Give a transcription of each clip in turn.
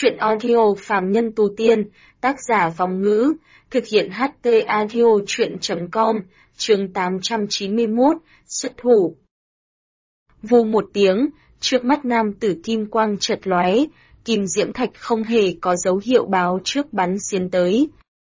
Chuyện audio phàm nhân tu tiên, tác giả Vong Ngữ, thực hiện HT audio chuyện.com, chương 891, xuất thủ. Vù một tiếng, trước mắt nam tử kim quang chợt lóe, kim diễm thạch không hề có dấu hiệu báo trước bắn xiên tới.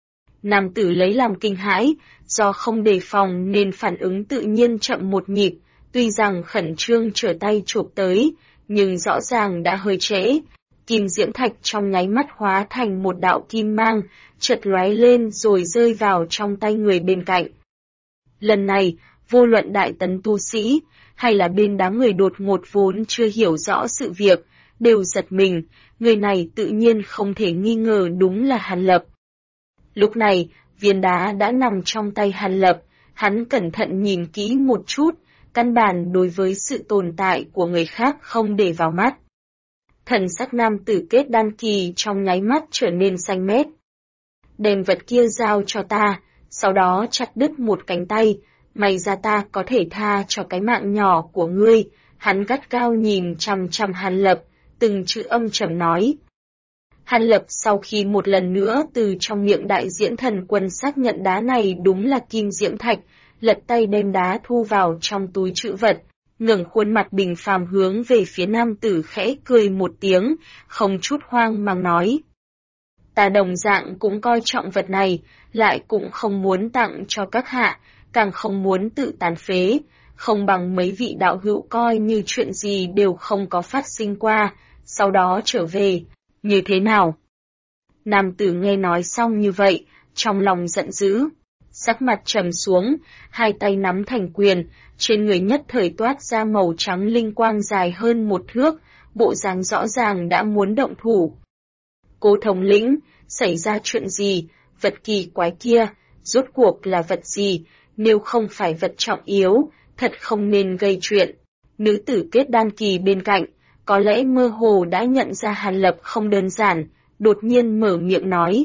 Nam tử lấy làm kinh hãi, do không đề phòng nên phản ứng tự nhiên chậm một nhịp, tuy rằng khẩn trương trở tay chộp tới, nhưng rõ ràng đã hơi trễ. Kim diễm thạch trong nháy mắt hóa thành một đạo kim mang, chợt lóe lên rồi rơi vào trong tay người bên cạnh. Lần này, vô luận đại tấn tu sĩ, hay là bên đám người đột ngột vốn chưa hiểu rõ sự việc, đều giật mình, người này tự nhiên không thể nghi ngờ đúng là Hàn Lập. Lúc này, viên đá đã nằm trong tay Hàn Lập, hắn cẩn thận nhìn kỹ một chút, căn bản đối với sự tồn tại của người khác không để vào mắt. Thần sắc nam tử kết đan kỳ trong nháy mắt trở nên xanh mét. Đem vật kia giao cho ta, sau đó chặt đứt một cánh tay, may ra ta có thể tha cho cái mạng nhỏ của ngươi. Hắn gắt gao nhìn chằm chằm Hàn Lập, từng chữ âm trầm nói. Hàn Lập sau khi một lần nữa từ trong miệng đại diễn thần quân xác nhận đá này đúng là kim diễm thạch, lật tay đem đá thu vào trong túi trữ vật, ngẩng khuôn mặt bình phàm hướng về phía nam tử khẽ cười một tiếng, không chút hoang mang nói. Ta đồng dạng cũng coi trọng vật này, lại cũng không muốn tặng cho các hạ, càng không muốn tự tàn phế, không bằng mấy vị đạo hữu coi như chuyện gì đều không có phát sinh qua, sau đó trở về, như thế nào? Nam tử nghe nói xong như vậy, trong lòng giận dữ, sắc mặt trầm xuống, hai tay nắm thành quyền, trên người nhất thời toát ra màu trắng linh quang dài hơn một thước, bộ dáng rõ ràng đã muốn động thủ. Cố thống lĩnh, xảy ra chuyện gì, vật kỳ quái kia, rốt cuộc là vật gì, nếu không phải vật trọng yếu, thật không nên gây chuyện. Nữ tử kết đan kỳ bên cạnh, có lẽ mơ hồ đã nhận ra Hàn Lập không đơn giản, đột nhiên mở miệng nói.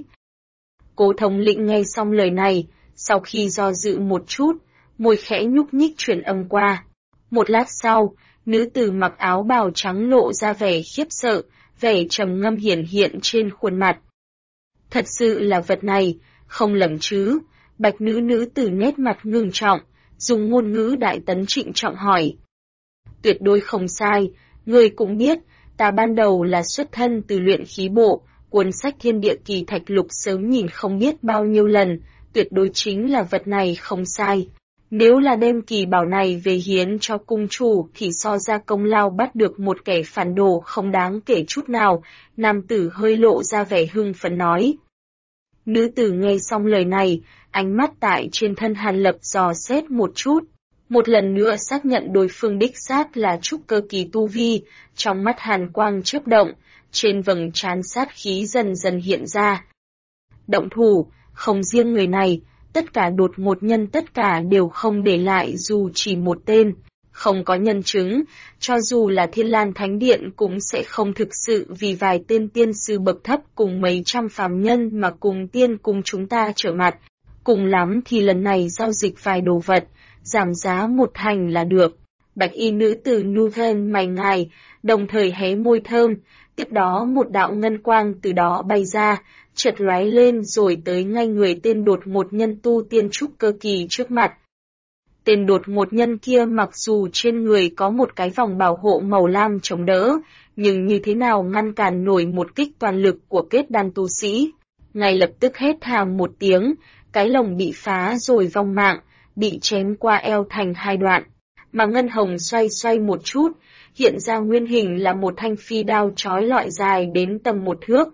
Cố thống lĩnh nghe xong lời này, sau khi do dự một chút, môi khẽ nhúc nhích truyền âm qua. Một lát sau, nữ tử mặc áo bào trắng lộ ra vẻ khiếp sợ, vẻ trầm ngâm hiển hiện trên khuôn mặt. Thật sự là vật này, không lầm chứ? Bạch nữ tử nét mặt ngưng trọng, dùng ngôn ngữ đại tấn trịnh trọng hỏi. Tuyệt đối không sai, ngươi cũng biết, ta ban đầu là xuất thân từ luyện khí bộ, cuốn sách thiên địa kỳ thạch lục sớm nhìn không biết bao nhiêu lần, tuyệt đối chính là vật này không sai. Nếu là đem kỳ bảo này về hiến cho cung chủ thì so ra công lao bắt được một kẻ phản đồ không đáng kể chút nào, nam tử hơi lộ ra vẻ hưng phấn nói. Nữ tử nghe xong lời này, ánh mắt tại trên thân Hàn Lập dò xét một chút, một lần nữa xác nhận đối phương đích xác là trúc cơ kỳ tu vi, trong mắt hàn quang chớp động, trên vầng trán sát khí dần dần hiện ra. Động thủ, không riêng người này, tất cả đột ngột nhân tất cả đều không để lại dù chỉ một tên, không có nhân chứng, cho dù là Thiên Lan Thánh Điện cũng sẽ không thực sự vì vài tên tiên sư bậc thấp cùng mấy trăm phàm nhân mà cùng tiên cùng chúng ta trở mặt, cùng lắm thì lần này giao dịch vài đồ vật, giảm giá một thành là được. Bạch y nữ tử nu thêm mày ngài, đồng thời hé môi thơm, tiếp đó một đạo ngân quang từ đó bay ra, chợt lóe lên rồi tới ngay người tên đột ngột nhân tu tiên trúc cơ kỳ trước mặt. Tên đột ngột nhân kia mặc dù trên người có một cái vòng bảo hộ màu lam chống đỡ, nhưng như thế nào ngăn cản nổi một kích toàn lực của kết đan tu sĩ. Ngay lập tức hét thảm một tiếng, cái lồng bị phá rồi vong mạng, bị chém qua eo thành hai đoạn. Mà ngân hồng xoay xoay một chút, hiện ra nguyên hình là một thanh phi đao chói lọi dài đến tầm một thước.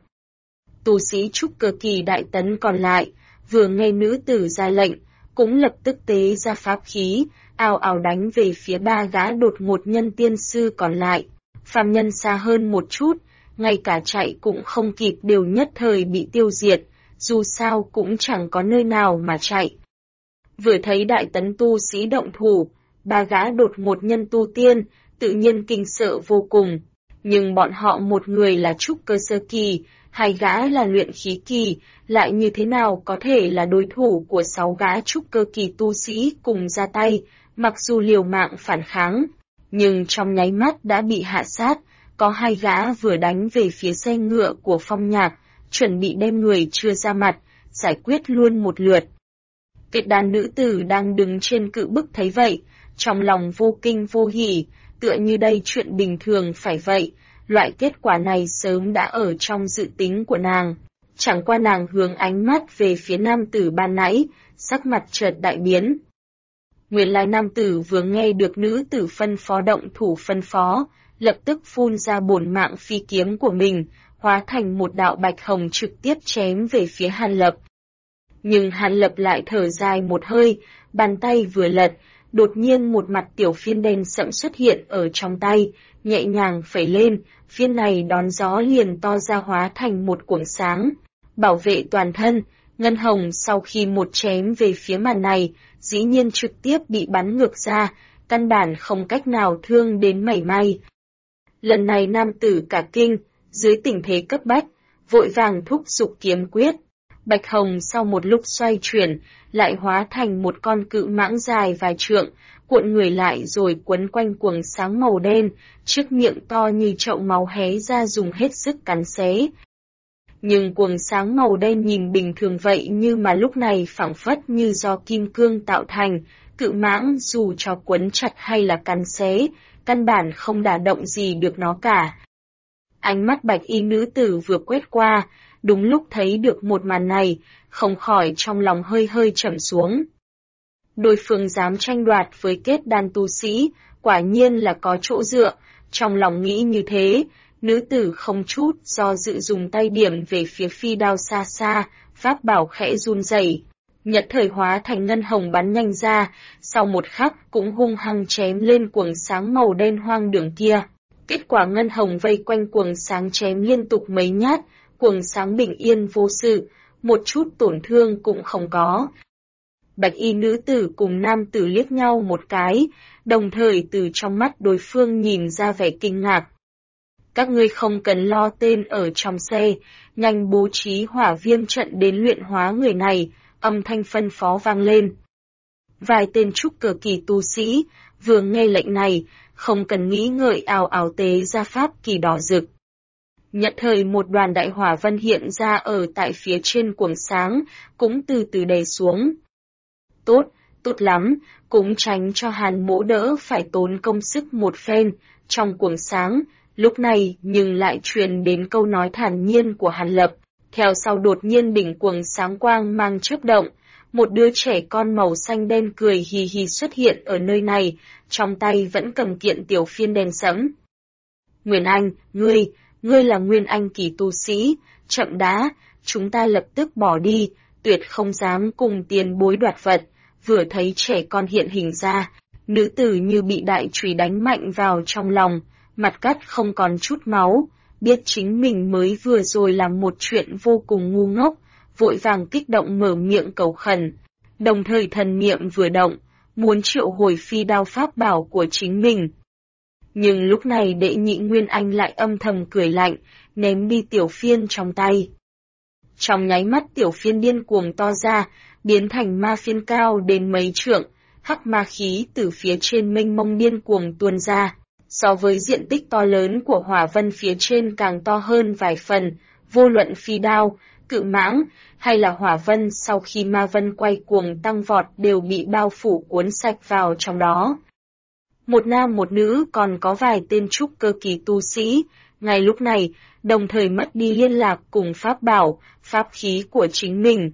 Tu sĩ trúc cơ kỳ đại tấn còn lại, vừa nghe nữ tử ra lệnh, cũng lập tức tế ra pháp khí, ào ào đánh về phía ba gã đột ngột nhân tiên sư còn lại. Phàm nhân xa hơn một chút, ngay cả chạy cũng không kịp đều nhất thời bị tiêu diệt, dù sao cũng chẳng có nơi nào mà chạy. Vừa thấy đại tấn tu sĩ động thủ, ba gã đột ngột nhân tu tiên, tự nhiên kinh sợ vô cùng. Nhưng bọn họ một người là trúc cơ sơ kỳ, hai gã là luyện khí kỳ, lại như thế nào có thể là đối thủ của 6 gã trúc cơ kỳ tu sĩ cùng ra tay, mặc dù liều mạng phản kháng, nhưng trong nháy mắt đã bị hạ sát, có hai gã vừa đánh về phía xe ngựa của Phong Nhạc, chuẩn bị đem người chưa ra mặt, giải quyết luôn một lượt. Kết đàn nữ tử đang đứng trên cự bức thấy vậy, trong lòng vô kinh vô hỉ, tựa như đây chuyện bình thường phải vậy, loại kết quả này sớm đã ở trong dự tính của nàng. Chẳng qua nàng hướng ánh mắt về phía nam tử ban nãy, sắc mặt chợt đại biến. Nguyên lai nam tử vừa nghe được nữ tử phân phó động thủ phân phó, lập tức phun ra bổn mạng phi kiếm của mình, hóa thành một đạo bạch hồng trực tiếp chém về phía Hàn Lập. Nhưng Hàn Lập lại thở dài một hơi, bàn tay vừa lật, đột nhiên một mặt tiểu phiên đen sẫm xuất hiện ở trong tay, nhẹ nhàng phẩy lên, phiên này đón gió liền to ra hóa thành một cuồng sáng, bảo vệ toàn thân. Ngân hồng sau khi một chém về phía màn này, dĩ nhiên trực tiếp bị bắn ngược ra, căn bản không cách nào thương đến mảy may. Lần này nam tử cả kinh, dưới tình thế cấp bách, vội vàng thúc giục kiếm quyết. Bạch hồng sau một lúc xoay chuyển, lại hóa thành một con cự mãng dài vài trượng, cuộn người lại rồi quấn quanh cuồng sáng màu đen, chiếc miệng to như chậu máu hé ra dùng hết sức cắn xé. Nhưng cuồng sáng màu đen nhìn bình thường vậy nhưng mà lúc này phảng phất như do kim cương tạo thành, cự mãng dù cho quấn chặt hay là cắn xé, căn bản không đả động gì được nó cả. Ánh mắt bạch y nữ tử vừa quét qua, đúng lúc thấy được một màn này, không khỏi trong lòng hơi hơi trầm xuống. Đối phương dám tranh đoạt với kết đan tu sĩ, quả nhiên là có chỗ dựa, trong lòng nghĩ như thế, nữ tử không chút do dự dùng tay điểm về phía phi đao xa xa, pháp bảo khẽ run rẩy, nhật thời hóa thành ngân hồng bắn nhanh ra, sau một khắc cũng hung hăng chém lên cuồng sáng màu đen hoang đường kia. Kết quả ngân hồng vây quanh cuồng sáng chém liên tục mấy nhát, cuồng sáng bình yên vô sự, một chút tổn thương cũng không có. Bạch y nữ tử cùng nam tử liếc nhau một cái, đồng thời từ trong mắt đối phương nhìn ra vẻ kinh ngạc. Các ngươi không cần lo tên ở trong xe, nhanh bố trí hỏa viêm trận đến luyện hóa người này, âm thanh phân phó vang lên. Vài tên trúc cơ kỳ tu sĩ, vừa nghe lệnh này, không cần nghĩ ngợi ào ào tế ra pháp kỳ đỏ rực. Nhất thời một đoàn đại hỏa vân hiện ra ở tại phía trên cuồng sáng, cũng từ từ đè xuống. Tốt, tốt lắm, cũng tránh cho Hàn Mỗ đỡ phải tốn công sức một phen, trong cuồng sáng, lúc này nhưng lại truyền đến câu nói thản nhiên của Hàn Lập, theo sau đột nhiên đỉnh cuồng sáng quang mang chớp động, một đứa trẻ con màu xanh đen cười hì hì xuất hiện ở nơi này, trong tay vẫn cầm kiện tiểu phiên đen sẫm. Nguyên Anh, ngươi là Nguyên Anh kỳ tu sĩ, chậm đã, chúng ta lập tức bỏ đi, tuyệt không dám cùng tiền bối đoạt vật. Vừa thấy trẻ con hiện hình ra, nữ tử như bị đại chùy đánh mạnh vào trong lòng, mặt cắt không còn chút máu, biết chính mình mới vừa rồi làm một chuyện vô cùng ngu ngốc, vội vàng kích động mở miệng cầu khẩn, đồng thời thần niệm vừa động, muốn triệu hồi phi đao pháp bảo của chính mình. Nhưng lúc này đệ nhị Nguyên Anh lại âm thầm cười lạnh, ném đi tiểu phiên trong tay. Trong nháy mắt tiểu phiên điên cuồng to ra, biến thành ma phiên cao đến mấy trượng, hắc ma khí từ phía trên mênh mông điên cuồng tuôn ra. So với diện tích to lớn của hỏa vân phía trên càng to hơn vài phần, vô luận phi đao, cự mãng, hay là hỏa vân sau khi ma vân quay cuồng tăng vọt đều bị bao phủ cuốn sạch vào trong đó. Một nam một nữ còn có vài tên trúc cơ kỳ tu sĩ, ngay lúc này, đồng thời mất đi liên lạc cùng pháp bảo, pháp khí của chính mình.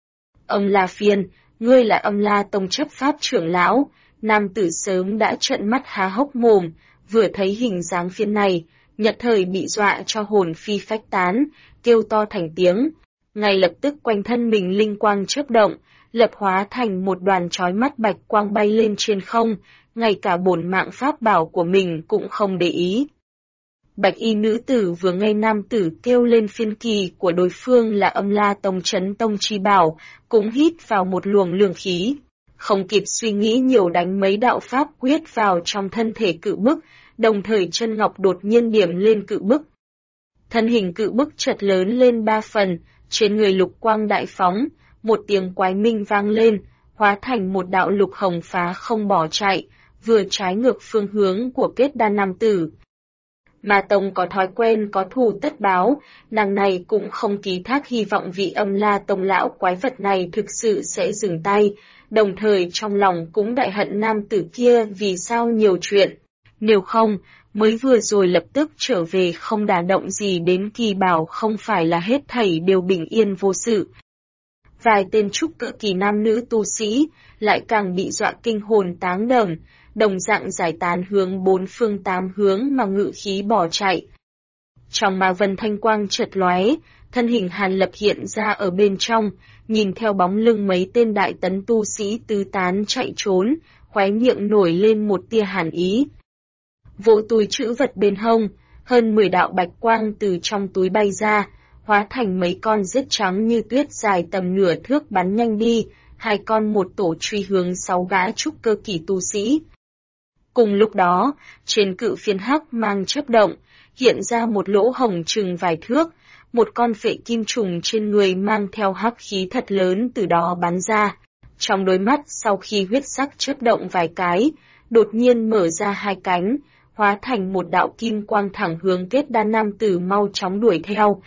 Âm La Phiên, ngươi là Âm La Tông chấp pháp trưởng lão, nam tử sớm đã trợn mắt há hốc mồm, vừa thấy hình dáng phiên này, nhật thời bị dọa cho hồn phi phách tán, kêu to thành tiếng. Ngay lập tức quanh thân mình linh quang chớp động, lập hóa thành một đoàn chói mắt bạch quang bay lên trên không, ngay cả bổn mạng pháp bảo của mình cũng không để ý. Bạch y nữ tử vừa nghe nam tử kêu lên phiên kỳ của đối phương là Âm La Tông Chấn Tông chi bảo, cũng hít vào một luồng lương khí. Không kịp suy nghĩ nhiều đánh mấy đạo pháp quyết vào trong thân thể cự bức, đồng thời chân ngọc đột nhiên điểm lên cự bức. Thân hình cự bức chợt lớn lên 3 phần, trên người lục quang đại phóng, một tiếng quái minh vang lên, hóa thành một đạo lục hồng phá không bỏ chạy, vừa trái ngược phương hướng của kết đan nam tử. Ma Tông có thói quen có thù tất báo, nàng này cũng không ký thác hy vọng vị Âm La Tông lão quái vật này thực sự sẽ dừng tay, đồng thời trong lòng cũng đại hận nam tử kia vì sao nhiều chuyện. Nếu không, mới vừa rồi lập tức trở về không đả động gì đến Kỳ Bảo không phải là hết thảy đều bình yên vô sự. Vài tên trúc cơ kỳ nam nữ tu sĩ, lại càng bị dọa kinh hồn táng đờn, đồng dạng giải tán hướng bốn phương tám hướng mà ngự khí bỏ chạy. Trong ma vân thanh quang chợt lóe, thân hình Hàn Lập hiện ra ở bên trong, nhìn theo bóng lưng mấy tên đại tấn tu sĩ tứ tán chạy trốn, khóe miệng nổi lên một tia hàn ý. Vỗ túi trữ vật bên hông, hơn 10 đạo bạch quang từ trong túi bay ra, hóa thành mấy con rết trắng như tuyết dài tầm nửa thước bắn nhanh đi, hai con một tổ truy hướng 6 gã trúc cơ kỳ tu sĩ. Cùng lúc đó, trên cự phiến hắc mang chớp động, hiện ra một lỗ hổng chừng vài thước, một con phệ kim trùng trên người mang theo hắc khí thật lớn từ đó bắn ra. Trong đôi mắt sau khi huyết sắc chớp động vài cái, đột nhiên mở ra hai cánh, hóa thành một đạo kim quang thẳng hướng Kết Đan nam tử mau chóng đuổi theo.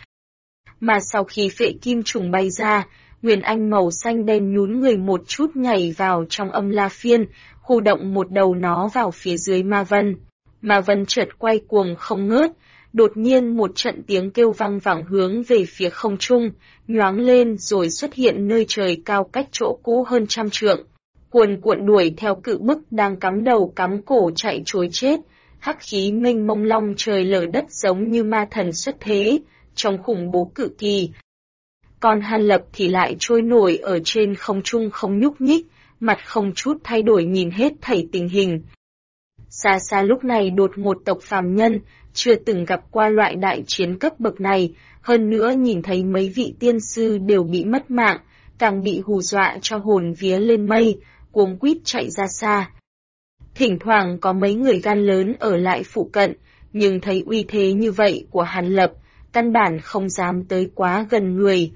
Mà sau khi phệ kim trùng bay ra, Nguyên Anh màu xanh đen nhún người một chút nhảy vào trong Âm La Phiên, khu động một đầu nó vào phía dưới Ma Vân. Ma Vân chợt quay cuồng không ngớt, đột nhiên một trận tiếng kêu vang vẳng hướng về phía không trung, nhoáng lên rồi xuất hiện nơi trời cao cách chỗ cũ hơn 100 trượng. Cuồn cuộn đuổi theo cự bức đang cắm đầu cắm cổ chạy trối chết, hắc khí mênh mông long trời lở đất giống như ma thần xuất thế, trong khủng bố cự kỳ. Còn Hàn Lập thì lại trôi nổi ở trên không trung không nhúc nhích, mặt không chút thay đổi nhìn hết thảy tình hình. Xa xa lúc này đột ngột tộc phàm nhân, chưa từng gặp qua loại đại chiến cấp bậc này, hơn nữa nhìn thấy mấy vị tiên sư đều bị mất mạng, càng bị hù dọa cho hồn vía lên mây, cuống quýt chạy ra xa. Thỉnh thoảng có mấy người gan lớn ở lại phụ cận, nhưng thấy uy thế như vậy của Hàn Lập, căn bản không dám tới quá gần người.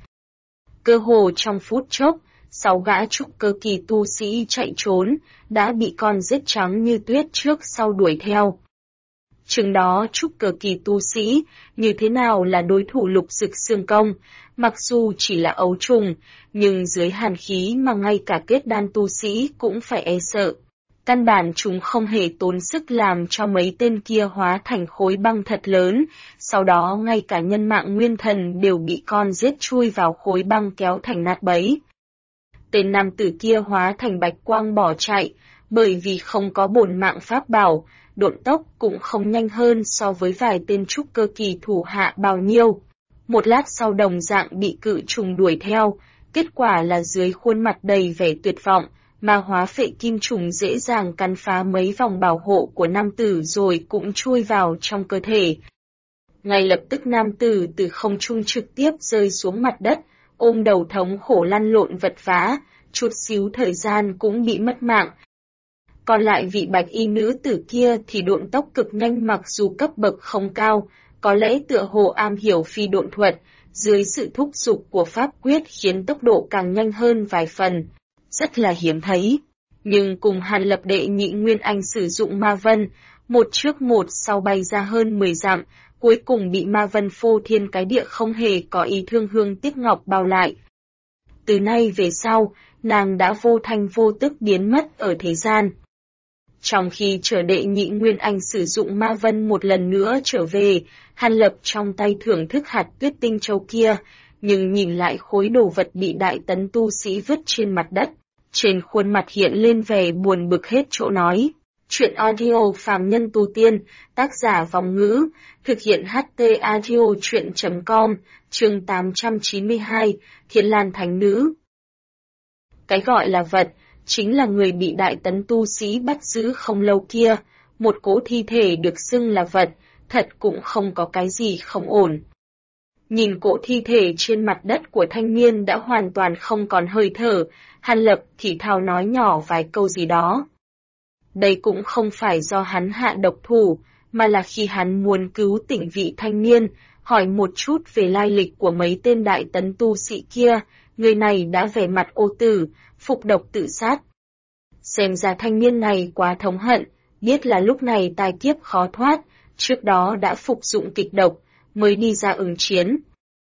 Cơ hồ trong phút chốc, 6 gã trúc cơ kỳ tu sĩ chạy trốn, đã bị con rết trắng như tuyết trước sau đuổi theo. Chừng đó trúc cơ kỳ tu sĩ, như thế nào là đối thủ Lục Dực Xương Công, mặc dù chỉ là ấu trùng, nhưng dưới hàn khí mà ngay cả kết đan tu sĩ cũng phải e sợ. Căn bản chúng không hề tốn sức làm cho mấy tên kia hóa thành khối băng thật lớn, sau đó ngay cả nhân mạng nguyên thần đều bị con giết chui vào khối băng kéo thành nát bấy. Tên nam tử kia hóa thành bạch quang bỏ chạy, bởi vì không có bổn mạng pháp bảo, độn tốc cũng không nhanh hơn so với vài tên trúc cơ kỳ thủ hạ bao nhiêu. Một lát sau đồng dạng bị cự trùng đuổi theo, kết quả là dưới khuôn mặt đầy vẻ tuyệt vọng, ma hóa phệ kim trùng dễ dàng cắn phá mấy vòng bảo hộ của nam tử rồi cũng chui vào trong cơ thể. Ngay lập tức nam tử từ không trung trực tiếp rơi xuống mặt đất, ôm đầu thống khổ lăn lộn vật vã, chút xíu thời gian cũng bị mất mạng. Còn lại vị bạch y nữ tử kia thì độn tốc cực nhanh mặc dù cấp bậc không cao, có lẽ tựa hồ am hiểu phi độn thuật, dưới sự thúc giục của pháp quyết khiến tốc độ càng nhanh hơn vài phần. Rất là hiếm thấy. Nhưng cùng Hàn Lập đệ nhị Nguyên Anh sử dụng ma vân, một trước một sau bay ra hơn 10 dặm, cuối cùng bị ma vân phô thiên cái địa không hề có ý thương hương tiếc ngọc bao lại. Từ nay về sau, nàng đã vô thanh vô tức biến mất ở thế gian. Trong khi chờ đệ nhị Nguyên Anh sử dụng ma vân một lần nữa trở về, Hàn Lập trong tay thưởng thức hạt tuyết tinh châu kia, nhưng nhìn lại khối đồ vật bị đại tấn tu sĩ vứt trên mặt đất. Trên khuôn mặt hiện lên vẻ buồn bực hết chỗ nói. Chuyện audio phàm nhân tu tiên, tác giả Vòng Ngữ, thực hiện HT audio chuyện.com, chương 892, Thiên Lan Thánh Nữ. Cái gọi là vật, chính là người bị đại tấn tu sĩ bắt giữ không lâu kia, một cỗ thi thể được xưng là vật, thật cũng không có cái gì không ổn. Nhìn cỗ thi thể trên mặt đất của thanh niên đã hoàn toàn không còn hơi thở, Hàn Lập thì thào nói nhỏ vài câu gì đó. Đây cũng không phải do hắn hạ độc thủ, mà là khi hắn muốn cứu tỉnh vị thanh niên, hỏi một chút về lai lịch của mấy tên đại tấn tu sĩ kia, người này đã vẻ mặt ô tử, phục độc tự sát. Xem ra thanh niên này quá thống hận, biết là lúc này tai kiếp khó thoát, trước đó đã phục dụng kịch độc, mới đi ra ứng chiến.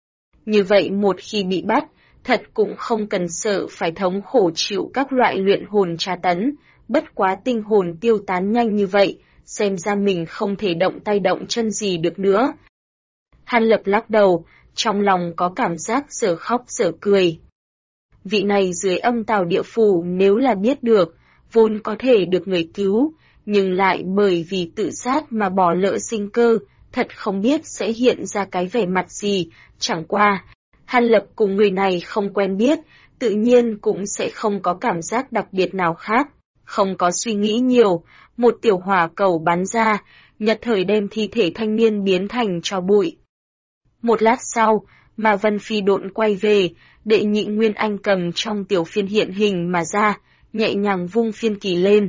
Như vậy một khi bị bắt, thật cũng không cần sợ phải thống khổ chịu các loại luyện hồn tra tấn, bất quá tinh hồn tiêu tán nhanh như vậy, xem ra mình không thể động tay động chân gì được nữa. Hàn Lập lắc đầu, trong lòng có cảm giác giờ khóc giờ cười. Vị này dưới âm tào địa phủ nếu là biết được, vốn có thể được người cứu, nhưng lại bởi vì tự sát mà bỏ lỡ sinh cơ, thật không biết sẽ hiện ra cái vẻ mặt gì, chẳng qua. Hàn Lập cùng người này không quen biết, tự nhiên cũng sẽ không có cảm giác đặc biệt nào khác, không có suy nghĩ nhiều, một tiểu hỏa cầu bắn ra, nhất thời đem thi thể thanh niên biến thành tro bụi. Một lát sau, mà Vân Phi độn quay về, Đệ Nhị Nguyên Anh cầm trong tiểu phiên hiện hình mà ra, nhẹ nhàng vung phiên kỳ lên.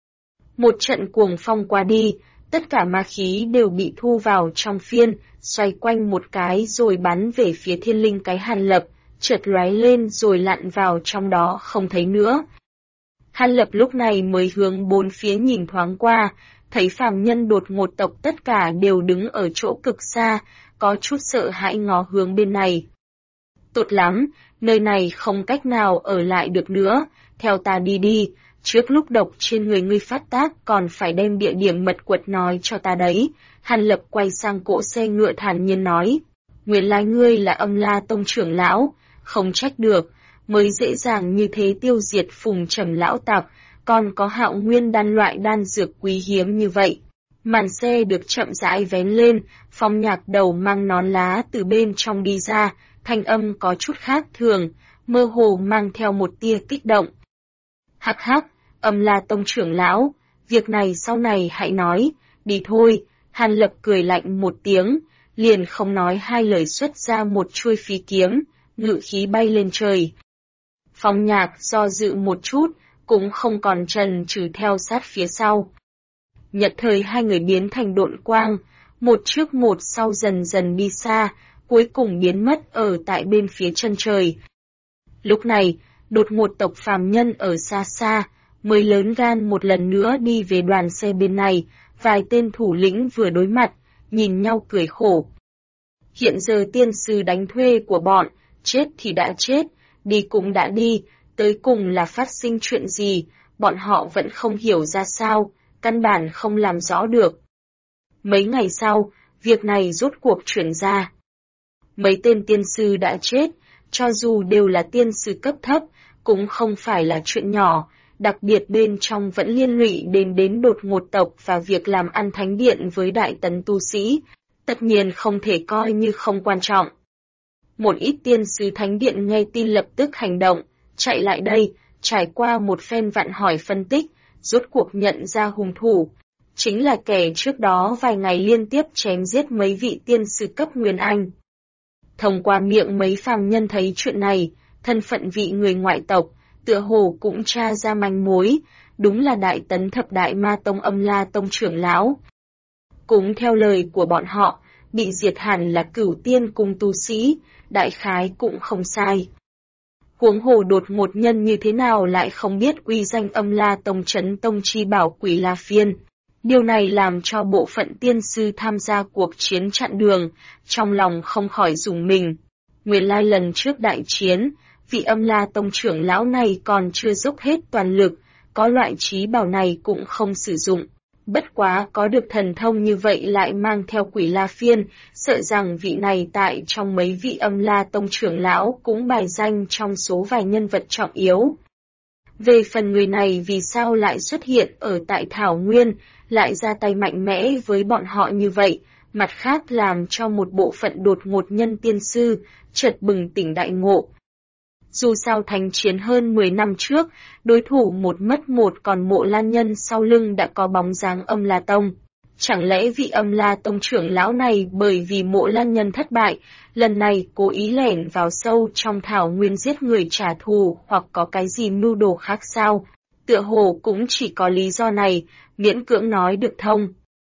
Một trận cuồng phong qua đi, tất cả ma khí đều bị thu vào trong phiên, xoay quanh một cái rồi bắn về phía thiên linh cái Hàn Lập, chợt lóe lên rồi lặn vào trong đó không thấy nữa. Hàn Lập lúc này mới hướng bốn phía nhìn thoáng qua, thấy phàm nhân đột ngột tộc tất cả đều đứng ở chỗ cực xa, có chút sợ hãi ngó hướng bên này. Tốt lắm, nơi này không cách nào ở lại được nữa, theo ta đi đi, trước lúc độc trên người ngươi phát tác còn phải đem địa điểm mật quật nói cho ta đấy. Hàn Lập quay sang cỗ xe ngựa thản nhiên nói, nguyên lai ngươi là Âm La Tông trưởng lão, không trách được, mới dễ dàng như thế tiêu diệt Phùng Trầm lão tặc, còn có Hạo Nguyên đan loại đan dược quý hiếm như vậy. Màn xe được chậm rãi vén lên, Phong Nhạc đầu mang nón lá từ bên trong đi ra, thanh âm có chút khác thường, mơ hồ mang theo một tia kích động. Hắc hắc, Âm La Tông trưởng lão, việc này sau này hãy nói, đi thôi. Hàn Lập cười lạnh một tiếng, liền không nói hai lời xuất ra một chuôi phi kiếm, ngự khí bay lên trời. Phong Nhạc do dự một chút, cũng không còn chần chừ theo sát phía sau. Nhật thời hai người biến thành độn quang, một trước một sau dần dần đi xa, cuối cùng biến mất ở tại bên phía chân trời. Lúc này, đột ngột tộc phàm nhân ở xa xa, mới lớn gan một lần nữa đi về đoàn xe bên này, vài tên thủ lĩnh vừa đối mặt, nhìn nhau cười khổ. Hiện giờ tiên sư đánh thuê của bọn, chết thì đã chết, đi cũng đã đi, tới cùng là phát sinh chuyện gì, bọn họ vẫn không hiểu ra sao, căn bản không làm rõ được. Mấy ngày sau, việc này rốt cuộc chuyển ra. Mấy tên tiên sư đã chết, cho dù đều là tiên sư cấp thấp, cũng không phải là chuyện nhỏ, đặc biệt bên trong vẫn liên lụy đến đột ngột tộc và việc làm ăn thánh điện với đại tấn tu sĩ, tất nhiên không thể coi như không quan trọng. Một ít tiên sư thánh điện nghe tin lập tức hành động, chạy lại đây, trải qua một phen vặn hỏi phân tích, rốt cuộc nhận ra hung thủ. Chính là kẻ trước đó vài ngày liên tiếp chém giết mấy vị tiên sư cấp Nguyên Anh. Thông qua miệng mấy phàm nhân thấy chuyện này, thân phận vị người ngoại tộc, tựa hồ cũng tra ra manh mối, đúng là đại tấn thập đại ma tông Âm La Tông trưởng lão. Cũng theo lời của bọn họ, bị diệt hẳn là Cửu Tiên cùng tu sĩ, đại khái cũng không sai. Huống hồ đột ngột nhân như thế nào lại không biết uy danh Âm La Tông trấn tông chi bảo Quỷ La Phiên. Điều này làm cho bộ phận tiên sư tham gia cuộc chiến chặn đường, trong lòng không khỏi rùng mình. Nguyên lai lần trước đại chiến, vị Âm La Tông trưởng lão này còn chưa dốc hết toàn lực, có loại trí bảo này cũng không sử dụng. Bất quá có được thần thông như vậy lại mang theo Quỷ La Phiên, sợ rằng vị này tại trong mấy vị Âm La Tông trưởng lão cũng bài danh trong số vài nhân vật trọng yếu. Về phần người này vì sao lại xuất hiện ở tại Thảo Nguyên, lại ra tay mạnh mẽ với bọn họ như vậy, mặt khác làm cho một bộ phận đột ngột nhân tiên sư, chợt bừng tỉnh đại ngộ. Dù sao thành chiến hơn 10 năm trước, đối thủ một mất một còn Mộ Lan Nhân sau lưng đã có bóng dáng Âm La Tông. Chẳng lẽ vị Âm La Tông trưởng lão này bởi vì Mộ Lan Nhân thất bại, lần này cố ý lẻn vào sâu trong Thảo Nguyên giết người trả thù hoặc có cái gì mưu đồ khác sao? Tựa hồ cũng chỉ có lý do này, miễn cưỡng nói được thông.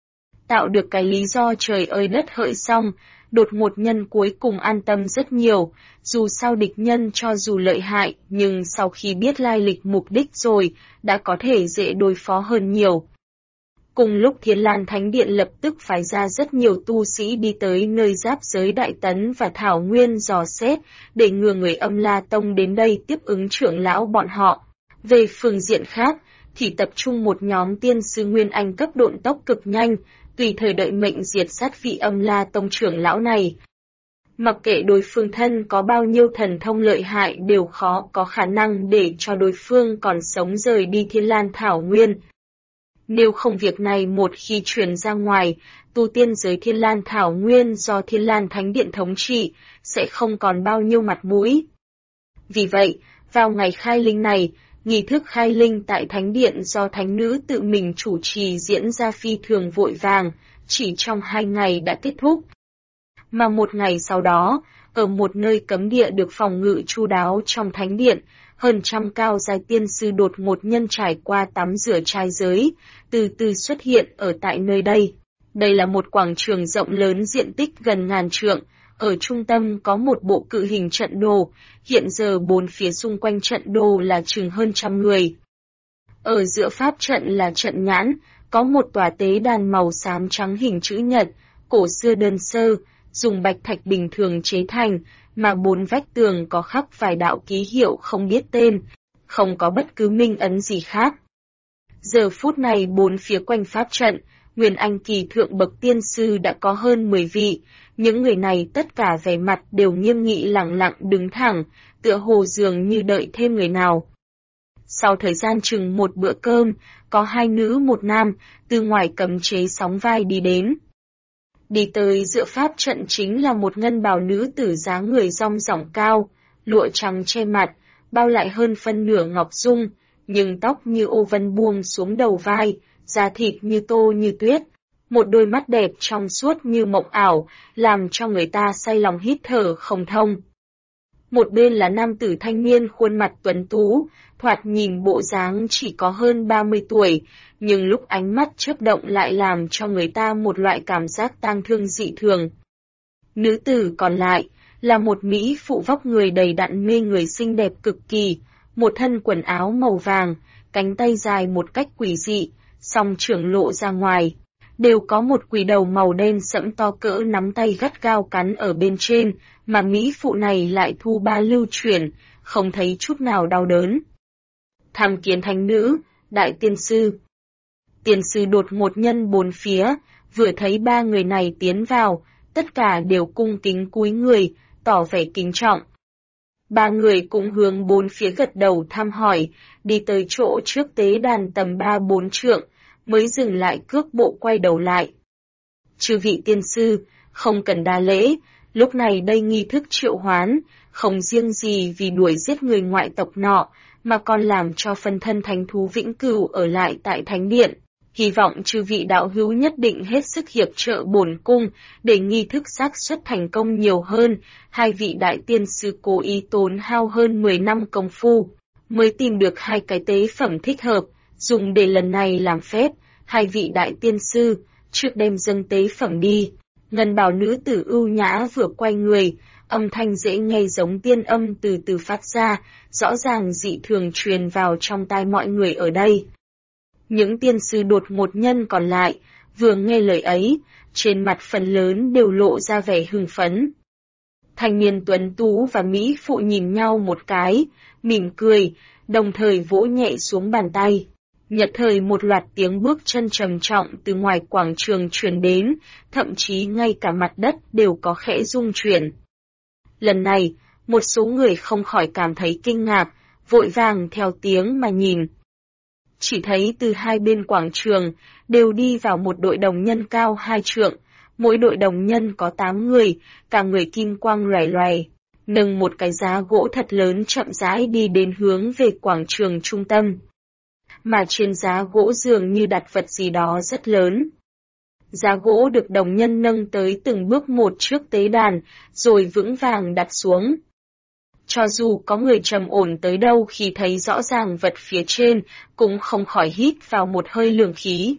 Tạo được cái lý do trời ơi đất hỡi xong, đột ngột nhân cuối cùng an tâm rất nhiều, dù sao địch nhân cho dù lợi hại, nhưng sau khi biết lai lịch mục đích rồi, đã có thể dễ đối phó hơn nhiều. Cùng lúc Thiên Lan Thánh Điện lập tức phái ra rất nhiều tu sĩ đi tới nơi giáp giới Đại Tấn và Thảo Nguyên dò xét, để ngừa người Âm La Tông đến đây tiếp ứng trưởng lão bọn họ. Về phương diện khác, thì tập trung một nhóm tiên sư Nguyên Anh cấp độn tốc cực nhanh, tùy thời đợi mệnh diệt sát vị Âm La Tông trưởng lão này. Mặc kệ đối phương thân có bao nhiêu thần thông lợi hại đều khó có khả năng để cho đối phương còn sống rời đi Thiên Lan Thảo Nguyên. Nếu không việc này một khi truyền ra ngoài, tu tiên giới Thiên Lan Thảo Nguyên do Thiên Lan Thánh Điện thống trị, sẽ không còn bao nhiêu mặt mũi. Vì vậy, vào ngày khai linh này, nghi thức khai linh tại Thánh Điện do Thánh Nữ tự mình chủ trì diễn ra phi thường vội vàng, chỉ trong 2 ngày đã kết thúc. Mà một ngày sau đó, ở một nơi cấm địa được phòng ngự chu đáo trong Thánh Điện, hơn trăm cao giai tiên sư đột ngột nhân trải qua tắm rửa trai giới, từ từ xuất hiện ở tại nơi đây. Đây là một quảng trường rộng lớn diện tích gần 1000 trượng, ở trung tâm có một bộ cự hình trận đồ, hiện giờ 4 phía xung quanh trận đồ là chừng hơn 100 người. Ở giữa pháp trận là trận nhãn, có một tòa tế đàn màu xám trắng hình chữ nhật, cổ xưa đơn sơ, dùng bạch thạch bình thường chế thành, mà 4 vách tường có khắc vài đạo ký hiệu không biết tên, không có bất cứ minh ấn gì khác. Giờ phút này 4 phía quanh pháp trận, Nguyên Anh kỳ thượng bậc tiên sư đã có hơn 10 vị, những người này tất cả vẻ mặt đều nghiêm nghị lẳng lặng đứng thẳng, tựa hồ dường như đợi thêm người nào. Sau thời gian chừng một bữa cơm, có 2 nữ 1 nam, từ ngoài cấm chế sóng vai đi đến. Đi tới giữa pháp trận chính là một ngân bào nữ tử dáng người rong ròng cao, lụa trắng che mặt, bao lại hơn phân nửa ngọc dung, nhưng tóc như ô vân buông xuống đầu vai, da thịt như tô như tuyết, một đôi mắt đẹp trong suốt như mộng ảo, làm cho người ta say lòng hít thở không thông. Một bên là nam tử thanh niên khuôn mặt tuấn tú, thoạt nhìn bộ dáng chỉ có hơn 30 tuổi, nhưng lúc ánh mắt chớp động lại làm cho người ta một loại cảm giác tang thương dị thường. Nữ tử còn lại là một mỹ phụ vóc người đầy đặn mê người xinh đẹp cực kỳ, một thân quần áo màu vàng, cánh tay dài một cách quỷ dị, song trưởng lộ ra ngoài, đều có một quỷ đầu màu đen sẫm to cỡ nắm tay gắt gao cắn ở bên trên, mà mỹ phụ này lại thu ba lưu chuyển, không thấy chút nào đau đớn. Tham kiến thánh nữ, đại tiên sư. Tiên sư đột ngột nhân 4 phía, vừa thấy 3 người này tiến vào, tất cả đều cung kính cúi người, tỏ vẻ kính trọng. 3 người cũng hướng 4 phía gật đầu thăm hỏi, đi tới chỗ trước tế đàn tầm 3-4 trượng, mới dừng lại cước bộ quay đầu lại. Chư vị tiên sư, không cần đa lễ, lúc này đây nghi thức triệu hoán, không riêng gì vì đuổi giết người ngoại tộc nọ, mà còn làm cho phân thân thánh thú vĩnh cửu ở lại tại thánh điện. Hy vọng chư vị đạo hữu nhất định hết sức hiệp trợ bổn cung, để nghi thức xác suất thành công nhiều hơn. 2 vị đại tiên sư cố ý tốn hao hơn 10 năm công phu, mới tìm được 2 cái tế phẩm thích hợp, dùng để lần này làm phép. 2 vị đại tiên sư, trước đem dâng tế phẩm đi. Ngân bào nữ tử ưu nhã vừa quay người, âm thanh dễ nghe giống tiên âm từ từ phát ra, rõ ràng dị thường truyền vào trong tai mọi người ở đây. Những tiên sư đột ngột nhân còn lại, vừa nghe lời ấy, trên mặt phần lớn đều lộ ra vẻ hưng phấn. Thanh niên tuấn tú và mỹ phụ nhìn nhau một cái, mỉm cười, đồng thời vỗ nhẹ xuống bàn tay. Nhật thời một loạt tiếng bước chân trầm trọng từ ngoài quảng trường truyền đến, thậm chí ngay cả mặt đất đều có khẽ rung chuyển. Lần này, một số người không khỏi cảm thấy kinh ngạc, vội vàng theo tiếng mà nhìn. Chỉ thấy từ 2 bên quảng trường, đều đi vào một đội đồng nhân cao 2 trượng, mỗi đội đồng nhân có 8 người, cả người kim quang loè loè, nâng một cái giá gỗ thật lớn chậm rãi đi đến hướng về quảng trường trung tâm. Mà trên giá gỗ dường như đặt vật gì đó rất lớn. Giá gỗ được đồng nhân nâng tới từng bước một trước tế đàn, rồi vững vàng đặt xuống. Cho dù có người trầm ổn tới đâu khi thấy rõ ràng vật phía trên, cũng không khỏi hít vào một hơi lường khí.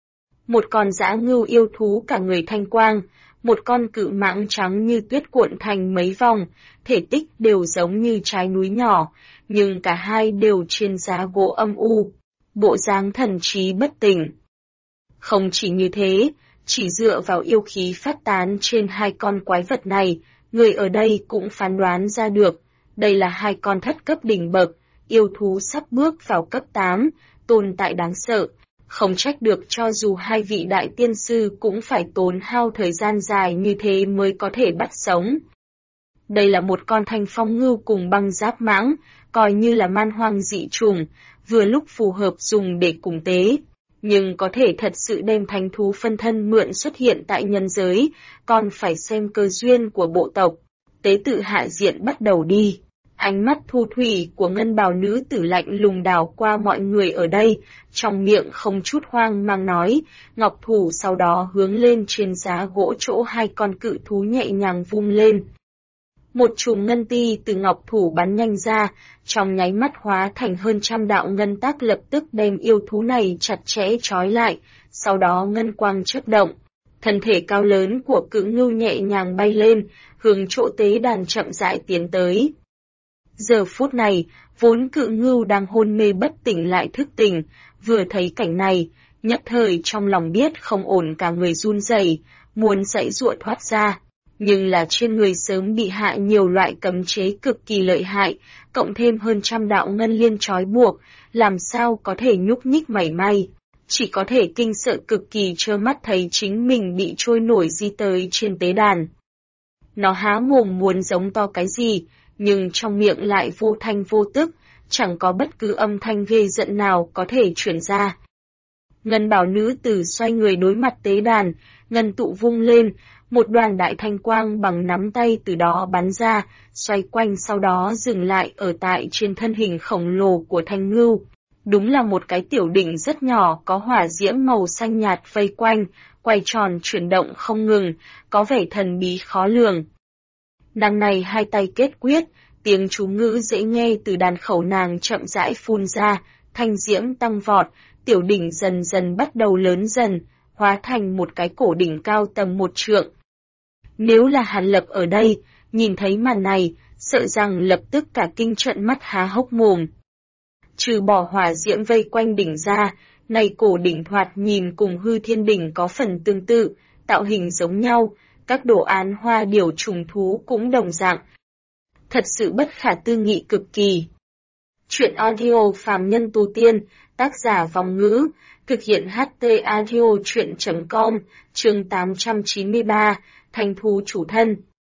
Một con dã ngưu yêu thú cả người thanh quang, một con cự mãng trắng như tuyết cuộn thành mấy vòng, thể tích đều giống như trái núi nhỏ, nhưng cả hai đều trên giá gỗ âm u, bộ dáng thần trí bất tỉnh. Không chỉ như thế, chỉ dựa vào yêu khí phát tán trên hai con quái vật này, người ở đây cũng phán đoán ra được, đây là hai con thất cấp đỉnh bậc, yêu thú sắp bước vào cấp 8, tồn tại đáng sợ. Không trách được cho dù hai vị đại tiên sư cũng phải tốn hao thời gian dài như thế mới có thể bắt sống. Đây là một con thanh phong ngưu cùng băng giáp mãng, coi như là man hoang dị trùng, vừa lúc phù hợp dùng để cùng tế. Nhưng có thể thật sự đem thánh thú phân thân mượn xuất hiện tại nhân giới, còn phải xem cơ duyên của bộ tộc. Tế tự hạ diện bắt đầu đi. Ánh mắt thu thủy của ngân bào nữ tử lạnh lùng đảo qua mọi người ở đây, trong miệng không chút hoang mang nói, ngọc thủ sau đó hướng lên trên giá gỗ chỗ hai con cự thú nhẹ nhàng vung lên. Một chùm ngân ti từ ngọc thủ bắn nhanh ra, trong nháy mắt hóa thành hơn trăm đạo ngân tác lập tức đem yêu thú này chặt chẽ trói lại, sau đó ngân quang chớp động. Thân thể cao lớn của cự ngưu nhẹ nhàng bay lên, hướng chỗ tế đàn chậm rãi tiến tới. Giờ phút này, vốn cự ngưu đang hôn mê bất tỉnh lại thức tỉnh, vừa thấy cảnh này, nhất thời trong lòng biết không ổn cả người run rẩy, muốn giãy giụa thoát ra. Nhưng là trên người sớm bị hạ nhiều loại cấm chế cực kỳ lợi hại, cộng thêm hơn trăm đạo ngân liên trói buộc, làm sao có thể nhúc nhích mảy may. Chỉ có thể kinh sợ cực kỳ trơ mắt thấy chính mình bị trôi nổi di tới trên tế đàn. Nó há mồm muốn giống to cái gì, nhưng trong miệng lại vô thanh vô tức, chẳng có bất cứ âm thanh ghê giận nào có thể truyền ra. Ngân bào nữ tử xoay người đối mặt tế đàn, ngân tụ vung lên, một đoàn đại thanh quang bằng nắm tay từ đó bắn ra, xoay quanh sau đó dừng lại ở tại trên thân hình khổng lồ của thanh ngưu. Đúng là một cái tiểu đỉnh rất nhỏ có hỏa diễm màu xanh nhạt vây quanh, quay tròn chuyển động không ngừng, có vẻ thần bí khó lường. Đằng này hai tay kết quyết, tiếng chú ngữ dễ nghe từ đàn khẩu nàng chậm rãi phun ra, thanh diễm tăng vọt, tiểu đỉnh dần dần bắt đầu lớn dần, hóa thành một cái cổ đỉnh cao tầm 1 trượng. Nếu là Hàn Lập ở đây, nhìn thấy màn này, sợ rằng lập tức cả kinh trợn mắt há hốc mồm. Trừ bỏ hỏa diễm vây quanh đỉnh ra, này cổ đỉnh thoạt nhìn cùng hư thiên đỉnh có phần tương tự, tạo hình giống nhau, các đồ án hoa điểu trùng thú cũng đồng dạng. Thật sự bất khả tư nghị cực kỳ. Chuyện audio phàm nhân tu tiên, tác giả Vòng Ngữ, thực hiện HT audio chuyện.com, chương 893, Thanh thú chủ thân.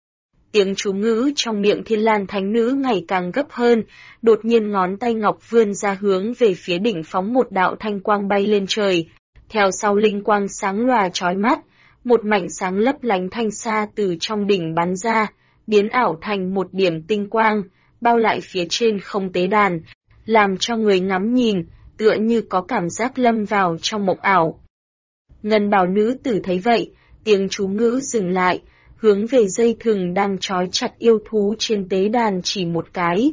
Tiếng chú ngữ trong miệng Thiên Lan Thánh Nữ ngày càng gấp hơn, đột nhiên ngón tay ngọc vươn ra hướng về phía đỉnh phóng một đạo thanh quang bay lên trời. Theo sau linh quang sáng lòa chói mắt, một mảnh sáng lấp lánh thanh xa từ trong đỉnh bắn ra, biến ảo thành một điểm tinh quang, bao lại phía trên không tế đàn, làm cho người ngắm nhìn, tựa như có cảm giác lâm vào trong mộng ảo. Ngân bào nữ tử thấy vậy, tiếng chú ngữ dừng lại, hướng về dây thừng đang trói chặt yêu thú trên tế đàn chỉ một cái.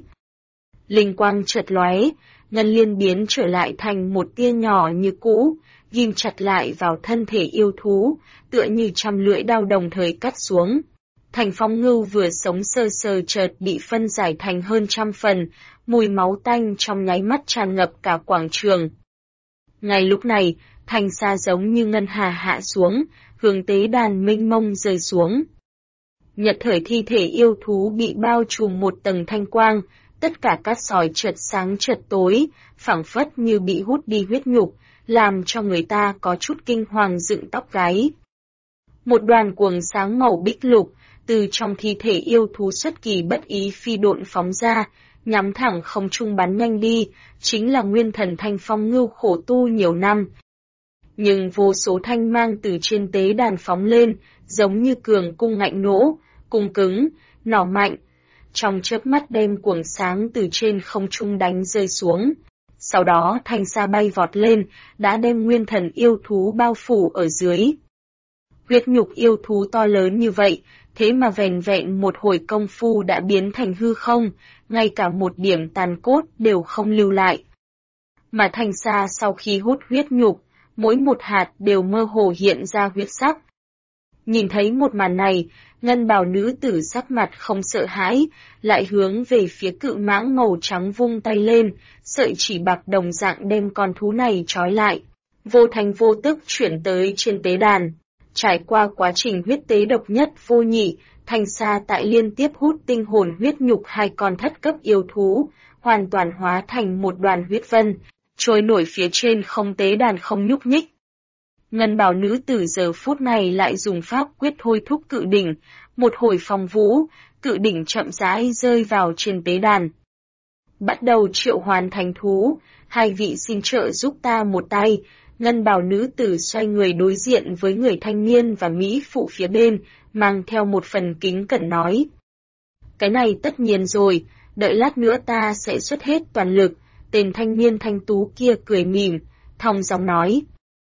Linh quang chợt lóe, ngân liên biến trở lại thành một tia nhỏ như cũ, ghim chặt lại vào thân thể yêu thú, tựa như trăm lưỡi đao đồng thời cắt xuống. Thành phong ngưu vừa sống sờ sờ chợt bị phân giải thành hơn trăm phần, mùi máu tanh trong nháy mắt tràn ngập cả quảng trường. Ngay lúc này, thanh sa giống như ngân hà hạ xuống, hướng tế đàn mênh mông rơi xuống. Nhật thời thi thể yêu thú bị bao trùm một tầng thanh quang, tất cả cát sỏi chợt sáng chợt tối, phảng phất như bị hút đi huyết nhục, làm cho người ta có chút kinh hoàng dựng tóc gáy. Một đoàn cuồng sáng màu bích lục, từ trong thi thể yêu thú xuất kỳ bất ý phi độn phóng ra, nhắm thẳng không trung bắn nhanh đi, chính là nguyên thần thanh phong ngưu khổ tu nhiều năm. Nhưng vô số thanh mang từ trên tế đàn phóng lên, giống như cường cung ngạnh nỗ, cung cứng, nỏ mạnh. Trong chớp mắt đem cuồng sáng từ trên không trung đánh rơi xuống. Sau đó thanh sa bay vọt lên, đã đem nguyên thần yêu thú bao phủ ở dưới. Huyết nhục yêu thú to lớn như vậy, thế mà vẻn vẹn một hồi công phu đã biến thành hư không, ngay cả một điểm tàn cốt đều không lưu lại. Mà thanh sa sau khi hút huyết nhục, mỗi một hạt đều mơ hồ hiện ra huyết sắc. Nhìn thấy một màn này, ngân bào nữ tử sắc mặt không sợ hãi, lại hướng về phía cự mãng màu trắng vung tay lên, sợi chỉ bạc đồng dạng đem con thú này trói lại. vô thành vô tức chuyển tới trên tế đàn. Trải qua quá trình huyết tế độc nhất vô nhị, Thanh Sa tại liên tiếp hút tinh hồn huyết nhục hai con thất cấp yêu thú, hoàn toàn hóa thành một đoàn huyết vân, trôi nổi phía trên không tế đàn không nhúc nhích. Ngân bào nữ tử giờ phút này lại dùng pháp quyết thôi thúc cự đỉnh, một hồi phong vũ, cự đỉnh chậm rãi rơi vào trên tế đàn. Bắt đầu triệu hoán thánh thú, hai vị xin trợ giúp ta một tay. Ngân bào nữ tử xoay người đối diện với người thanh niên và mỹ phụ phía bên, mang theo một phần kính cẩn nói. Cái này tất nhiên rồi, đợi lát nữa ta sẽ xuất hết toàn lực. Tên thanh niên thanh tú kia cười mỉm, thong dong nói.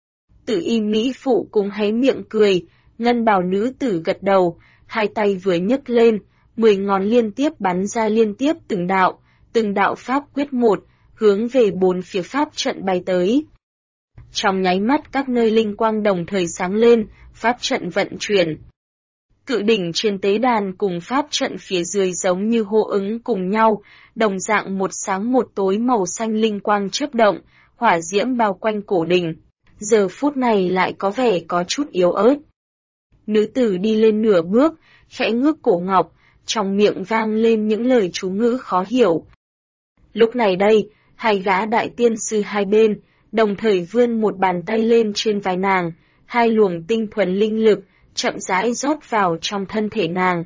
Tử y mỹ phụ cũng hé miệng cười, ngân bào nữ tử gật đầu, hai tay vừa nhấc lên, 10 ngón liên tiếp bắn ra liên tiếp từng đạo pháp quyết một, hướng về 4 phía pháp trận bay tới. Trong nháy mắt các nơi linh quang đồng thời sáng lên, pháp trận vận chuyển. Cự đỉnh trên tế đàn cùng pháp trận phía dưới giống như hô ứng cùng nhau, đồng dạng một sáng một tối màu xanh linh quang chớp động, hỏa diễm bao quanh cổ đỉnh. Giờ phút này lại có vẻ có chút yếu ớt. Nữ tử đi lên nửa bước, khẽ ngước cổ ngọc, trong miệng vang lên những lời chú ngữ khó hiểu. Lúc này đây, hai gã đại tiên sư hai bên, đồng thời vươn một bàn tay lên trên vai nàng, hai luồng tinh thuần linh lực, chậm rãi rót vào trong thân thể nàng.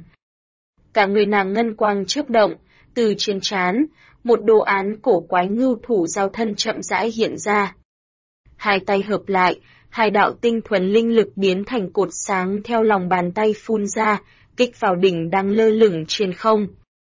Cả người nàng ngân quang chớp động, từ trên trán, một đồ án cổ quái ngưu thủ giao thân chậm rãi hiện ra. Hai tay hợp lại, hai đạo tinh thuần linh lực biến thành cột sáng theo lòng bàn tay phun ra, kích vào đỉnh đang lơ lửng trên không.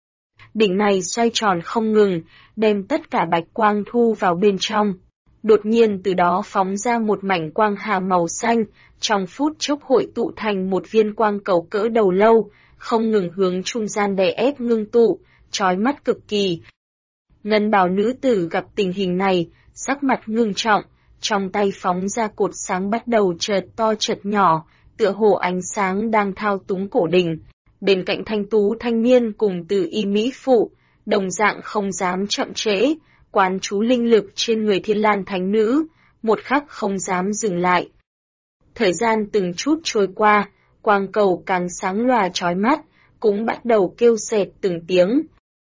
Đỉnh này xoay tròn không ngừng, đem tất cả bạch quang thu vào bên trong. Đột nhiên từ đó phóng ra một mảnh quang hà màu xanh, trong phút chốc hội tụ thành một viên quang cầu cỡ đầu lâu, không ngừng hướng trung gian đè ép ngưng tụ, chói mắt cực kỳ. Ngân bào nữ tử gặp tình hình này, sắc mặt ngưng trọng, trong tay phóng ra cột sáng bắt đầu chợt to chợt nhỏ, tựa hồ ánh sáng đang thao túng cổ đỉnh. Bên cạnh thanh tú thanh niên cùng từ y mỹ phụ, đồng dạng không dám chậm trễ, quán chú linh lực trên người Thiên Lan thánh nữ, một khắc không dám dừng lại. Thời gian từng chút trôi qua, quang cầu càng sáng lòa chói mắt, cũng bắt đầu kêu xẹt từng tiếng.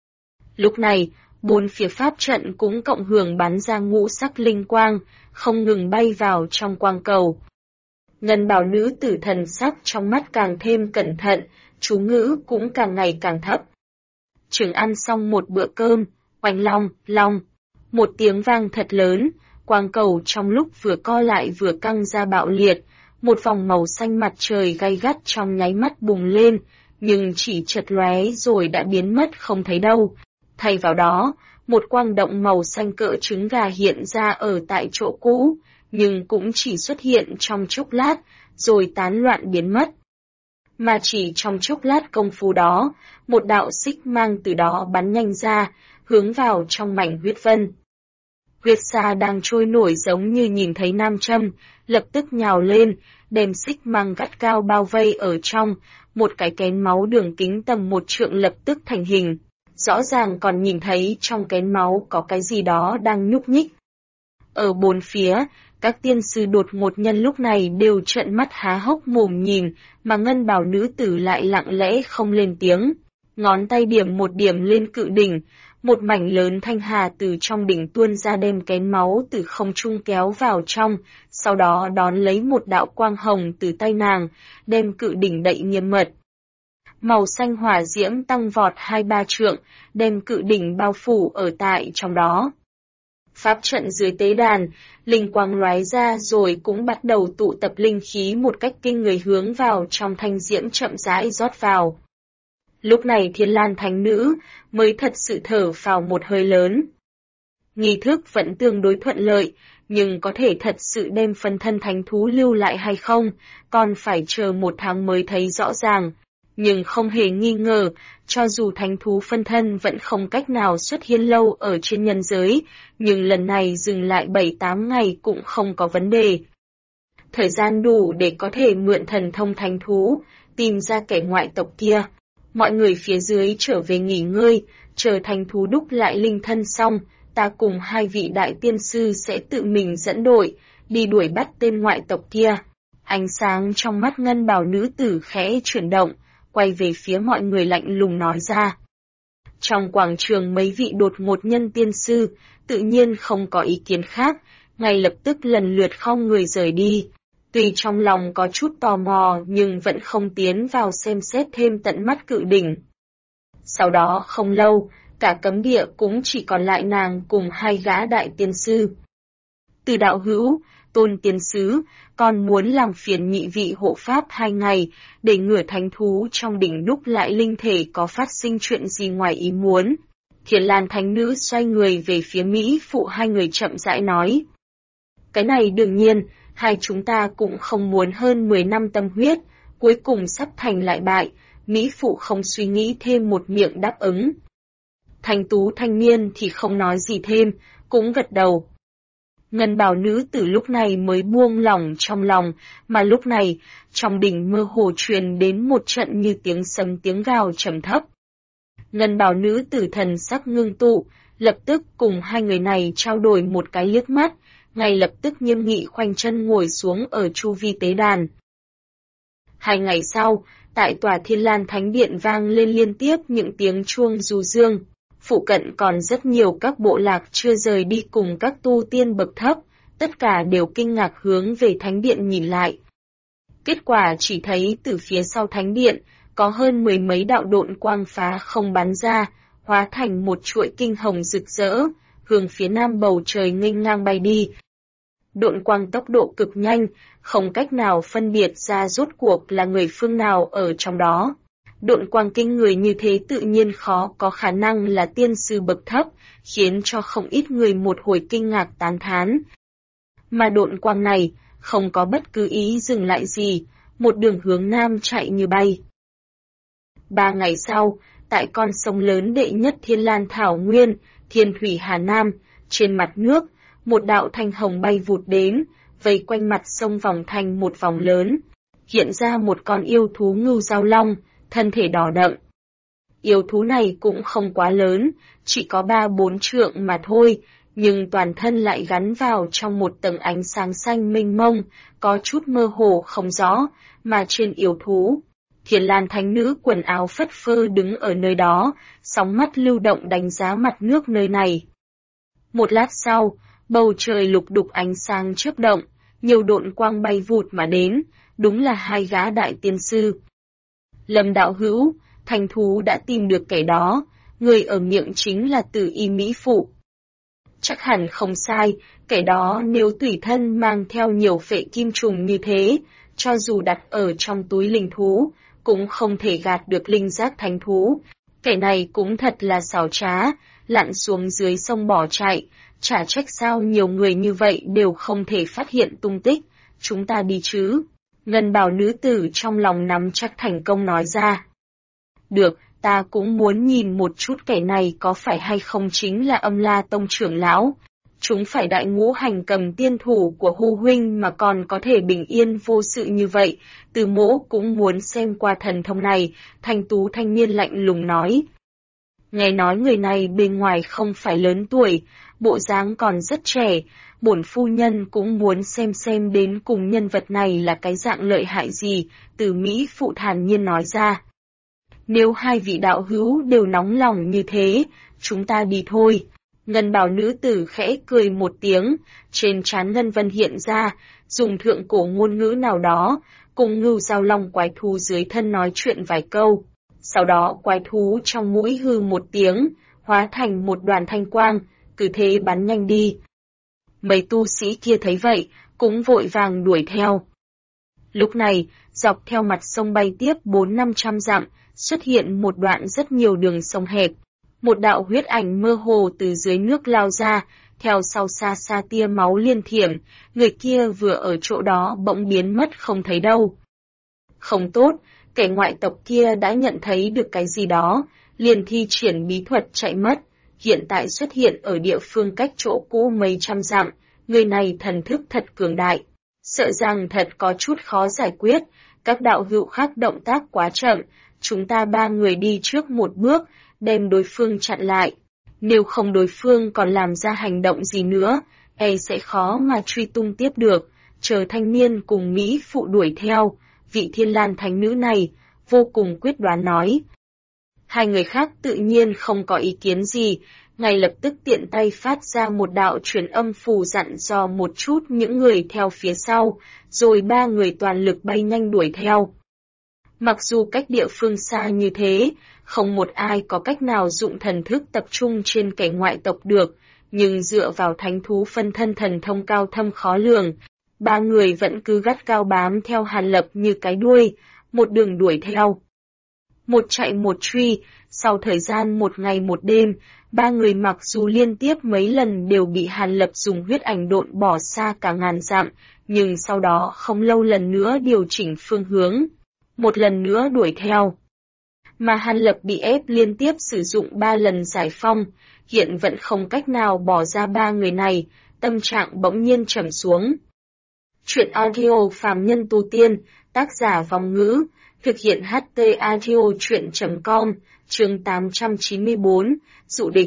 Lúc này, 4 phía pháp trận cũng cộng hưởng bắn ra ngũ sắc linh quang, không ngừng bay vào trong quang cầu. Ngân bào nữ tử thần sắc trong mắt càng thêm cẩn thận, chú ngữ cũng càng ngày càng thấp. Chừng ăn xong một bữa cơm, oanh long, một tiếng vang thật lớn, quang cầu trong lúc vừa co lại vừa căng ra bạo liệt, một vòng màu xanh mặt trời gay gắt trong nháy mắt bùng lên, nhưng chỉ chợt lóe rồi đã biến mất không thấy đâu. Thay vào đó, một quang động màu xanh cỡ trứng gà hiện ra ở tại chỗ cũ, nhưng cũng chỉ xuất hiện trong chốc lát, rồi tán loạn biến mất. Mà chỉ trong chốc lát công phu đó, một đạo xích mang từ đó bắn nhanh ra, hướng vào trong mảnh huyết vân. Huyết xa đang trôi nổi giống như nhìn thấy nam châm, lập tức nhào lên, đem xích mang gắt cao bao vây ở trong, một cái kén máu đường kính tầm 1 trượng lập tức thành hình. Rõ ràng còn nhìn thấy trong kén máu có cái gì đó đang nhúc nhích. Ở 4 phía, các tiên sư đột ngột nhân lúc này đều trợn mắt há hốc mồm nhìn, mà ngân bào nữ tử lại lặng lẽ không lên tiếng. Ngón tay điểm một điểm lên cự đỉnh, một mảnh lớn thanh hà từ trong đỉnh tuôn ra đem kén máu từ không trung kéo vào trong, sau đó đón lấy một đạo quang hồng từ tay nàng, đem cự đỉnh đậy nghiêm mật. Màu xanh hỏa diễm tăng vọt 2-3 trượng, đem cự đỉnh bao phủ ở tại trong đó. Pháp trận dưới tế đàn, linh quang lóe ra rồi cũng bắt đầu tụ tập linh khí một cách kinh người hướng vào trong thanh diễm chậm rãi rót vào. Lúc này Thiên Lan thánh nữ mới thật sự thở phào một hơi lớn. Nghi thức vẫn tương đối thuận lợi, nhưng có thể thật sự đem phân thân thánh thú lưu lại hay không, còn phải chờ 1 tháng mới thấy rõ ràng. Nhưng không hề nghi ngờ, cho dù thánh thú phân thân vẫn không cách nào xuất hiện lâu ở trên nhân giới, nhưng lần này dừng lại 7-8 ngày cũng không có vấn đề. Thời gian đủ để có thể mượn thần thông thánh thú, tìm ra kẻ ngoại tộc kia. Mọi người phía dưới trở về nghỉ ngơi, chờ thánh thú đúc lại linh thân xong, ta cùng 2 vị đại tiên sư sẽ tự mình dẫn đội, đi đuổi bắt tên ngoại tộc kia. Ánh sáng trong mắt ngân bào nữ tử khẽ chuyển động, quay về phía mọi người lạnh lùng nói ra. Trong quảng trường mấy vị đột ngột nhân tiên sư, tự nhiên không có ý kiến khác, ngay lập tức lần lượt khom người rời đi. Tuy trong lòng có chút tò mò nhưng vẫn không tiến vào xem xét thêm tận mắt cự đỉnh. Sau đó không lâu, cả cấm địa cũng chỉ còn lại nàng cùng hai gã đại tiên sư. Từ đạo hữu, Tôn tiên sứ, còn muốn làm phiền nhị vị hộ pháp 2 ngày, để ngửa thánh thú trong đỉnh đúc lại linh thể có phát sinh chuyện gì ngoài ý muốn. Thiền Lan thánh nữ xoay người về phía Mỹ phụ hai người chậm rãi nói. Cái này đương nhiên, hai chúng ta cũng không muốn hơn 10 năm tâm huyết, cuối cùng sắp thành lại bại, Mỹ phụ không suy nghĩ thêm một miệng đáp ứng. Thanh tú thanh niên thì không nói gì thêm, cũng gật đầu. Ngân bào nữ tử lúc này mới buông lỏng trong lòng, mà lúc này, trong đỉnh mơ hồ truyền đến một trận như tiếng sấm tiếng gào trầm thấp. Ngân bào nữ tử thần sắc ngưng tụ, lập tức cùng hai người này trao đổi một cái liếc mắt, ngay lập tức nghiêm nghị khoanh chân ngồi xuống ở chu vi tế đàn. 2 ngày sau, tại tòa Thiên Lan Thánh Điện vang lên liên tiếp những tiếng chuông du dương. Phụ cận còn rất nhiều các bộ lạc chưa rời đi cùng các tu tiên bậc thấp, tất cả đều kinh ngạc hướng về Thánh Điện nhìn lại. Kết quả chỉ thấy từ phía sau Thánh Điện, có hơn 10 mấy đạo độn quang phá không bắn ra, hóa thành một chuỗi kinh hồng rực rỡ, hướng phía nam bầu trời nghênh ngang bay đi. Độn quang tốc độ cực nhanh, không cách nào phân biệt ra rốt cuộc là người phương nào ở trong đó. Độn quang kinh người như thế tự nhiên khó có khả năng là tiên sư bậc thấp, khiến cho không ít người một hồi kinh ngạc tán thán. Mà độn quang này, không có bất cứ ý dừng lại gì, một đường hướng nam chạy như bay. 3 ngày sau, tại con sông lớn đệ nhất Thiên Lan Thảo Nguyên, Thiên Thủy Hà Nam, trên mặt nước, một đạo thanh hồng bay vụt đến, vây quanh mặt sông vòng thành một vòng lớn, hiện ra một con yêu thú ngưu giao long, thân thể đỏ đậm. Yêu thú này cũng không quá lớn, chỉ có 3-4 trượng mà thôi, nhưng toàn thân lại gắn vào trong một tầng ánh sáng xanh mênh mông, có chút mơ hồ không rõ, mà trên yêu thú. Thiền Lan thánh nữ quần áo phất phơ đứng ở nơi đó, sóng mắt lưu động đánh giá mặt nước nơi này. Một lát sau, bầu trời lục đục ánh sáng chớp động, nhiều độn quang bay vụt mà đến, đúng là hai gã đại tiên sư. Lâm đạo hữu, thành thú đã tìm được kẻ đó, người ở miệng chính là Tử Y Mỹ Phụ. Chắc hẳn không sai, kẻ đó nếu tùy thân mang theo nhiều phệ kim trùng như thế, cho dù đặt ở trong túi linh thú, cũng không thể gạt được linh giác thánh thú. Kẻ này cũng thật là xảo trá, lặn xuống dưới sông bỏ chạy, chả trách sao nhiều người như vậy đều không thể phát hiện tung tích, chúng ta đi chứ. Ngân bào nữ tử trong lòng nắm chắc thành công nói ra. Được, ta cũng muốn nhìn một chút kẻ này có phải hay không chính là Âm La Tông trưởng lão. Chúng phải đại ngũ hành cầm tiên thủ của Hu huynh mà còn có thể bình yên vô sự như vậy, Từ Mỗ cũng muốn xem qua thần thông này, thanh tú thanh niên lạnh lùng nói. Nghe nói người này bên ngoài không phải lớn tuổi, bộ dáng còn rất trẻ, bổn phu nhân cũng muốn xem đến cùng nhân vật này là cái dạng lợi hại gì, Từ Mỹ Phụ thản nhiên nói ra. Nếu hai vị đạo hữu đều nóng lòng như thế, chúng ta đi thôi. Ngân bào nữ tử khẽ cười một tiếng, trên trán ngân vân hiện ra, dùng thượng cổ ngôn ngữ nào đó, cùng ngưu giao long quái thú dưới thân nói chuyện vài câu. Sau đó quái thú trong mũi hư một tiếng, hóa thành một đoàn thanh quang, cứ thế bắn nhanh đi. Mấy tu sĩ kia thấy vậy, cũng vội vàng đuổi theo. Lúc này, dọc theo mặt sông bay tiếp 400-500 dặm, xuất hiện một đoạn rất nhiều đường sông hẹp. Một đạo huyết ảnh mơ hồ từ dưới nước lao ra, theo sau xa xa tia máu liên thiểm, người kia vừa ở chỗ đó bỗng biến mất không thấy đâu. Không tốt, kẻ ngoại tộc kia đã nhận thấy được cái gì đó, liền thi triển bí thuật chạy mất, hiện tại xuất hiện ở địa phương cách chỗ cũ mấy trăm dặm, người này thần thức thật cường đại. Sợ rằng thật có chút khó giải quyết, các đạo hữu khác động tác quá chậm, chúng ta 3 người đi trước một bước, đem đối phương chặn lại. Nếu không đối phương còn làm ra hành động gì nữa, sẽ khó mà truy tung tiếp được, chờ thanh niên cùng Mỹ phụ đuổi theo, vị Thiên Lan thánh nữ này, vô cùng quyết đoán nói. Hai người khác tự nhiên không có ý kiến gì, ngay lập tức tiện tay phát ra một đạo truyền âm phù dặn dò một chút những người theo phía sau, rồi ba người toàn lực bay nhanh đuổi theo. Mặc dù cách địa phương xa như thế, không một ai có cách nào dụng thần thức tập trung trên kẻ ngoại tộc được, nhưng dựa vào thánh thú phân thân thần thông cao thâm khó lường, ba người vẫn cứ gắt gao bám theo Hàn Lập như cái đuôi, một đường đuổi theo. Một chạy một truy, sau thời gian một ngày một đêm, ba người mặc dù liên tiếp mấy lần đều bị Hàn Lập dùng huyết ảnh độn bỏ xa cả ngàn dặm, nhưng sau đó không lâu lần nữa điều chỉnh phương hướng, một lần nữa đuổi theo. Mà Hàn Lập bị ép liên tiếp sử dụng 3 lần giải phong, hiện vẫn không cách nào bỏ ra ba người này, tâm trạng bỗng nhiên trầm xuống. Chuyện audio phàm nhân tu tiên, tác giả Vong Ngữ, thực hiện HT audio chuyện.com, chương 894, dụ địch.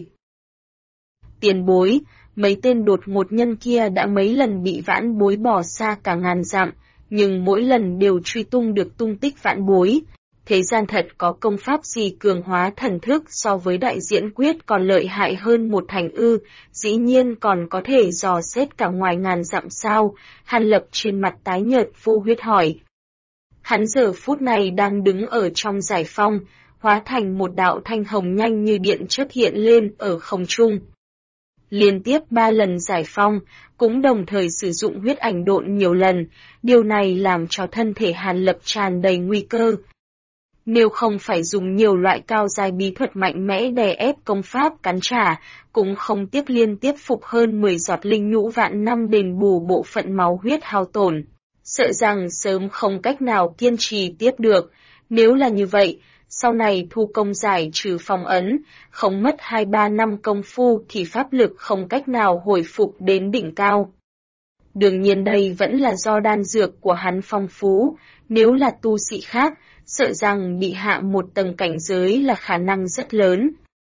Tiền bối, mấy tên đột ngột nhân kia đã mấy lần bị vãn bối bỏ xa cả ngàn dặm, nhưng mỗi lần đều truy tung được tung tích vãn bối. Thế gian thật có công pháp gì cường hóa thần thức so với đại diễn quyết còn lợi hại hơn một thành ư, dĩ nhiên còn có thể dò xét cả ngoài ngàn dặm sao, Hàn Lập trên mặt tái nhợt vô huyết hỏi. Hắn giờ phút này đang đứng ở trong giải phong, hóa thành một đạo thanh hồng nhanh như điện chớp hiện lên ở không trung. Liên tiếp 3 lần giải phong, cũng đồng thời sử dụng huyết ảnh độn nhiều lần, điều này làm cho thân thể Hàn Lập tràn đầy nguy cơ. Nếu không phải dùng nhiều loại cao giai bí thuật mạnh mẽ đè ép công pháp cắn trả, cũng không tiếc liên tiếp phục hơn 10 giọt linh nhũ vạn năm đền bù bộ phận máu huyết hao tổn. Sợ rằng sớm không cách nào kiên trì tiếp được, nếu là như vậy, sau này thu công giải trừ phong ấn, không mất 2-3 năm công phu thì pháp lực không cách nào hồi phục đến đỉnh cao. Đương nhiên đây vẫn là do đan dược của hắn phong phú, nếu là tu sĩ khác, sợ rằng bị hạ một tầng cảnh giới là khả năng rất lớn.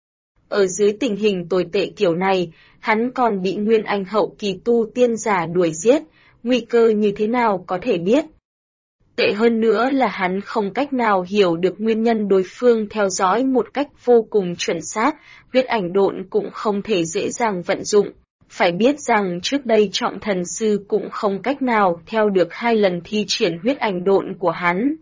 Ở dưới tình hình tồi tệ kiểu này, hắn còn bị Nguyên Anh hậu kỳ tu tiên giả đuổi giết, nguy cơ như thế nào có thể biết. Tệ hơn nữa là hắn không cách nào hiểu được nguyên nhân đối phương theo dõi một cách vô cùng chuẩn xác, huyết ảnh độn cũng không thể dễ dàng vận dụng. Phải biết rằng trước đây Trọng Thần Sư cũng không cách nào theo được 2 lần thi triển huyết ảnh độn của hắn.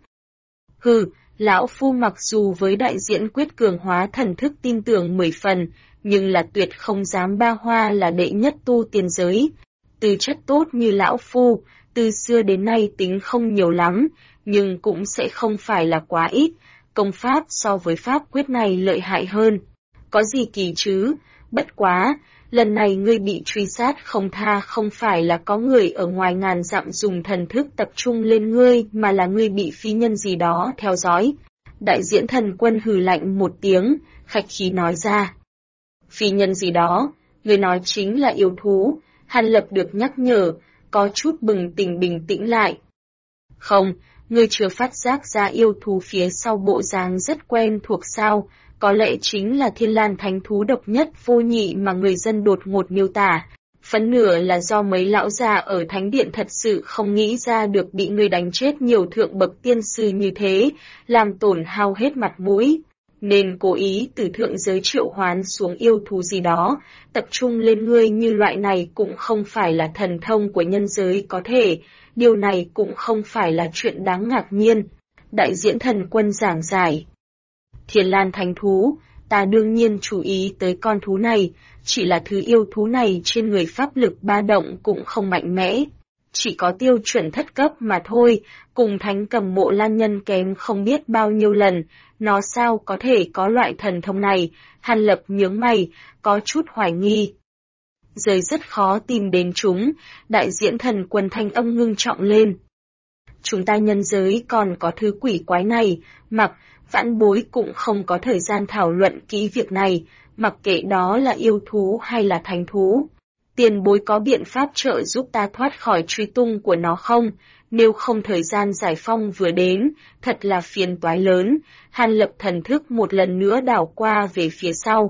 Hừ, lão phu mặc dù với đại diễn quyết cường hóa thần thức tin tưởng 10 phần, nhưng là tuyệt không dám ba hoa là đệ nhất tu tiên giới. Tư chất tốt như lão phu, từ xưa đến nay tính không nhiều lắm, nhưng cũng sẽ không phải là quá ít, công pháp so với pháp quyết này lợi hại hơn. Có gì kỳ chứ, bất quá, lần này ngươi bị truy sát không tha không phải là có người ở ngoài ngàn dặm dùng thần thức tập trung lên ngươi mà là ngươi bị phi nhân gì đó theo dõi. Đại diễn thần quân hừ lạnh một tiếng, khách khí nói ra. Phi nhân gì đó, ngươi nói chính là yêu thú, Hàn Lập được nhắc nhở, có chút bừng tỉnh bình tĩnh lại. Không, ngươi chưa phát giác ra yêu thú phía sau bộ dáng rất quen thuộc sao, có lẽ chính là Thiên Lan thánh thú độc nhất vô nhị mà người dân đột ngột miêu tả. Phần nửa là do mấy lão già ở thánh điện thật sự không nghĩ ra được bị ngươi đánh chết nhiều thượng bậc tiên sư như thế, làm tổn hao hết mặt mũi, nên cố ý từ thượng giới triệu hoán xuống yêu thú gì đó, tập trung lên ngươi như loại này cũng không phải là thần thông của nhân giới có thể, điều này cũng không phải là chuyện đáng ngạc nhiên. Đại diễn thần quân giảng giải. Thiên Lan thánh thú, ta đương nhiên chú ý tới con thú này, chỉ là thứ yêu thú này trên người pháp lực ba động cũng không mạnh mẽ, chỉ có tiêu chuẩn thất cấp mà thôi, cùng thánh cầm mộ lan nhân kém không biết bao nhiêu lần, nó sao có thể có loại thần thông này, Hàn Lập nhướng mày, có chút hoài nghi. Rời rất khó tìm đến chúng, đại diễn thần quân thanh âm ngưng trọng lên. Chúng ta nhân giới còn có thứ quỷ quái này, mặc vãn bối cũng không có thời gian thảo luận kỹ việc này, mặc kệ đó là yêu thú hay là thánh thú. Tiền bối có biện pháp trợ giúp ta thoát khỏi truy tung của nó không? Nếu không thời gian giải phong vừa đến, thật là phiền toái lớn. Hàn Lập thần thức một lần nữa đảo qua về phía sau.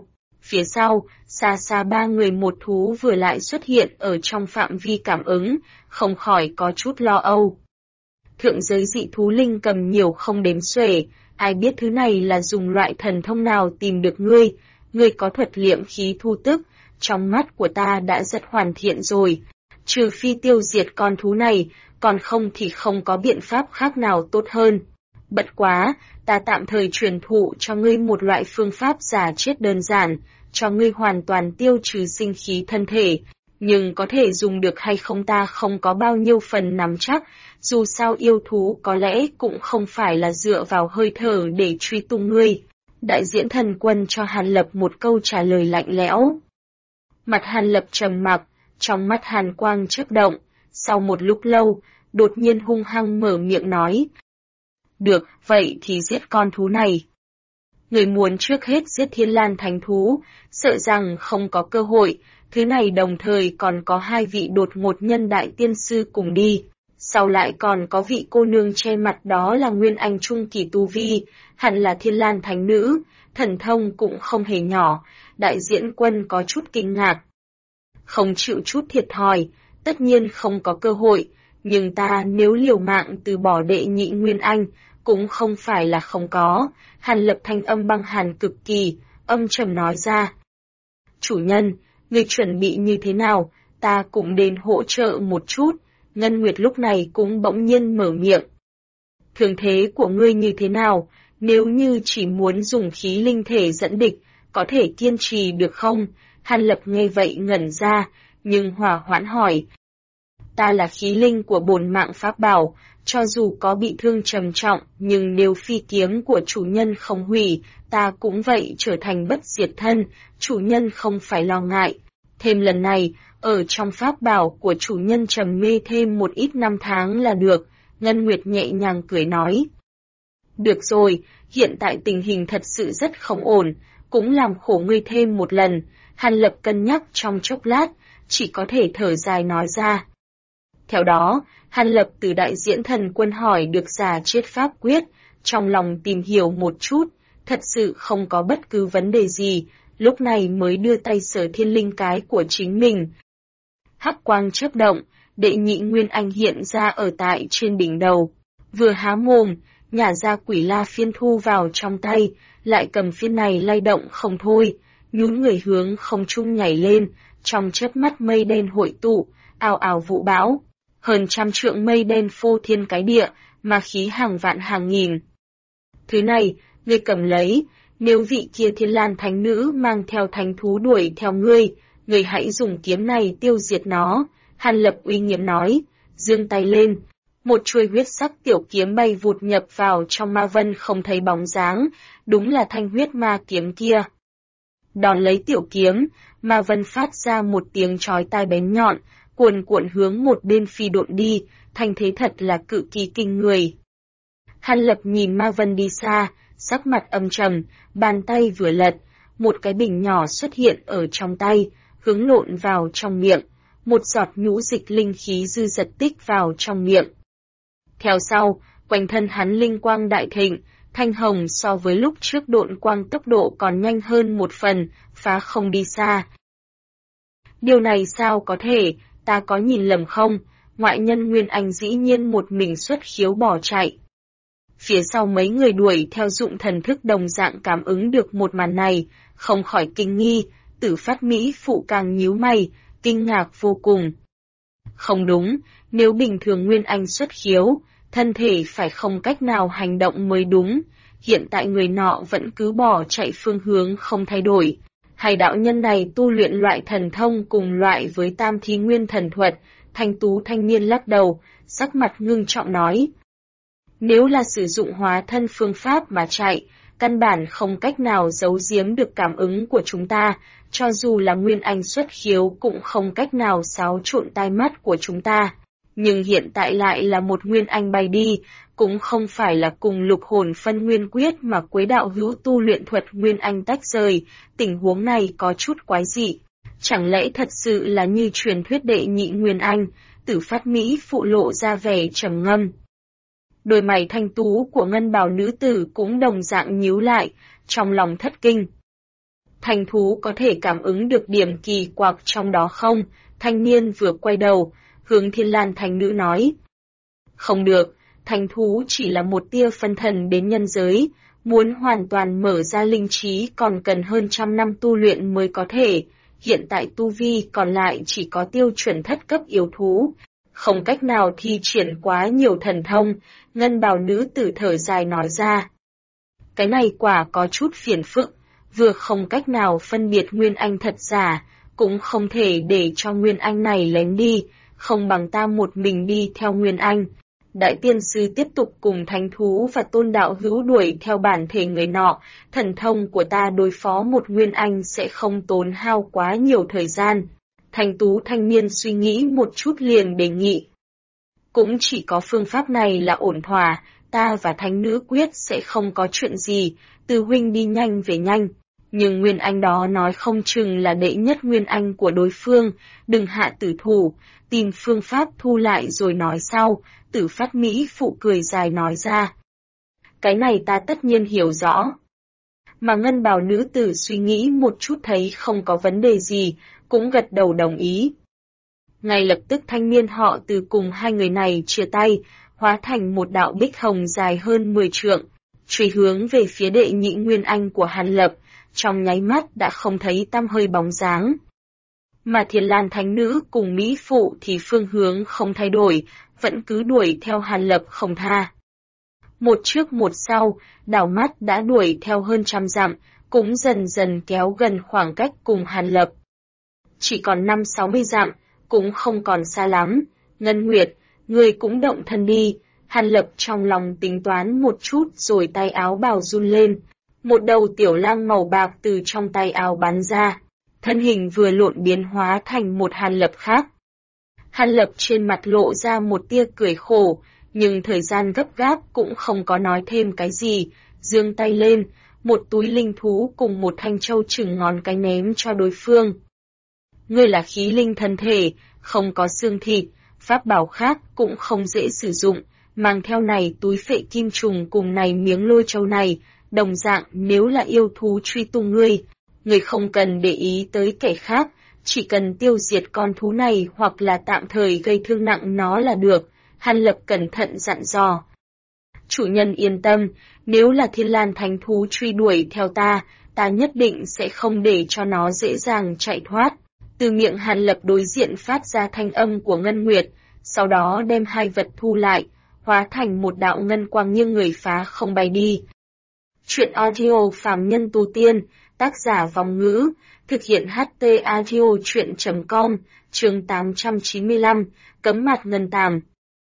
Phía sau, xa xa ba người một thú vừa lại xuất hiện ở trong phạm vi cảm ứng, không khỏi có chút lo âu. Thượng giới dị thú linh cầm nhiều không đếm xuể, ai biết thứ này là dùng loại thần thông nào tìm được ngươi có thuật liệm khí thu tức, trong mắt của ta đã rất hoàn thiện rồi. Trừ phi tiêu diệt con thú này, còn không thì không có biện pháp khác nào tốt hơn. Bất quá, ta tạm thời truyền thụ cho ngươi một loại phương pháp giả chết đơn giản, cho ngươi hoàn toàn tiêu trừ sinh khí thân thể, nhưng có thể dùng được hay không ta không có bao nhiêu phần nắm chắc, dù sao yêu thú có lẽ cũng không phải là dựa vào hơi thở để truy tung ngươi. Đại diễn thần quân cho Hàn Lập một câu trả lời lạnh lẽo. Mặt Hàn Lập trầm mặc, trong mắt hàn quang chớp động, sau một lúc lâu, đột nhiên hung hăng mở miệng nói. Được, vậy thì giết con thú này. Người muốn trước hết giết Thiên Lan Thánh Thú, sợ rằng không có cơ hội, thứ này đồng thời còn có hai vị đột ngột nhân đại tiên sư cùng đi. Sau lại còn có vị cô nương che mặt đó là Nguyên Anh Trung Kỳ Tu Vi, hẳn là Thiên Lan Thánh Nữ, thần thông cũng không hề nhỏ, đại diễn quân có chút kinh ngạc. Không chịu chút thiệt thòi, tất nhiên không có cơ hội, nhưng ta nếu liều mạng từ bỏ đệ nhị Nguyên Anh, cũng không phải là không có. Hàn Lập thanh âm băng hàn cực kỳ, âm trầm nói ra. Chủ nhân, người chuẩn bị như thế nào, ta cũng đến hỗ trợ một chút. Ngân Nguyệt lúc này cũng bỗng nhiên mở miệng. Thương thế của ngươi như thế nào, nếu như chỉ muốn dùng khí linh thể dẫn địch, có thể kiên trì được không? Hàn Lập nghe vậy ngẩn ra, nhưng hòa hoãn hỏi. Ta là khí linh của bổn mạng pháp bảo, cho dù có bị thương trầm trọng, nhưng nếu phi kiếm của chủ nhân không hủy, ta cũng vậy trở thành bất diệt thân, chủ nhân không phải lo ngại. Thêm lần này, ở trong pháp bảo của chủ nhân trầm mê thêm một ít năm tháng là được, Ngân Nguyệt nhẹ nhàng cười nói. Được rồi, hiện tại tình hình thật sự rất không ổn, cũng làm khổ ngươi thêm một lần. Hàn Lập cân nhắc trong chốc lát, chỉ có thể thở dài nói ra. Theo đó, Hàn Lập từ đại diễn thần quân hỏi được giả chết pháp quyết, trong lòng tìm hiểu một chút, thật sự không có bất cứ vấn đề gì, lúc này mới đưa tay sờ thiên linh cái của chính mình. Hắc quang chớp động, đệ nhị Nguyên Anh hiện ra ở tại trên đỉnh đầu. Vừa há mồm, nhả ra quỷ la phiên thu vào trong tay, lại cầm phiên này lay động không thôi, nhún người hướng không trung nhảy lên, trong chớp mắt mây đen hội tụ, ào ào vũ bão. Hơn 100 trượng mây đen phô thiên cái địa, mà khí hàng vạn hàng nghìn. Thứ này, ngươi cầm lấy, nếu vị kia Thiên Lan Thánh Nữ mang theo thánh thú đuổi theo ngươi hãy dùng kiếm này tiêu diệt nó. Hàn Lập uy nghiêm nói, giương tay lên, một chuôi huyết sắc tiểu kiếm bay vụt nhập vào trong ma vân không thấy bóng dáng, đúng là thanh huyết ma kiếm kia. Đón lấy tiểu kiếm, ma vân phát ra một tiếng chói tai bén nhọn, cuồn cuộn hướng một bên phi độn đi, thanh thế thật là cự kỳ kinh người. Hàn Lập nhìn ma vân đi xa, sắc mặt âm trầm, bàn tay vừa lật, một cái bình nhỏ xuất hiện ở trong tay, hướng lộn vào trong miệng, một giọt nhũ dịch linh khí dư dật tích vào trong miệng. Theo sau, quanh thân hắn linh quang đại thịnh, thanh hồng so với lúc trước độn quang tốc độ còn nhanh hơn một phần, phá không đi xa. Điều này sao có thể, ta có nhìn lầm không? Ngoại nhân Nguyên Anh dĩ nhiên một mình xuất khiếu bỏ chạy. Phía sau mấy người đuổi theo dụng thần thức đồng dạng cảm ứng được một màn này, không khỏi kinh nghi, Tử Phát Mỹ phụ càng nhíu mày, kinh ngạc vô cùng. Không đúng, nếu bình thường Nguyên Anh xuất khiếu, thân thể phải không cách nào hành động mới đúng, hiện tại người nọ vẫn cứ bỏ chạy phương hướng không thay đổi. Hai đạo nhân này tu luyện loại thần thông cùng loại với Tam Thí Nguyên thần thuật, Thanh Tú thanh niên lắc đầu, sắc mặt ngưng trọng nói. Nếu là sử dụng hóa thân phương pháp mà chạy, căn bản không cách nào giấu giếm được cảm ứng của chúng ta, cho dù là Nguyên Anh xuất khiếu cũng không cách nào xáo trộn tai mắt của chúng ta. Nhưng hiện tại lại là một Nguyên Anh bay đi, cũng không phải là cùng lục hồn phân nguyên quyết mà Quế đạo hữu tu luyện thuật Nguyên Anh tách rời, tình huống này có chút quái dị. Chẳng lẽ thật sự là như truyền thuyết đệ nhị Nguyên Anh? Tử Phát Mỹ phụ lộ ra vẻ trầm ngâm. Đôi mày thanh tú của ngân bào nữ tử cũng đồng dạng nhíu lại, trong lòng thất kinh. Thành thú có thể cảm ứng được điểm kỳ quặc trong đó không? Thanh niên vừa quay đầu, hướng Thiên Lan Thánh Nữ nói. Không được, thành thú chỉ là một tia phân thần đến nhân giới, muốn hoàn toàn mở ra linh trí còn cần hơn 100 năm tu luyện mới có thể. Hiện tại tu vi còn lại chỉ có tiêu chuẩn thất cấp yêu thú, không cách nào thi triển quá nhiều thần thông, ngân bào nữ tử thở dài nói ra. Cái này quả có chút phiền phức, vừa không cách nào phân biệt Nguyên Anh thật giả, cũng không thể để cho Nguyên Anh này lén đi, không bằng ta một mình đi theo Nguyên Anh. Đại tiên sư tiếp tục cùng thánh thú và tôn đạo hữu đuổi theo bản thể người nọ, thần thông của ta đối phó một Nguyên Anh sẽ không tốn hao quá nhiều thời gian. Thanh tú thanh niên suy nghĩ một chút liền đề nghị. Cũng chỉ có phương pháp này là ổn thỏa, ta và thánh nữ quyết sẽ không có chuyện gì, từ huynh đi nhanh về nhanh. Nhưng Nguyên Anh đó nói không chừng là đệ nhất Nguyên Anh của đối phương, đừng hạ tử thủ, tìm phương pháp thu lại rồi nói sau, Tử Phát Mỹ phụ cười dài nói ra. Cái này ta tất nhiên hiểu rõ. Mà ngân bào nữ tử suy nghĩ một chút thấy không có vấn đề gì, cũng gật đầu đồng ý. Ngay lập tức thanh niên họ Từ cùng hai người này chia tay, hóa thành một đạo bích hồng dài hơn 10 trượng, truy hướng về phía đệ nhị Nguyên Anh của Hàn Lập, trong nháy mắt đã không thấy tăm hơi bóng dáng. Mà Thiên Lan Thánh Nữ cùng Mỹ Phụ thì phương hướng không thay đổi, vẫn cứ đuổi theo Hàn Lập không tha. Một trước một sau, đảo mắt đã đuổi theo hơn 100 dặm, cũng dần dần kéo gần khoảng cách cùng Hàn Lập. Chỉ còn 50-60 dặm, cũng không còn xa lắm. Ngân Nguyệt, người cũng động thân đi. Hàn Lập trong lòng tính toán một chút rồi tay áo bào run lên. Một đầu tiểu lang màu bạc từ trong tay áo bắn ra. Thân hình vừa lộn biến hóa thành một Hàn Lập khác. Hàn Lập trên mặt lộ ra một tia cười khổ, nhưng thời gian gấp gáp cũng không có nói thêm cái gì, giương tay lên, một túi linh thú cùng một thanh châu chừng ngón cái ném cho đối phương. Ngươi là khí linh thân thể, không có xương thịt, pháp bảo khác cũng không dễ sử dụng, mang theo này túi phệ kim trùng cùng này miếng lôi châu này, đồng dạng nếu là yêu thú truy tung ngươi không cần để ý tới kẻ khác, chỉ cần tiêu diệt con thú này hoặc là tạm thời gây thương nặng nó là được. Hàn Lập cẩn thận dặn dò. Chủ nhân yên tâm, nếu là Thiên Lan Thánh Thú truy đuổi theo ta nhất định sẽ không để cho nó dễ dàng chạy thoát. Từ miệng Hàn Lập đối diện phát ra thanh âm của Ngân Nguyệt, sau đó đem hai vật thu lại, hóa thành một đạo ngân quang nghiêng người phá không bay đi. Chuyện audio phàm nhân tu tiên, tác giả Vòng Ngữ, thực hiện HT audio chuyện.com, chương 895, cấm mặt ngân tàm.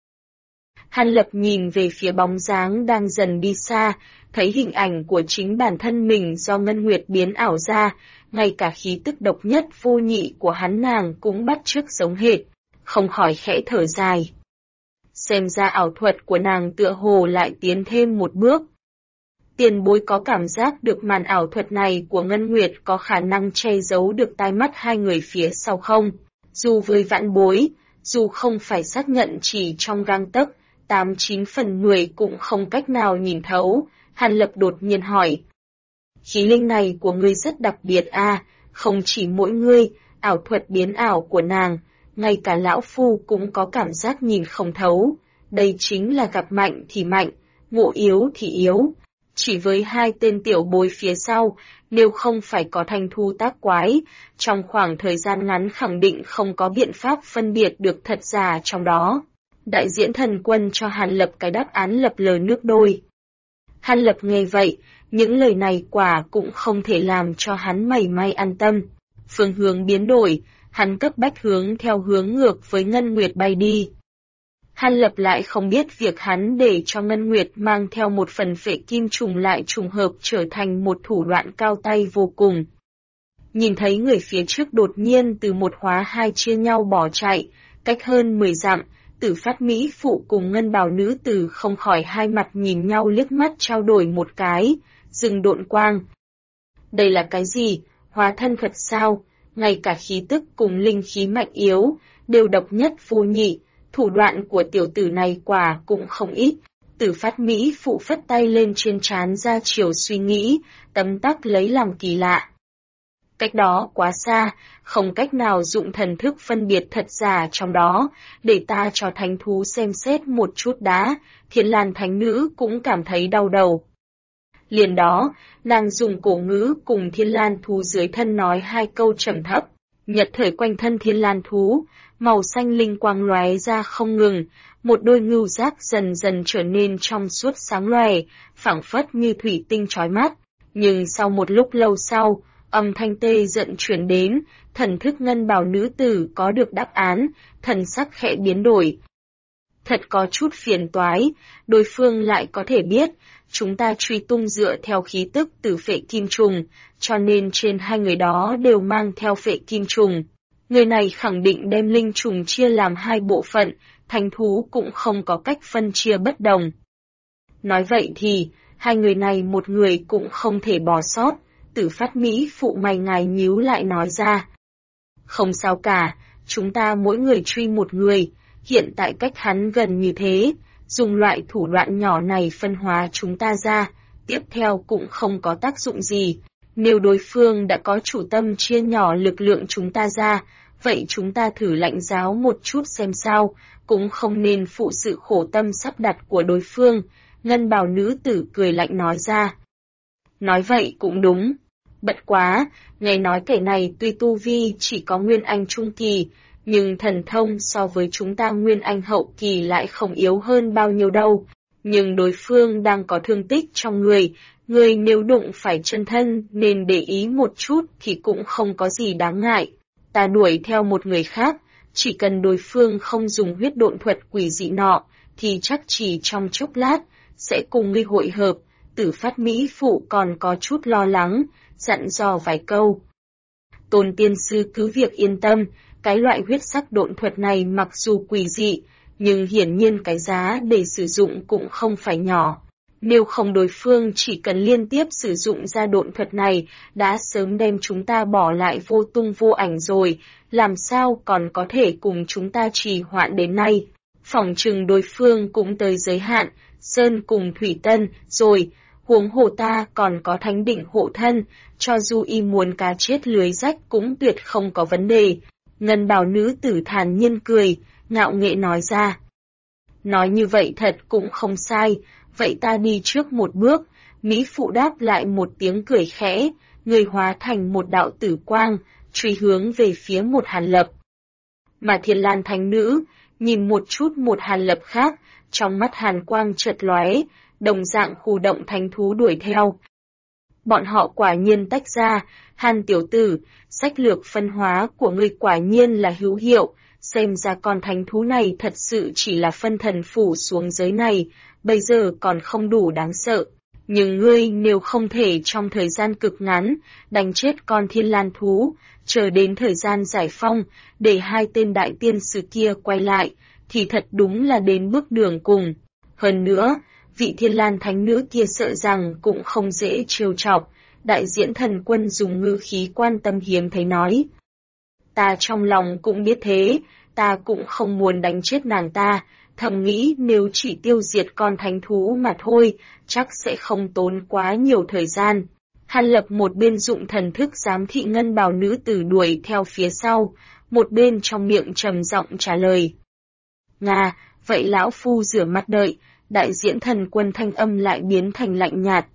Hàn Lập nhìn về phía bóng dáng đang dần đi xa, thấy hình ảnh của chính bản thân mình do Ngân Nguyệt biến ảo ra, ngay cả khí tức độc nhất vô nhị của hắn nàng cũng bắt chước giống hệt, không khỏi khẽ thở dài. Xem ra ảo thuật của nàng tựa hồ lại tiến thêm một bước. Tiền bối có cảm giác được màn ảo thuật này của Ngân Nguyệt có khả năng che giấu được tai mắt hai người phía sau không? Dù với vãn bối, dù không phải xác nhận chỉ trong gang tấc, 89 phần 10 cũng không cách nào nhìn thấu, Hàn Lập đột nhiên hỏi. Khí linh này của ngươi rất đặc biệt không chỉ mỗi ngươi, ảo thuật biến ảo của nàng, ngay cả lão phu cũng có cảm giác nhìn không thấu, đây chính là gặp mạnh thì mạnh, ngộ yếu thì yếu. Chỉ với hai tên tiểu bối phía sau, nếu không phải có thanh thu tác quái, trong khoảng thời gian ngắn khẳng định không có biện pháp phân biệt được thật giả trong đó. Đại diễn thần quân cho Hàn Lập cái đáp án lập lờ nước đôi. Hàn Lập nghe vậy, những lời này quả cũng không thể làm cho hắn mảy may an tâm. Phương hướng biến đổi, hắn cấp bách hướng theo hướng ngược với Ngân Nguyệt bay đi. Hàn Lập lại không biết việc hắn để cho Ngân Nguyệt mang theo một phần phệ kim trùng lại trùng hợp trở thành một thủ đoạn cao tay vô cùng. Nhìn thấy người phía trước đột nhiên từ một hóa hai chia nhau bỏ chạy, cách hơn 10 dặm, Tử Phát Mỹ phụ cùng Ngân Bào nữ tử không khỏi hai mặt nhìn nhau liếc mắt trao đổi một cái, dừng độn quang. Đây là cái gì? Hóa thân Phật sao? Ngay cả khí tức cùng linh khí mạnh yếu, đều độc nhất vô nhị, thủ đoạn của tiểu tử này quả cũng không ít. Tử Phát Mỹ phụ phất tay lên trên trán ra chiều suy nghĩ, tấm tắc lấy làm kỳ lạ. cách đó quá xa, không cách nào dụng thần thức phân biệt thật giả trong đó, để ta cho thánh thú xem xét một chút đã, Thiên Lan thánh nữ cũng cảm thấy đau đầu. Liền đó, nàng dùng cổ ngữ cùng Thiên Lan thú dưới thân nói hai câu trầm thấp, nhật thời quanh thân Thiên Lan thú, màu xanh linh quang lóe ra không ngừng, một đôi ngưu giác dần dần trở nên trong suốt sáng loè, phảng phất như thủy tinh chói mắt. Nhưng sau một lúc lâu sau, âm thanh tê giận truyền đến, thần thức ngân bào nữ tử có được đáp án, thần sắc khẽ biến đổi. Thật có chút phiền toái, đối phương lại có thể biết, chúng ta truy tung dựa theo khí tức từ phệ kim trùng, cho nên trên hai người đó đều mang theo phệ kim trùng. Người này khẳng định đem linh trùng chia làm hai bộ phận, thánh thú cũng không có cách phân chia bất đồng. Nói vậy thì, hai người này một người cũng không thể bỏ sót, Tử Phát Mỹ phụ mày ngài nhíu lại nói ra. Không sao cả, chúng ta mỗi người truy một người, hiện tại cách hắn gần như thế, dùng loại thủ đoạn nhỏ này phân hóa chúng ta ra, tiếp theo cũng không có tác dụng gì. Nếu đối phương đã có chủ tâm chia nhỏ lực lượng chúng ta ra, vậy chúng ta thử lãnh giáo một chút xem sao, cũng không nên phụ sự khổ tâm sắp đặt của đối phương, ngân bào nữ tử cười lạnh nói ra. Nói vậy cũng đúng. Bất quá, nghe nói kẻ này tuy tu vi chỉ có Nguyên Anh Trung Kỳ, nhưng thần thông so với chúng ta Nguyên Anh Hậu Kỳ lại không yếu hơn bao nhiêu đâu. Nhưng đối phương đang có thương tích trong người nếu đụng phải chân thân nên để ý một chút thì cũng không có gì đáng ngại. Ta đuổi theo một người khác, chỉ cần đối phương không dùng huyết độn thuật quỷ dị nọ, thì chắc chỉ trong chốc lát, sẽ cùng ngươi hội hợp. Tử Phát Mỹ phụ còn có chút lo lắng, dặn dò vài câu. Tôn tiên sư cứ việc yên tâm, cái loại huyết sắc độn thuật này mặc dù quỷ dị, nhưng hiển nhiên cái giá để sử dụng cũng không phải nhỏ. Nếu không đối phương chỉ cần liên tiếp sử dụng ra độn thuật này, đã sớm đem chúng ta bỏ lại vô tung vô ảnh rồi, làm sao còn có thể cùng chúng ta trì hoãn đến nay. Phỏng chừng đối phương cũng tới giới hạn, Sơn cùng Thủy Tân, rồi, huống hồ ta còn có thánh định hộ thân, cho dù y muốn cá chết lưới rách cũng tuyệt không có vấn đề. Ngân bào nữ tử thản nhiên cười, ngạo nghệ nói ra. Nói như vậy thật cũng không sai, vậy ta đi trước một bước, Mỹ phụ đáp lại một tiếng cười khẽ, người hóa thành một đạo tử quang, truy hướng về phía một Hàn Lập. Mà Thiên Lan thánh nữ, nhìn một chút một Hàn Lập khác, trong mắt hàn quang chợt lóe, đồng dạng khu động thánh thú đuổi theo. Bọn họ quả nhiên tách ra, Hàn tiểu tử, sách lược phân hóa của ngươi quả nhiên là hữu hiệu, xem ra con thánh thú này thật sự chỉ là phân thần phủ xuống giới này, bây giờ còn không đủ đáng sợ. Nhưng ngươi nếu không thể trong thời gian cực ngắn, đánh chết con Thiên Lan thú, chờ đến thời gian giải phong, để hai tên đại tiên sử kia quay lại, thì thật đúng là đến bước đường cùng. Hơn nữa, vị Thiên Lan thánh nữ kia sợ rằng cũng không dễ trêu chọc, đại diễn thần quân dùng ngữ khí quan tâm hiếm thấy nói. Ta trong lòng cũng biết thế, ta cũng không muốn đánh chết nàng ta, thầm nghĩ nếu chỉ tiêu diệt con thánh thú mà thôi, chắc sẽ không tốn quá nhiều thời gian. Hàn Lập một bên dụng thần thức giám thị ngân bào nữ tử đuổi theo phía sau, một bên trong miệng trầm giọng trả lời. Nga, vậy lão phu rửa mặt đợi, đại diễn thần quân thanh âm lại biến thành lạnh nhạt.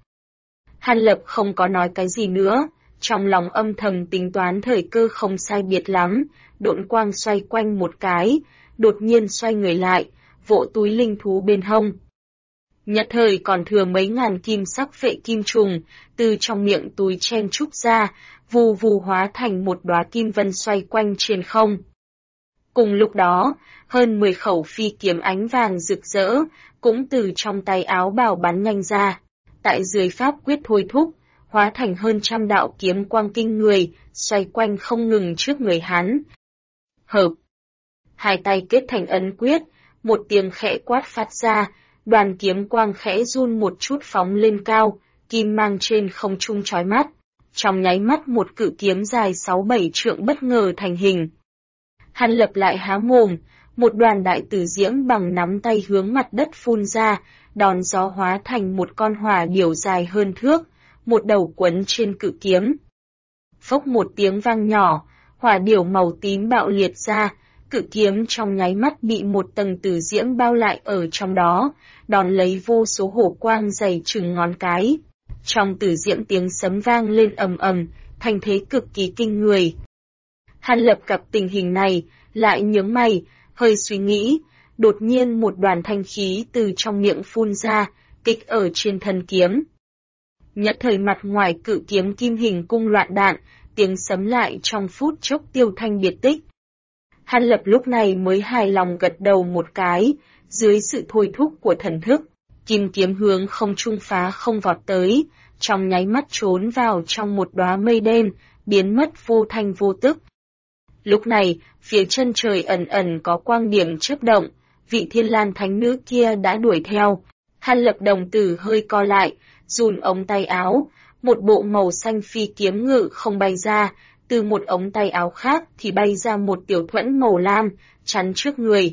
Hàn Lập không có nói cái gì nữa, trong lòng âm thầm tính toán thời cơ không sai biệt lắm, độn quang xoay quanh một cái, đột nhiên xoay người lại, vỗ túi linh thú bên hông. Nhất thời còn thừa mấy ngàn kim sắc phệ kim trùng, từ trong miệng túi chen trúc ra, vù vù hóa thành một đóa kim vân xoay quanh trên không. Cùng lúc đó, hơn 10 khẩu phi kiếm ánh vàng rực rỡ, cũng từ trong tay áo bào bắn nhanh ra. Tại dưới pháp quyết thôi thúc, hóa thành hơn trăm đạo kiếm quang kinh người, xoay quanh không ngừng trước người hắn. Hợp. Hai tay kết thành ấn quyết, một tiếng khẽ quát phát ra, đoàn kiếm quang khẽ run một chút phóng lên cao, kim mang trên không trung chói mắt. Trong nháy mắt một cự kiếm dài 6-7 trượng bất ngờ thành hình. Hàn Lập lại há mồm, một đoàn đại tử diễm bằng nắm tay hướng mặt đất phun ra, đòn gió hóa thành một con hỏa điểu dài hơn thước, một đầu quấn trên cự kiếm. Phốc một tiếng vang nhỏ, hỏa điểu màu tím bạo liệt ra, cự kiếm trong nháy mắt bị một tầng tử diễm bao lại ở trong đó, đón lấy vô số hổ quang dày chừng ngón cái. Trong tử diễm tiếng sấm vang lên ầm ầm, thành thế cực kỳ kinh người. Hàn Lập gặp tình hình này, lại nhướng mày, hơi suy nghĩ, đột nhiên một đoàn thanh khí từ trong miệng phun ra, kích ở trên thân kiếm. Nhất thời mặt ngoài cự kiếm kim hình cung loạn đạn, tiếng sấm lại trong phút chốc tiêu thanh biệt tích. Hàn Lập lúc này mới hài lòng gật đầu một cái, dưới sự thôi thúc của thần thức, kim kiếm hướng không trung phá không vọt tới, trong nháy mắt trốn vào trong một đóa mây đen, biến mất vô thanh vô tức. Lúc này, phía chân trời ẩn ẩn có quang điểm chớp động, vị Thiên Lan thánh nữ kia đã đuổi theo. Hàn Lập đồng tử hơi co lại, run ống tay áo, một bộ màu xanh phi kiếm ngự không bay ra, từ một ống tay áo khác thì bay ra một tiểu thuẫn màu lam, chắn trước người.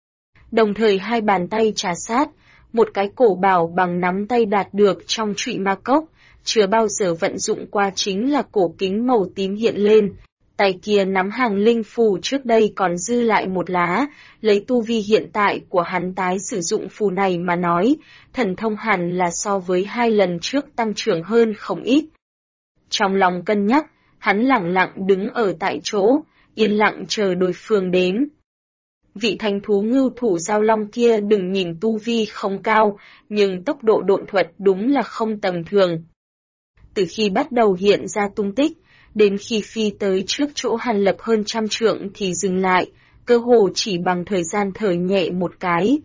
Đồng thời hai bàn tay trà sát, một cái cổ bảo bằng nắm tay đạt được trong trụy ma cốc, chưa bao giờ vận dụng qua chính là cổ kính màu tím hiện lên. Tay kia nắm hàng linh phù trước đây còn dư lại một lá, lấy tu vi hiện tại của hắn tái sử dụng phù này mà nói, thần thông hẳn là so với 2 lần trước tăng trưởng hơn không ít. Trong lòng cân nhắc, hắn lẳng lặng đứng ở tại chỗ, yên lặng chờ đối phương đến. Vị thánh thú ngưu thủ giao long kia đừng nhìn tu vi không cao, nhưng tốc độ độn thuật đúng là không tầm thường. Từ khi bắt đầu hiện ra tung tích, đến khi phi tới trước chỗ Hàn Lập hơn 100 trượng thì dừng lại, cơ hồ chỉ bằng thời gian thở nhẹ một cái.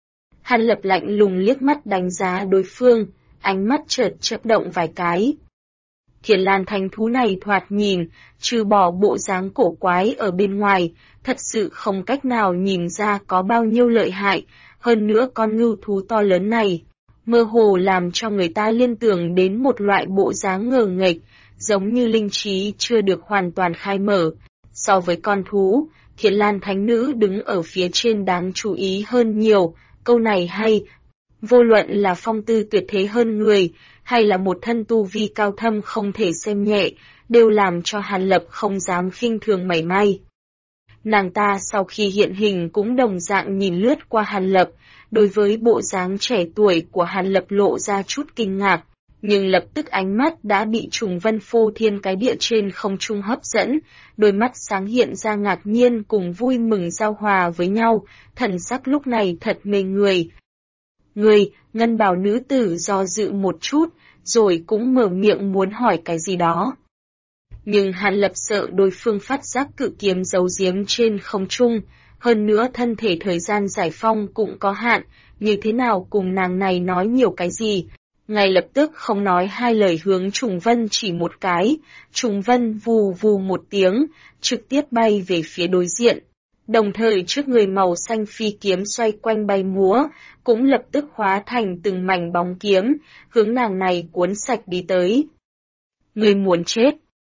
Hàn Lập lạnh lùng liếc mắt đánh giá đối phương, ánh mắt chợt chớp động vài cái. Thiên Lan thánh thú này thoạt nhìn, trừ bỏ bộ dáng cổ quái ở bên ngoài, thật sự không cách nào nhìn ra có bao nhiêu lợi hại, hơn nữa con ngưu thú to lớn này, mơ hồ làm cho người ta liên tưởng đến một loại bộ dáng ngờ nghệch, giống như linh trí chưa được hoàn toàn khai mở. So với con thú, Thiên Lan thánh nữ đứng ở phía trên đáng chú ý hơn nhiều, câu này hay. Vô luận là phong tư tuyệt thế hơn người, hay là một thân tu vi cao thâm không thể xem nhẹ, đều làm cho Hàn Lập không dám khinh thường mảy may. Nàng ta sau khi hiện hình cũng đồng dạng nhìn lướt qua Hàn Lập, đối với bộ dáng trẻ tuổi của Hàn Lập lộ ra chút kinh ngạc, nhưng lập tức ánh mắt đã bị trùng vân phô thiên cái địa trên không trung hấp dẫn, đôi mắt sáng hiện ra ngạc nhiên cùng vui mừng giao hòa với nhau, thần sắc lúc này thật mê người. Người, ngân bào nữ tử do dự một chút, rồi cũng mở miệng muốn hỏi cái gì đó. Nhưng Hàn Lập sợ đối phương phát giác cự kiếm giấu giếm trên không trung, hơn nữa thân thể thời gian giải phong cũng có hạn, như thế nào cùng nàng này nói nhiều cái gì. Ngay lập tức không nói hai lời hướng Trùng Vân chỉ một cái, Trùng Vân vù vù một tiếng, trực tiếp bay về phía đối diện. Đồng thời trước người màu xanh phi kiếm xoay quanh bay múa, cũng lập tức hóa thành từng mảnh bóng kiếm, hướng nàng này cuốn sạch đi tới. Người muốn chết.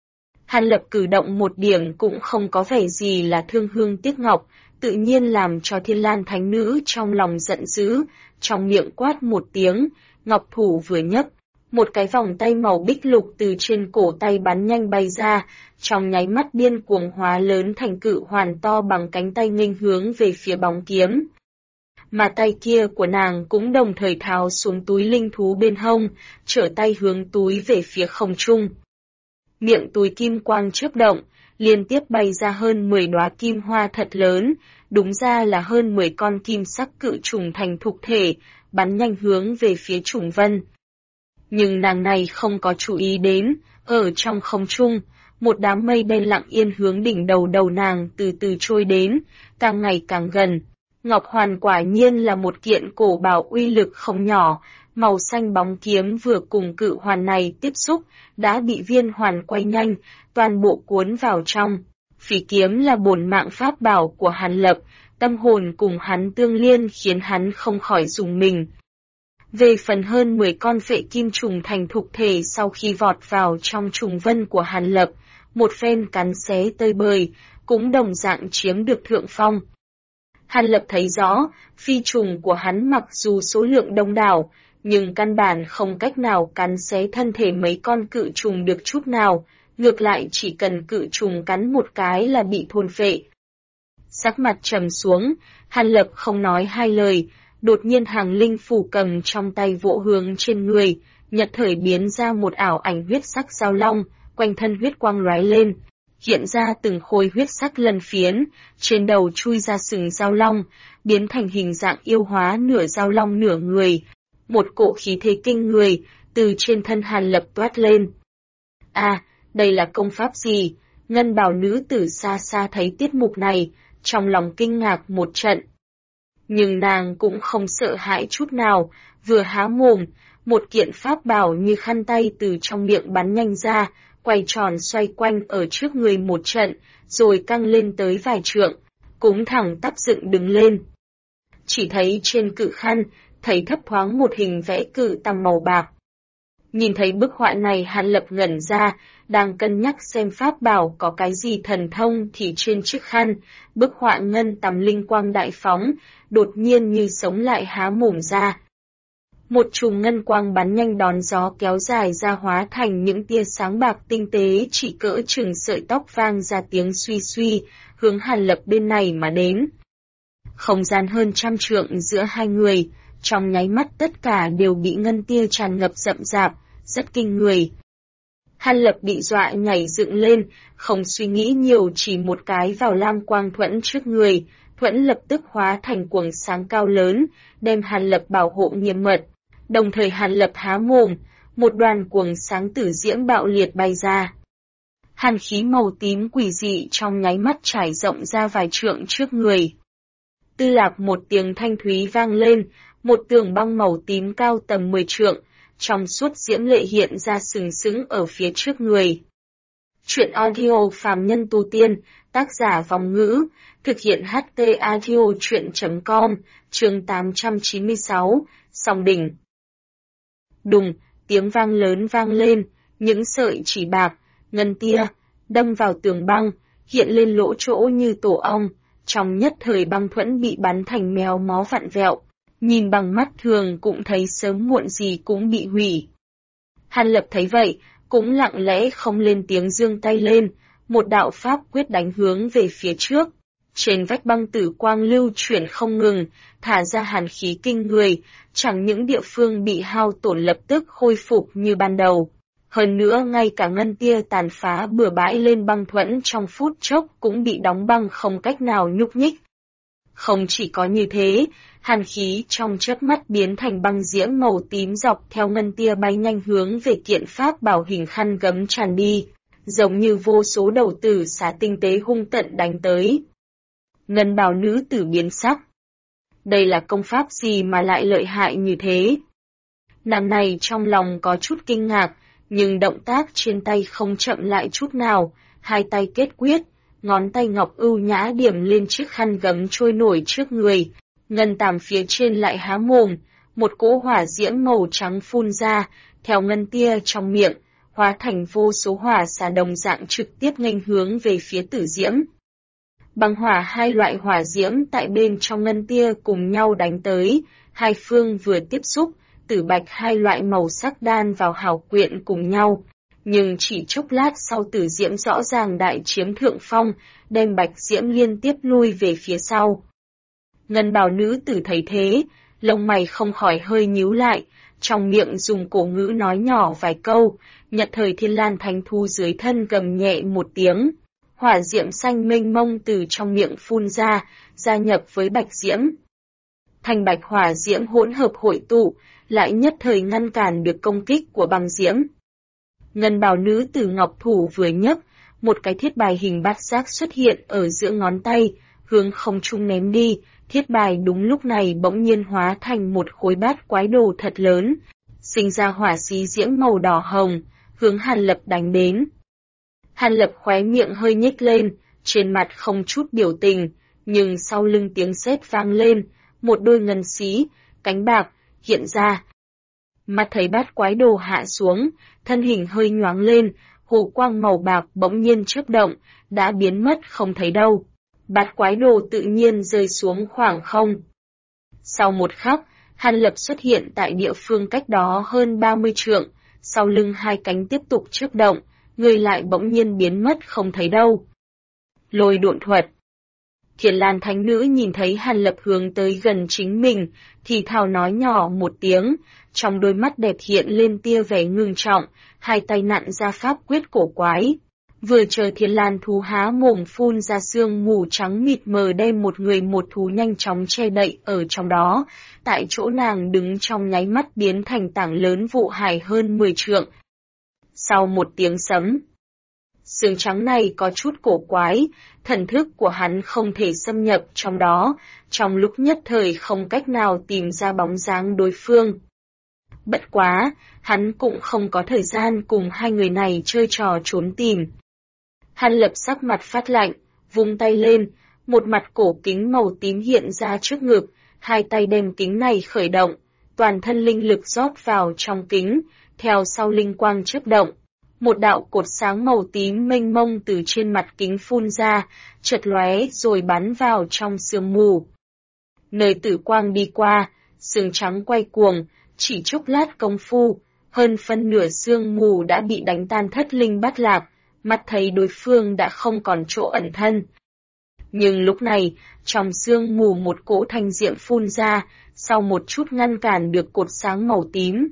Hàn Lập cử động một điểm cũng không có vẻ gì là thương hương tiếc ngọc, tự nhiên làm cho Thiên Lan thánh nữ trong lòng giận dữ, trong miệng quát một tiếng, ngọc thủ vừa nhấc, một cái vòng tay màu bích lục từ trên cổ tay bắn nhanh bay ra, trong nháy mắt điên cuồng hóa lớn thành cự hoàn to bằng cánh tay nghênh hướng về phía bóng kiếm. Mà tay kia của nàng cũng đồng thời tháo xuống túi linh thú bên hông, trở tay hướng túi về phía không trung. Miệng túi kim quang chớp động, liên tiếp bay ra hơn 10 đóa kim hoa thật lớn, đúng ra là hơn 10 con kim sắc cự trùng thành thục thể, bắn nhanh hướng về phía Trùng Vân. Nhưng nàng này không có chú ý đến, ở trong không trung, một đám mây đen lặng yên hướng đỉnh đầu nàng từ từ trôi đến, càng ngày càng gần. Ngọc Hoàn quả nhiên là một kiện cổ bảo uy lực không nhỏ, màu xanh bóng kiếm vừa cùng cự hoàn này tiếp xúc, đã bị viên hoàn quay nhanh, toàn bộ cuốn vào trong. Phỉ kiếm là bổn mạng pháp bảo của Hàn Lập, tâm hồn cùng hắn tương liên khiến hắn không khỏi rùng mình. Về phần hơn 10 con phệ kim trùng thành thục thể sau khi vọt vào trong trùng vân của Hàn Lập, một phen cắn xé tơi bời, cũng đồng dạng chiếm được thượng phong. Hàn Lập thấy rõ, phi trùng của hắn mặc dù số lượng đông đảo, nhưng căn bản không cách nào cắn xé thân thể mấy con cự trùng được chút nào, ngược lại chỉ cần cự trùng cắn một cái là bị thôn phệ. Sắc mặt trầm xuống, Hàn Lập không nói hai lời, đột nhiên hàng linh phủ cầm trong tay vỗ hướng trên người, nhật thời biến ra một ảo ảnh huyết sắc giao long, quanh thân huyết quang lóe lên, hiện ra từng khối huyết sắc lân phiến, trên đầu chui ra sừng giao long, biến thành hình dạng yêu hóa nửa giao long nửa người. Một cỗ khí thế kinh người, từ trên thân Hàn Lập toát lên. À, đây là công pháp gì? Ngân bào nữ tử xa xa thấy tiết mục này, trong lòng kinh ngạc một trận. Nhưng nàng cũng không sợ hãi chút nào, vừa há mồm, một kiện pháp bảo như khăn tay từ trong miệng bắn nhanh ra, quay tròn xoay quanh ở trước người một trận, rồi căng lên tới vài trượng, cũng thẳng tắp dựng đứng lên. Chỉ thấy trên cự khăn, thấy thấp thoáng một hình vẽ cự tằm màu bạc. Nhìn thấy bức họa này Hàn Lập ngẩn ra, đang cân nhắc xem pháp bảo có cái gì thần thông thì trên chiếc khăn, bức họa ngân tằm linh quang đại phóng, đột nhiên như sống lại há mồm ra. Một chùm ngân quang bắn nhanh đón gió kéo dài ra hóa thành những tia sáng bạc tinh tế chỉ cỡ chừng sợi tóc vang ra tiếng suy suy, hướng Hàn Lập bên này mà đến. Không gian hơn trăm trượng giữa hai người, trong nháy mắt tất cả đều bị ngân tia tràn ngập rậm rạp, rất kinh người. Hàn Lập bị dọa nhảy dựng lên, không suy nghĩ nhiều chỉ một cái vào lam quang thuẫn trước người, thuẫn lập tức hóa thành cuồng sáng cao lớn, đem Hàn Lập bảo hộ nghiêm mật. Đồng thời Hàn Lập há mồm, một đoàn cuồng sáng tử diễm bạo liệt bay ra. Hàn khí màu tím quỷ dị trong nháy mắt trải rộng ra vài trượng trước người. Tư lạc một tiếng thanh thúy vang lên, một tường băng màu tím cao tầm 10 trượng, trong suốt diễm lệ hiện ra sừng sững ở phía trước người. Chuyện audio phàm nhân tu tiên, tác giả Vong Ngữ, thực hiện HT audio chuyện.com, chương 896, Song Đỉnh. Đùng, tiếng vang lớn vang lên, những sợi chỉ bạc, ngân tia, đâm vào tường băng, hiện lên lỗ chỗ như tổ ong, trong nhất thời băng thuẫn bị bắn thành mèo mó vặn vẹo, nhìn bằng mắt thường cũng thấy sớm muộn gì cũng bị hủy. Hàn Lập thấy vậy, cũng lặng lẽ không lên tiếng giương tay lên, một đạo pháp quyết đánh hướng về phía trước. Trên vách băng tử quang lưu chuyển không ngừng, thả ra hàn khí kinh người, chẳng những địa phương bị hao tổn lập tức khôi phục như ban đầu. Hơn nữa ngay cả ngân tia tàn phá bừa bãi lên băng thuẫn trong phút chốc cũng bị đóng băng không cách nào nhúc nhích. Không chỉ có như thế, hàn khí trong chớp mắt biến thành băng diễm màu tím dọc theo ngân tia bay nhanh hướng về kiện pháp bảo hình khăn gấm tràn đi, giống như vô số đầu tử xá tinh tế hung tận đánh tới. Ngân bào nữ tử biến sắc. Đây là công pháp gì mà lại lợi hại như thế? Nàng này trong lòng có chút kinh ngạc, nhưng động tác trên tay không chậm lại chút nào, hai tay kết quyết, ngón tay ngọc ưu nhã điểm lên chiếc khăn gấm trôi nổi trước người, ngân tàm phía trên lại há mồm, một cỗ hỏa diễm màu trắng phun ra, theo ngân tia trong miệng, hóa thành vô số hỏa xà đồng dạng trực tiếp nghênh hướng về phía tử diễm. Băng hỏa hai loại hỏa diễm tại bên trong ngân tia cùng nhau đánh tới, hai phương vừa tiếp xúc, tử bạch hai loại màu sắc đan vào hào quyện cùng nhau. Nhưng chỉ chốc lát sau tử diễm rõ ràng đại chiếm thượng phong, đem bạch diễm liên tiếp lui về phía sau. Ngân bào nữ tử thấy thế, lông mày không khỏi hơi nhíu lại, trong miệng dùng cổ ngữ nói nhỏ vài câu, nhật thời thiên lan thánh thu dưới thân gầm nhẹ một tiếng. Hỏa diễm xanh mênh mông từ trong miệng phun ra, gia nhập với bạch diễm. Thành bạch hỏa diễm hỗn hợp hội tụ, lại nhất thời ngăn cản được công kích của băng diễm. Ngân bào nữ tử ngọc thủ vừa nhấc, một cái thiết bài hình bát giác xuất hiện ở giữa ngón tay, hướng không trung ném đi, thiết bài đúng lúc này bỗng nhiên hóa thành một khối bát quái đồ thật lớn, sinh ra hỏa xí diễm màu đỏ hồng, hướng Hàn Lập đánh đến. Hàn Lập khóe miệng hơi nhếch lên, trên mặt không chút biểu tình, nhưng sau lưng tiếng sét vang lên, một đôi ngân xí, cánh bạc, hiện ra. Mắt thấy bát quái đồ hạ xuống, thân hình hơi nhoáng lên, hồ quang màu bạc bỗng nhiên chớp động, đã biến mất không thấy đâu. Bát quái đồ tự nhiên rơi xuống khoảng không. Sau một khắc, Hàn Lập xuất hiện tại địa phương cách đó hơn 30 trượng, sau lưng hai cánh tiếp tục chớp động, người lại bỗng nhiên biến mất không thấy đâu. Lôi độn thuật. Thiền Lan Thánh Nữ nhìn thấy Hàn Lập hướng tới gần chính mình, thì thào nói nhỏ một tiếng, trong đôi mắt đẹp hiện lên tia vẻ ngưng trọng, hai tay nặn ra pháp quyết cổ quái. Vừa chờ Thiên Lan thú há mồm phun ra sương mù trắng mịt mờ đem một người một thú nhanh chóng che đậy ở trong đó, tại chỗ nàng đứng trong nháy mắt biến thành tảng lớn vụ hải hơn 10 trượng. Sau một tiếng sấm, xương trắng này có chút cổ quái, thần thức của hắn không thể xâm nhập trong đó, trong lúc nhất thời không cách nào tìm ra bóng dáng đối phương. Bất quá, hắn cũng không có thời gian cùng hai người này chơi trò trốn tìm. Hàn Lập sắc mặt phát lạnh, vung tay lên, một mặt cổ kính màu tím hiện ra trước ngực, hai tay đem kính này khởi động, toàn thân linh lực rót vào trong kính, theo sau linh quang chớp động. Một đạo cột sáng màu tím mênh mông từ trên mặt kính phun ra, chợt lóe rồi bắn vào trong sương mù. Nơi tử quang đi qua, sương trắng quay cuồng, chỉ chốc lát công phu, hơn phân nửa sương mù đã bị đánh tan thất linh bát lạc, mắt thấy đối phương đã không còn chỗ ẩn thân. Nhưng lúc này, trong sương mù một cỗ thanh diệm phun ra, sau một chút ngăn cản được cột sáng màu tím.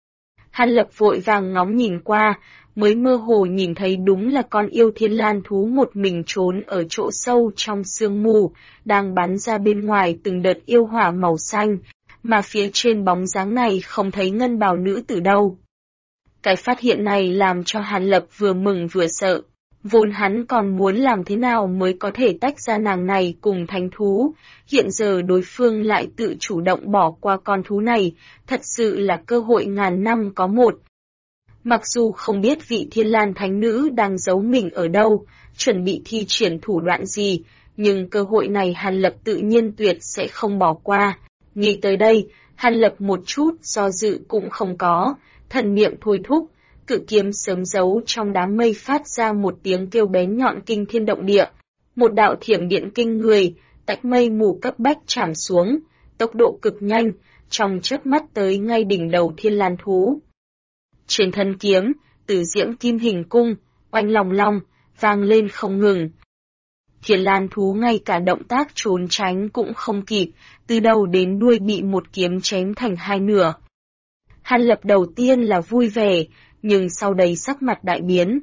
Hàn Lập vội vàng ngóng nhìn qua, mới mơ hồ nhìn thấy đúng là con yêu thiên lan thú một mình trốn ở chỗ sâu trong sương mù, đang bắn ra bên ngoài từng đợt yêu hỏa màu xanh, mà phía trên bóng dáng này không thấy ngân bào nữ tử đâu. Cái phát hiện này làm cho Hàn Lập vừa mừng vừa sợ, vốn hắn còn muốn làm thế nào mới có thể tách ra nàng này cùng thánh thú, hiện giờ đối phương lại tự chủ động bỏ qua con thú này, thật sự là cơ hội ngàn năm có một. Mặc dù không biết vị Thiên Lan Thánh Nữ đang giấu mình ở đâu, chuẩn bị thi triển thủ đoạn gì, nhưng cơ hội này Hàn Lập tự nhiên tuyệt sẽ không bỏ qua. Nghĩ tới đây, Hàn Lập một chút do dự cũng không có, thần niệm thôi thúc, cự kiếm sớm giấu trong đám mây phát ra một tiếng kêu bén nhọn kinh thiên động địa. Một đạo thiểm điện kinh người, tách mây mù cấp bách chạm xuống, tốc độ cực nhanh, trong chớp mắt tới ngay đỉnh đầu Thiên Lan thú. Trên thân kiếm, từ diễm kim hình cung, oanh long long, vang lên không ngừng. Thiên Lan thú ngay cả động tác trốn tránh cũng không kịp, từ đầu đến đuôi bị một kiếm chém thành hai nửa. Hàn Lập đầu tiên là vui vẻ, nhưng sau đấy sắc mặt đại biến.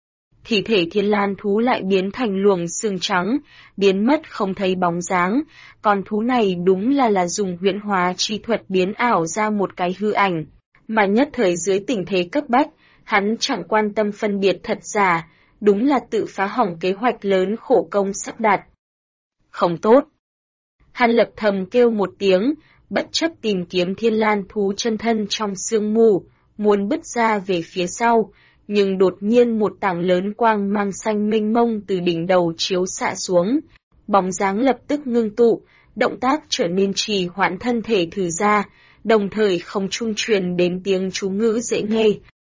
Thi thể Thiên Lan thú lại biến thành luồng xương trắng, biến mất không thấy bóng dáng, con thú này đúng là dùng huyễn hóa chi thuật biến ảo ra một cái hư ảnh, mà nhất thời dưới tình thế cấp bách, hắn chẳng quan tâm phân biệt thật giả, đúng là tự phá hỏng kế hoạch lớn khổ công sắp đặt. Không tốt. Hàn Lập thầm kêu một tiếng, bất chấp tìm kiếm Thiên Lan thú chân thân trong sương mù, muốn bứt ra về phía sau, nhưng đột nhiên một tảng lớn quang mang xanh mênh mông từ đỉnh đầu chiếu xạ xuống, bóng dáng lập tức ngưng tụ, động tác trở nên trì hoãn, thân thể thử ra, đồng thời không trung truyền đến tiếng chú ngữ dễ nghe.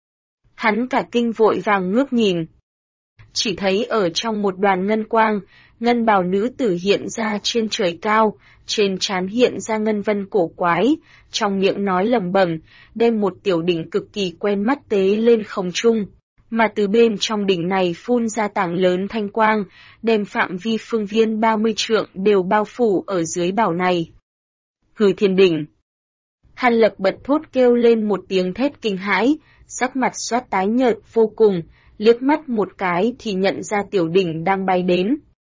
Hắn cả kinh vội vàng ngước nhìn. Chỉ thấy ở trong một đoàn ngân quang, ngân bào nữ tử hiện ra trên trời cao, trên trán hiện ra ngân vân cổ quái, trong miệng nói lẩm bẩm, đem một tiểu đỉnh cực kỳ quen mắt tế lên không trung, mà từ bên trong đỉnh này phun ra tảng lớn thanh quang, đem phạm vi phương viên 30 trượng đều bao phủ ở dưới bảo này. Hư Thiên Đỉnh. Hàn Lập bật thốt kêu lên một tiếng thét kinh hãi, sắc mặt xoát tái nhợt vô cùng, liếc mắt một cái thì nhận ra tiểu đỉnh đang bay đến.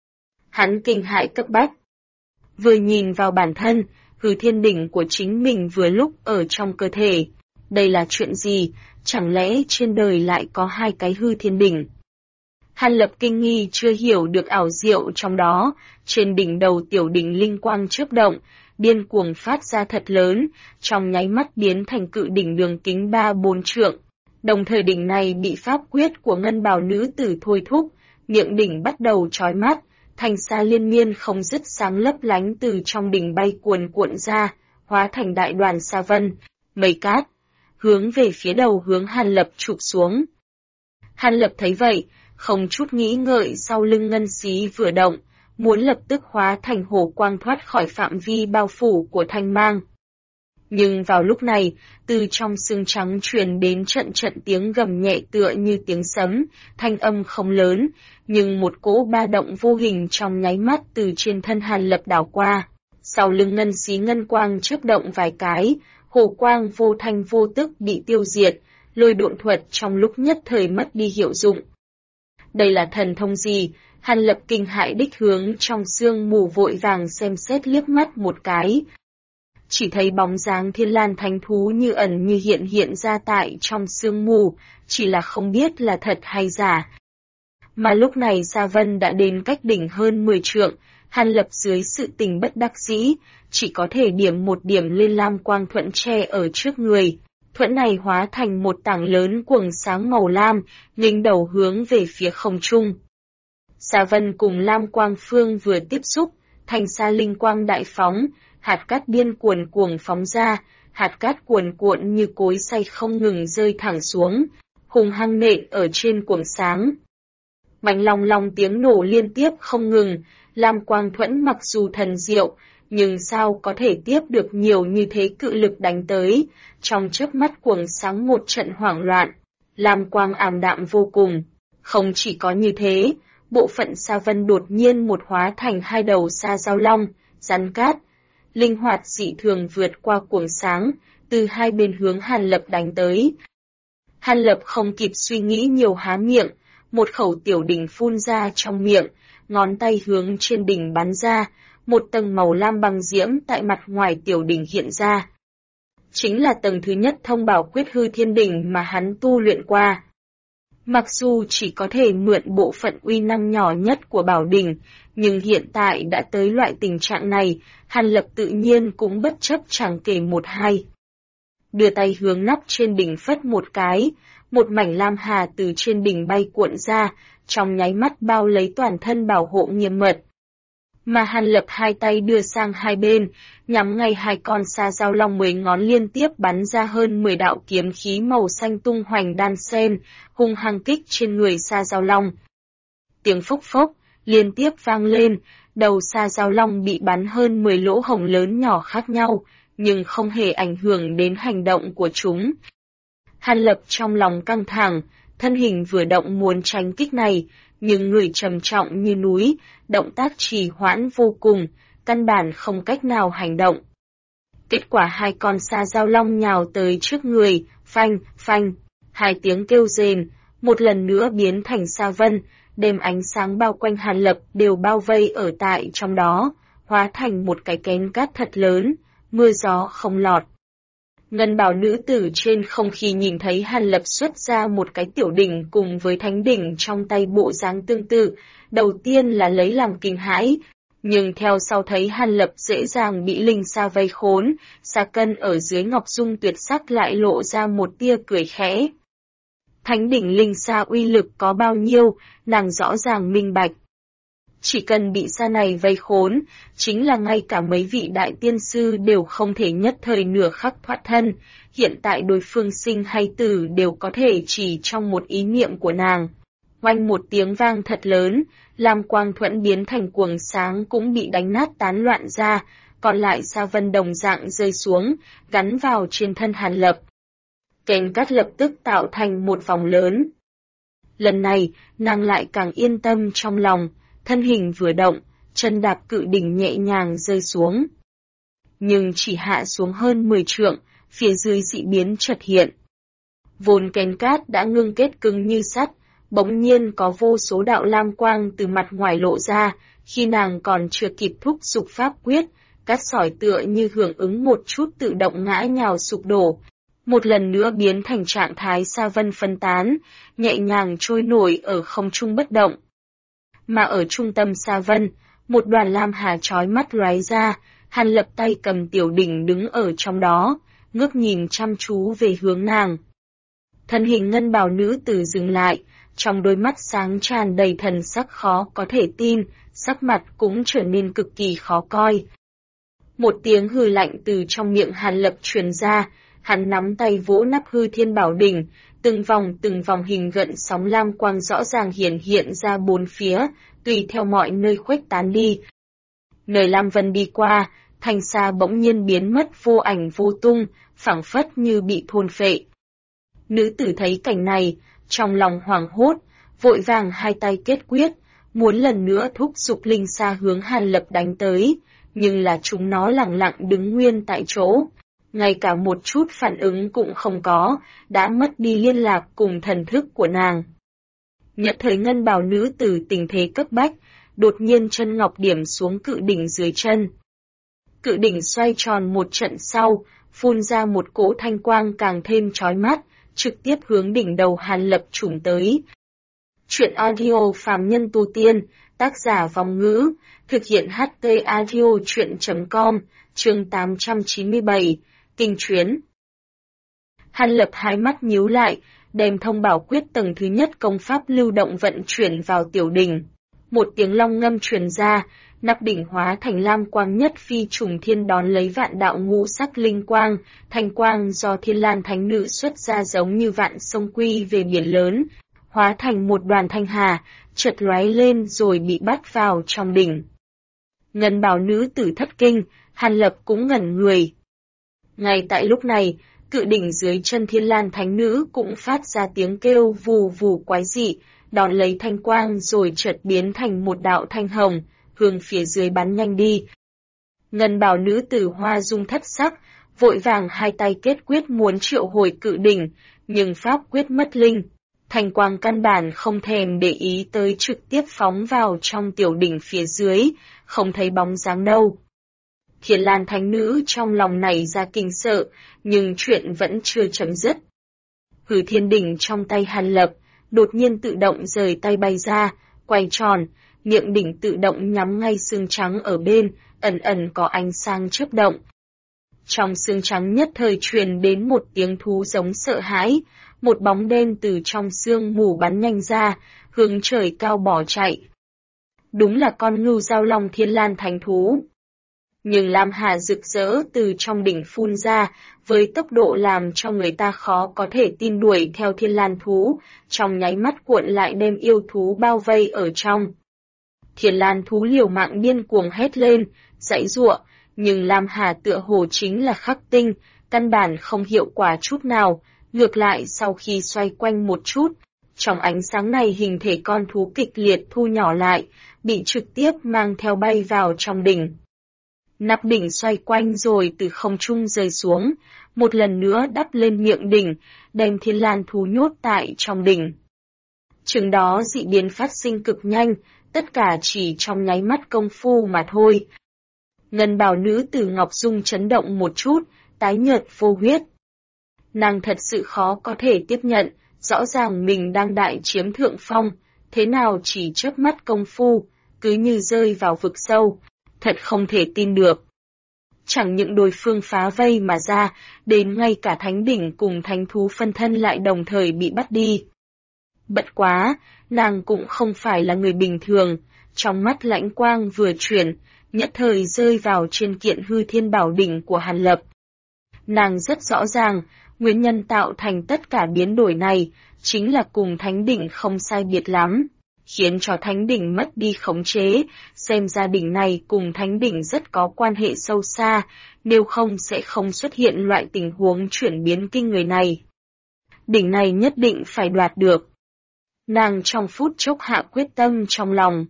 Hắn kinh hãi cấp bách. Vừa nhìn vào bản thân, Hư Thiên Đỉnh của chính mình vừa lúc ở trong cơ thể. Đây là chuyện gì? Chẳng lẽ trên đời lại có hai cái Hư Thiên Đỉnh? Hàn Lập kinh nghi chưa hiểu được ảo diệu trong đó, trên đỉnh đầu tiểu đỉnh linh quang chớp động, điên cuồng phát ra thật lớn, trong nháy mắt biến thành cự đỉnh đường kính 3-4 trượng. Đồng thời đỉnh này bị pháp quyết của ngân bào nữ tử thôi thúc, miệng đỉnh bắt đầu chói mắt, thành xa liên miên không dứt sáng lấp lánh từ trong đỉnh bay cuồn cuộn ra, hóa thành đại đoàn sa vân, mây cát, hướng về phía đầu hướng Hàn Lập chụp xuống. Hàn Lập thấy vậy, không chút nghĩ ngợi sau lưng ngân xí vừa động, muốn lập tức hóa thành hồ quang thoát khỏi phạm vi bao phủ của thanh mang. Nhưng vào lúc này, từ trong xương trắng truyền đến trận trận tiếng gầm nhẹ tựa như tiếng sấm, thanh âm không lớn, nhưng một cỗ ba động vô hình trong nháy mắt từ trên thân Hàn Lập đảo qua. Sau lưng ngân xí ngân quang chớp động vài cái, hồ quang vô thanh vô tức bị tiêu diệt, lôi độn thuật trong lúc nhất thời mất đi hiệu dụng. Đây là thần thông gì? Hàn Lập kinh hãi đích hướng trong sương mù vội vàng xem xét liếc mắt một cái. Chỉ thấy bóng dáng Thiên Lan thánh thú như ẩn như hiện ra tại trong sương mù, chỉ là không biết là thật hay giả. Mà lúc này Sa Vân đã đến cách đỉnh hơn 10 trượng, Hàn Lập dưới sự tình bất đắc dĩ, chỉ có thể điểm một điểm lên lam quang thuẫn tre ở trước người. Thuẫn này hóa thành một tảng lớn cuồng sáng màu lam, nghênh đầu hướng về phía không trung. Sa Vân cùng lam quang phương vừa tiếp xúc, thành sa linh quang đại phóng, hạt cát điên cuồn phóng ra, hạt cát cuồn cuộn như cối xay không ngừng rơi thẳng xuống, hùng hăng nện ở trên cuồng sáng. Bành long long tiếng nổ liên tiếp không ngừng, lam quang thuẫn mặc dù thần diệu, nhưng sao có thể tiếp được nhiều như thế cự lực đánh tới, trong chớp mắt cuồng sáng một trận hoảng loạn, lam quang ảm đạm vô cùng. Không chỉ có như thế, bộ phận Sa Vân đột nhiên một hóa thành hai đầu sa giao long, rắn cát, linh hoạt dị thường vượt qua cuồng sáng, từ hai bên hướng Hàn Lập đánh tới. Hàn Lập không kịp suy nghĩ nhiều há miệng, một khẩu tiểu đỉnh phun ra trong miệng, ngón tay hướng trên đỉnh bắn ra, một tầng màu lam băng diễm tại mặt ngoài tiểu đỉnh hiện ra. Chính là tầng thứ nhất thông bảo quyết hư thiên đỉnh mà hắn tu luyện qua. Mặc dù chỉ có thể mượn bộ phận uy năng nhỏ nhất của bảo đỉnh, nhưng hiện tại đã tới loại tình trạng này, Hàn Lập tự nhiên cũng bất chấp chẳng kể một hai. Đưa tay hướng nắp trên đỉnh phất một cái, một mảnh lam hà từ trên đỉnh bay cuộn ra, trong nháy mắt bao lấy toàn thân bảo hộ nghiêm mật. Mà Hàn Lập hai tay đưa sang hai bên, nhắm ngay hai con sa giao long 10 ngón liên tiếp bắn ra hơn 10 đạo kiếm khí màu xanh tung hoành đan xen, hung hăng kích trên người sa giao long. Tiếng phốc phốc liên tiếp vang lên, đầu sa giao long bị bắn hơn 10 lỗ hổng lớn nhỏ khác nhau, nhưng không hề ảnh hưởng đến hành động của chúng. Hàn Lập trong lòng căng thẳng, thân hình vừa động muốn tránh kích này, nhưng người trầm trọng như núi, động tác trì hoãn vô cùng, căn bản không cách nào hành động. Kết quả hai con sa giao long nhào tới trước người, phanh, phanh, hai tiếng kêu rền, một lần nữa biến thành Sa Vân, đêm ánh sáng bao quanh Hàn Lập đều bao vây ở tại trong đó, hóa thành một cái kén cát thật lớn, mưa gió không lọt. Ngân bào nữ tử trên không khí nhìn thấy Hàn Lập xuất ra một cái tiểu đỉnh cùng với thánh đỉnh trong tay bộ dáng tương tự, đầu tiên là lấy làm kinh hãi, nhưng theo sau thấy Hàn Lập dễ dàng bị linh sa vây khốn, Sa Cân ở dưới ngọc dung tuyệt sắc lại lộ ra một tia cười khẽ. Thánh đỉnh linh sa uy lực có bao nhiêu, nàng rõ ràng minh bạch. Chỉ cần bị sa này vây khốn, chính là ngay cả mấy vị đại tiên sư đều không thể nhất thời nửa khắc thoát thân, hiện tại đối phương sinh hay tử đều có thể chỉ trong một ý niệm của nàng. Oanh một tiếng vang thật lớn, lam quang thuẫn biến thành cuồng sáng cũng bị đánh nát tán loạn ra, còn lại Sa Vân đồng dạng rơi xuống, gắn vào trên thân Hàn Lập. Kén cát lập tức tạo thành một vòng lớn. Lần này, nàng lại càng yên tâm trong lòng, thân hình vừa động, chân đạp cự đỉnh nhẹ nhàng rơi xuống. Nhưng chỉ hạ xuống hơn 10 trượng, phía dưới dị biến chợt hiện. Vốn kén cát đã ngưng kết cứng như sắt, bỗng nhiên có vô số đạo lam quang từ mặt ngoài lộ ra, khi nàng còn chưa kịp thúc giục pháp quyết, cát sỏi tựa như hưởng ứng một chút tự động ngã nhào sụp đổ. Một lần nữa biến thành trạng thái Sa Vân phân tán, nhẹ nhàng trôi nổi ở không trung bất động. Mà ở trung tâm Sa Vân, một đoàn lam hà chói mắt lóe ra, Hàn Lập tay cầm tiểu đỉnh đứng ở trong đó, ngước nhìn chăm chú về hướng nàng. Thân hình ngân bào nữ tử dừng lại, trong đôi mắt sáng tràn đầy thần sắc khó có thể tin, sắc mặt cũng trở nên cực kỳ khó coi. Một tiếng hừ lạnh từ trong miệng Hàn Lập truyền ra, hắn nắm tay vỗ nắp hư thiên bảo đỉnh, từng vòng hình gợn sóng lam quang rõ ràng hiện ra bốn phía, tùy theo mọi nơi khuếch tán đi. Nơi lam vân đi qua, Thanh xa bỗng nhiên biến mất vô ảnh vô tung, phảng phất như bị thôn phệ. Nữ tử thấy cảnh này, trong lòng hoảng hốt, vội vàng hai tay kết quyết, muốn lần nữa thúc giục linh xa hướng Hàn Lập đánh tới, nhưng là chúng nó lẳng lặng đứng nguyên tại chỗ, ngay cả một chút phản ứng cũng không có, đã mất đi liên lạc cùng thần thức của nàng. Nhận thời ngân bào nữ tử tình thế cấp bách, đột nhiên chân ngọc điểm xuống cự đỉnh dưới chân. Cự đỉnh xoay tròn một trận sau, phun ra một cỗ thanh quang càng thêm chói mắt, trực tiếp hướng đỉnh đầu Hàn Lập trùm tới. Chuyện audio phàm nhân tu tiên, tác giả Vong Ngữ, thực hiện HT audio chuyện.com, chương 897, Kinh Chuyến. Hàn Lập hai mắt nhíu lại, đem thông bảo quyết tầng thứ nhất công pháp lưu động vận chuyển vào tiểu đỉnh. Một tiếng long ngâm truyền ra, nắp đỉnh hóa thành lam quang nhất phi trùng thiên đón lấy vạn đạo ngũ sắc linh quang, thanh quang do Thiên Lan Thánh Nữ xuất ra giống như vạn sông quy về biển lớn, hóa thành một đoàn thanh hà, chợt lóe lên rồi bị bắt vào trong đỉnh. Ngân bào nữ tử thất kinh, Hàn Lập cũng ngẩn người. Ngay tại lúc này, cự đỉnh dưới chân Thiên Lan Thánh Nữ cũng phát ra tiếng kêu vù vù quái dị, đón lấy thanh quang rồi chợt biến thành một đạo thanh hồng, hướng phía dưới bắn nhanh đi. Ngân bào nữ tử hoa dung thất sắc, vội vàng hai tay kết quyết muốn triệu hồi cự đỉnh, nhưng pháp quyết mất linh. Thanh quang căn bản không thèm để ý tới trực tiếp phóng vào trong tiểu đỉnh phía dưới, không thấy bóng dáng đâu. Thiên Lan Thánh Nữ trong lòng này ra kinh sợ, nhưng chuyện vẫn chưa chấm dứt. Hư thiên đỉnh trong tay Hàn Lập, đột nhiên tự động rời tay bay ra, quay tròn, miệng đỉnh tự động nhắm ngay xương trắng ở bên, ẩn ẩn có ánh sáng chớp động. Trong xương trắng nhất thời truyền đến một tiếng thú giống sợ hãi, một bóng đen từ trong xương mù bắn nhanh ra, hướng trời cao bỏ chạy. Đúng là con ngưu giao long Thiên Lan Thánh Thú. Nhưng lam hà rực rỡ từ trong đỉnh phun ra, với tốc độ làm cho người ta khó có thể tin đuổi theo Thiên Lan Thú, trong nháy mắt cuộn lại đem yêu thú bao vây ở trong. Thiên Lan Thú liều mạng điên cuồng hét lên, giãy giụa, nhưng lam hà tựa hồ chính là khắc tinh, căn bản không hiệu quả chút nào, ngược lại sau khi xoay quanh một chút, trong ánh sáng này hình thể con thú kịch liệt thu nhỏ lại, bị trực tiếp mang theo bay vào trong đỉnh. Nắp đỉnh xoay quanh rồi từ không trung rơi xuống, một lần nữa đắp lên miệng đỉnh, đem Thiên Lan Thú nhốt tại trong đỉnh. Chừng đó dị biến phát sinh cực nhanh, tất cả chỉ trong nháy mắt công phu mà thôi. Ngân bào nữ tử Ngọc Dung chấn động một chút, tái nhợt vô huyết. Nàng thật sự khó có thể tiếp nhận, rõ ràng mình đang đại chiếm thượng phong, thế nào chỉ chớp mắt công phu, cứ như rơi vào vực sâu, thật không thể tin được. Chẳng những đối phương phá vây mà ra, đến ngay cả thánh đỉnh cùng thánh thú phân thân lại đồng thời bị bắt đi. Bất quá, nàng cũng không phải là người bình thường, trong mắt lãnh quang vừa chuyển, nhất thời rơi vào trên kiện hư thiên bảo đỉnh của Hàn Lập. Nàng rất rõ ràng, nguyên nhân tạo thành tất cả biến đổi này, chính là cùng thánh đỉnh không sai biệt lắm, khiến cho thánh đỉnh mất đi khống chế, xem ra đỉnh này cùng thánh đỉnh rất có quan hệ sâu xa, nếu không sẽ không xuất hiện loại tình huống chuyển biến kinh người này. Đỉnh này nhất định phải đoạt được. Nàng trong phút chốc hạ quyết tâm trong lòng.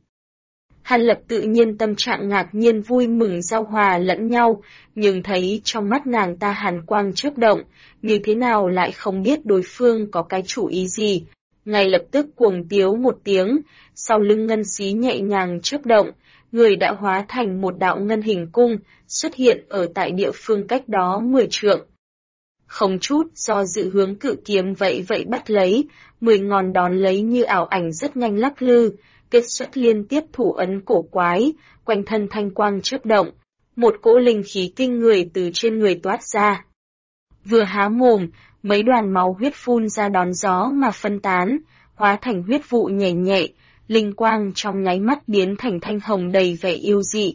Hàn Lập tự nhiên tâm trạng ngạc nhiên vui mừng giao hòa lẫn nhau, nhưng thấy trong mắt nàng ta hàn quang chớp động, như thế nào lại không biết đối phương có cái chủ ý gì. Ngay lập tức cuồng tiếu một tiếng, sau lưng ngân xí nhẹ nhàng chớp động, người đã hóa thành một đạo ngân hình cung, xuất hiện ở tại địa phương cách đó 10 trượng. Không chút do dự hướng cự kiếm vậy bắt lấy, 10 ngón đón lấy như ảo ảnh rất nhanh lắc lư, kết xuất liên tiếp thủ ấn cổ quái, quanh thân thanh quang chớp động, một cỗ linh khí kinh người từ trên người toát ra. Vừa há mồm, mấy đoàn máu huyết phun ra đón gió mà phân tán, hóa thành huyết vụ nhẹ nhẹ, linh quang trong nháy mắt biến thành thanh hồng đầy vẻ yêu dị.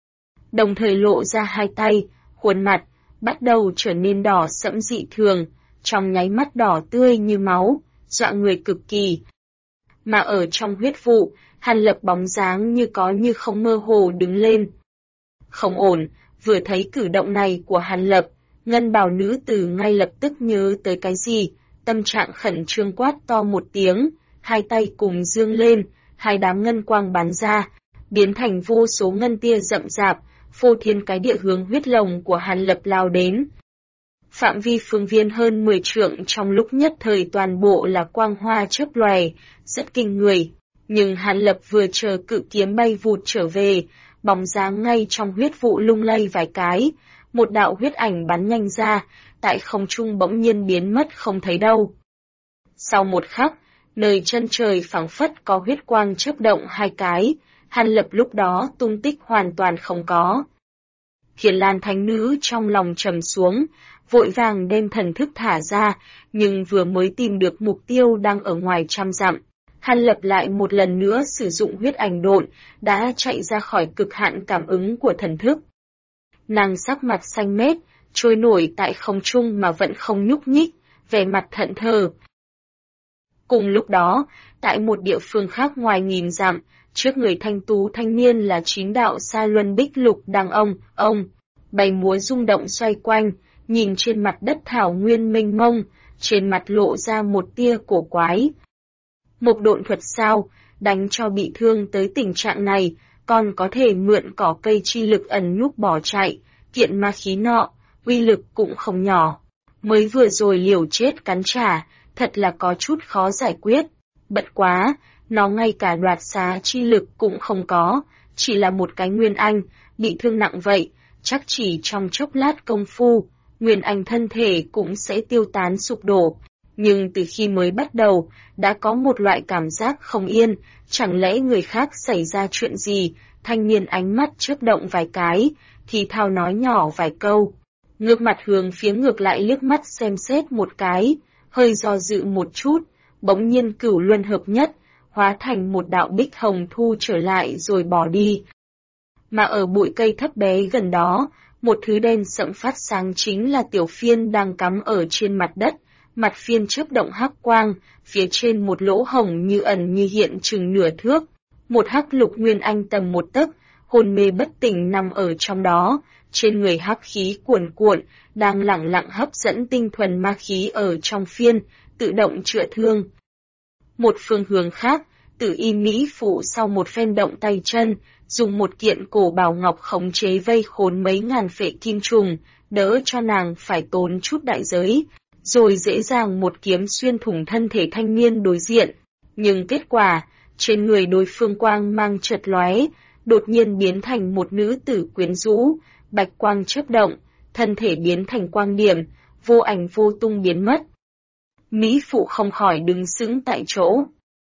Đồng thời lộ ra hai tay, khuôn mặt, bắt đầu trở nên đỏ sẫm dị thường, trong nháy mắt đỏ tươi như máu, dọa người cực kỳ. Mà ở trong huyết vụ, Hàn Lập bóng dáng như có như không mơ hồ đứng lên. Không ổn, Vừa thấy cử động này của Hàn Lập, ngân bào nữ tử ngay lập tức nhớ tới cái gì, tâm trạng khẩn trương quát to một tiếng, hai tay cùng dương lên, hai đám ngân quang bắn ra, biến thành vô số ngân tia rậm rạp, phô thiên cái địa hướng huyết lồng của Hàn Lập lao đến. Phạm vi phương viên hơn 10 trượng trong lúc nhất thời toàn bộ là quang hoa chớp lòe, rất kinh người. Nhưng Hàn Lập vừa chờ cự kiếm bay vụt trở về, bóng dáng ngay trong huyết vụ lung lay vài cái, một đạo huyết ảnh bắn nhanh ra, tại không trung bỗng nhiên biến mất không thấy đâu. Sau một khắc, nơi chân trời phảng phất có huyết quang chớp động hai cái, Hàn Lập lúc đó tung tích hoàn toàn không có. Hiền Lan thánh nữ trong lòng trầm xuống, vội vàng đem thần thức thả ra, nhưng vừa mới tìm được mục tiêu đang ở ngoài trăm dặm. Hàn Lập lại một lần nữa sử dụng huyết ảnh độn, đã chạy ra khỏi cực hạn cảm ứng của thần thức. Nàng sắc mặt xanh mét, trôi nổi tại không trung mà vẫn không nhúc nhích, vẻ mặt thẫn thờ. Cùng lúc đó, tại một địa phương khác ngoài nghìn dặm, trước người thanh tú thanh niên là 9 đạo sa luân bích lục đang ông, bay múa rung động xoay quanh, nhìn trên mặt đất thảo nguyên mênh mông, trên mặt lộ ra một tia cổ quái. Một độn thuật sao, đánh cho bị thương tới tình trạng này, còn có thể mượn cỏ cây chi lực ẩn núp bỏ chạy, kiện ma khí nọ, uy lực cũng không nhỏ. Mới vừa rồi liều chết cắn trả, thật là có chút khó giải quyết. Bận quá, nó ngay cả đoạt xá chi lực cũng không có, chỉ là một cái nguyên anh, bị thương nặng vậy, chắc chỉ trong chốc lát công phu, nguyên anh thân thể cũng sẽ tiêu tán sụp đổ. Nhưng từ khi mới bắt đầu, đã có một loại cảm giác không yên, chẳng lẽ người khác xảy ra chuyện gì, thanh niên ánh mắt chớp động vài cái, thì thào nói nhỏ vài câu. Ngước mặt hướng phía ngược lại liếc mắt xem xét một cái, hơi do dự một chút, bỗng nhiên cửu luân hợp nhất, hóa thành một đạo bích hồng thu trở lại rồi bỏ đi. Mà ở bụi cây thấp bé gần đó, một thứ đen sẫm phát sáng chính là tiểu phiên đang cắm ở trên mặt đất, mặt phiên chớp động hắc quang, phía trên một lỗ hổng như ẩn như hiện chừng nửa thước, một hắc lục nguyên anh tầm một tấc, hôn mê bất tỉnh nằm ở trong đó, trên người hắc khí cuồn cuộn, đang lẳng lặng hấp dẫn tinh thuần ma khí ở trong phiên, tự động chữa thương. Một phương hướng khác, Tử Y Mỹ phụ sau một phen động tay chân, dùng một kiện cổ bào ngọc khống chế vây khốn mấy ngàn phệ kim trùng, đỡ cho nàng phải tốn chút đại giới, rồi dễ dàng một kiếm xuyên thủng thân thể thanh niên đối diện. Nhưng kết quả, trên người đối phương quang mang chợt lóe, đột nhiên biến thành một nữ tử quyến rũ, bạch quang chớp động, thân thể biến thành quang điểm, vô ảnh vô tung biến mất. Mỹ phụ không khỏi đứng sững tại chỗ.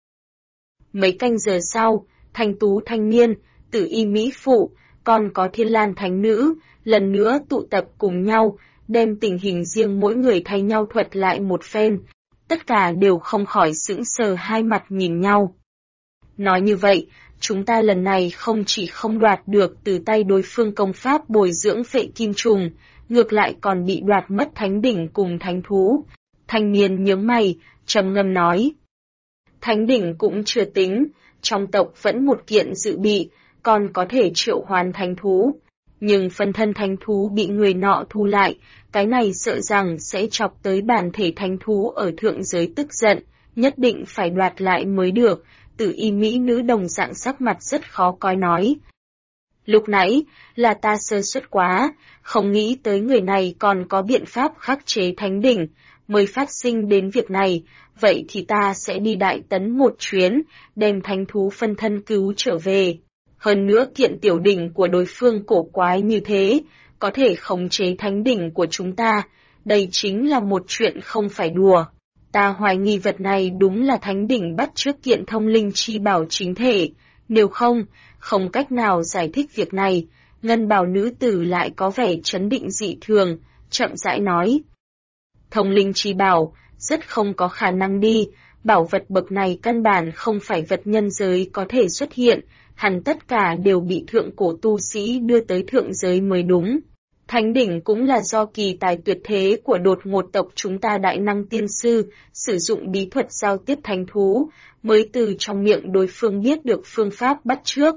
Mấy canh giờ sau, thanh tú thanh niên, Tử Y Mỹ phụ, còn có Thiên Lan thánh nữ, lần nữa tụ tập cùng nhau, đem tình hình riêng mỗi người thay nhau thuật lại một phen. Tất cả đều không khỏi sững sờ hai mặt nhìn nhau. Nói như vậy, chúng ta lần này không chỉ không đoạt được từ tay đối phương công pháp bồi dưỡng phệ kim trùng, ngược lại còn bị đoạt mất thánh đỉnh cùng thánh thú. Thanh niên nhướng mày, trầm ngâm nói. Thánh đỉnh cũng chưa tính, trong tộc vẫn một kiện dự bị, còn có thể triệu hoán thánh thú. Nhưng phân thân thánh thú bị người nọ thu lại, cái này sợ rằng sẽ chọc tới bản thể thánh thú ở thượng giới tức giận, nhất định phải đoạt lại mới được. Tử Y mỹ nữ đồng dạng sắc mặt rất khó coi nói. Lúc nãy, là ta sơ suất quá, không nghĩ tới người này còn có biện pháp khắc chế thánh đỉnh, mới phát sinh đến việc này, vậy thì ta sẽ đi Đại Tấn một chuyến, đem thánh thú phân thân cứu trở về. Hơn nữa kiện tiểu đỉnh của đối phương cổ quái như thế, có thể khống chế thánh đỉnh của chúng ta, đây chính là một chuyện không phải đùa. Ta hoài nghi vật này đúng là thánh đỉnh bắt chước kiện thông linh chi bảo chính thể, nếu không cách nào giải thích việc này. Ngân bào nữ tử lại có vẻ chấn định dị thường, chậm rãi nói. Thông linh chi bảo, rất không có khả năng đi, bảo vật bậc này căn bản không phải vật nhân giới có thể xuất hiện, hẳn tất cả đều bị thượng cổ tu sĩ đưa tới thượng giới mới đúng. Thánh đỉnh cũng là do kỳ tài tuyệt thế của đột ngột tộc chúng ta đại năng tiên sư, sử dụng bí thuật giao tiếp thánh thú, mới từ trong miệng đối phương biết được phương pháp bắt chước.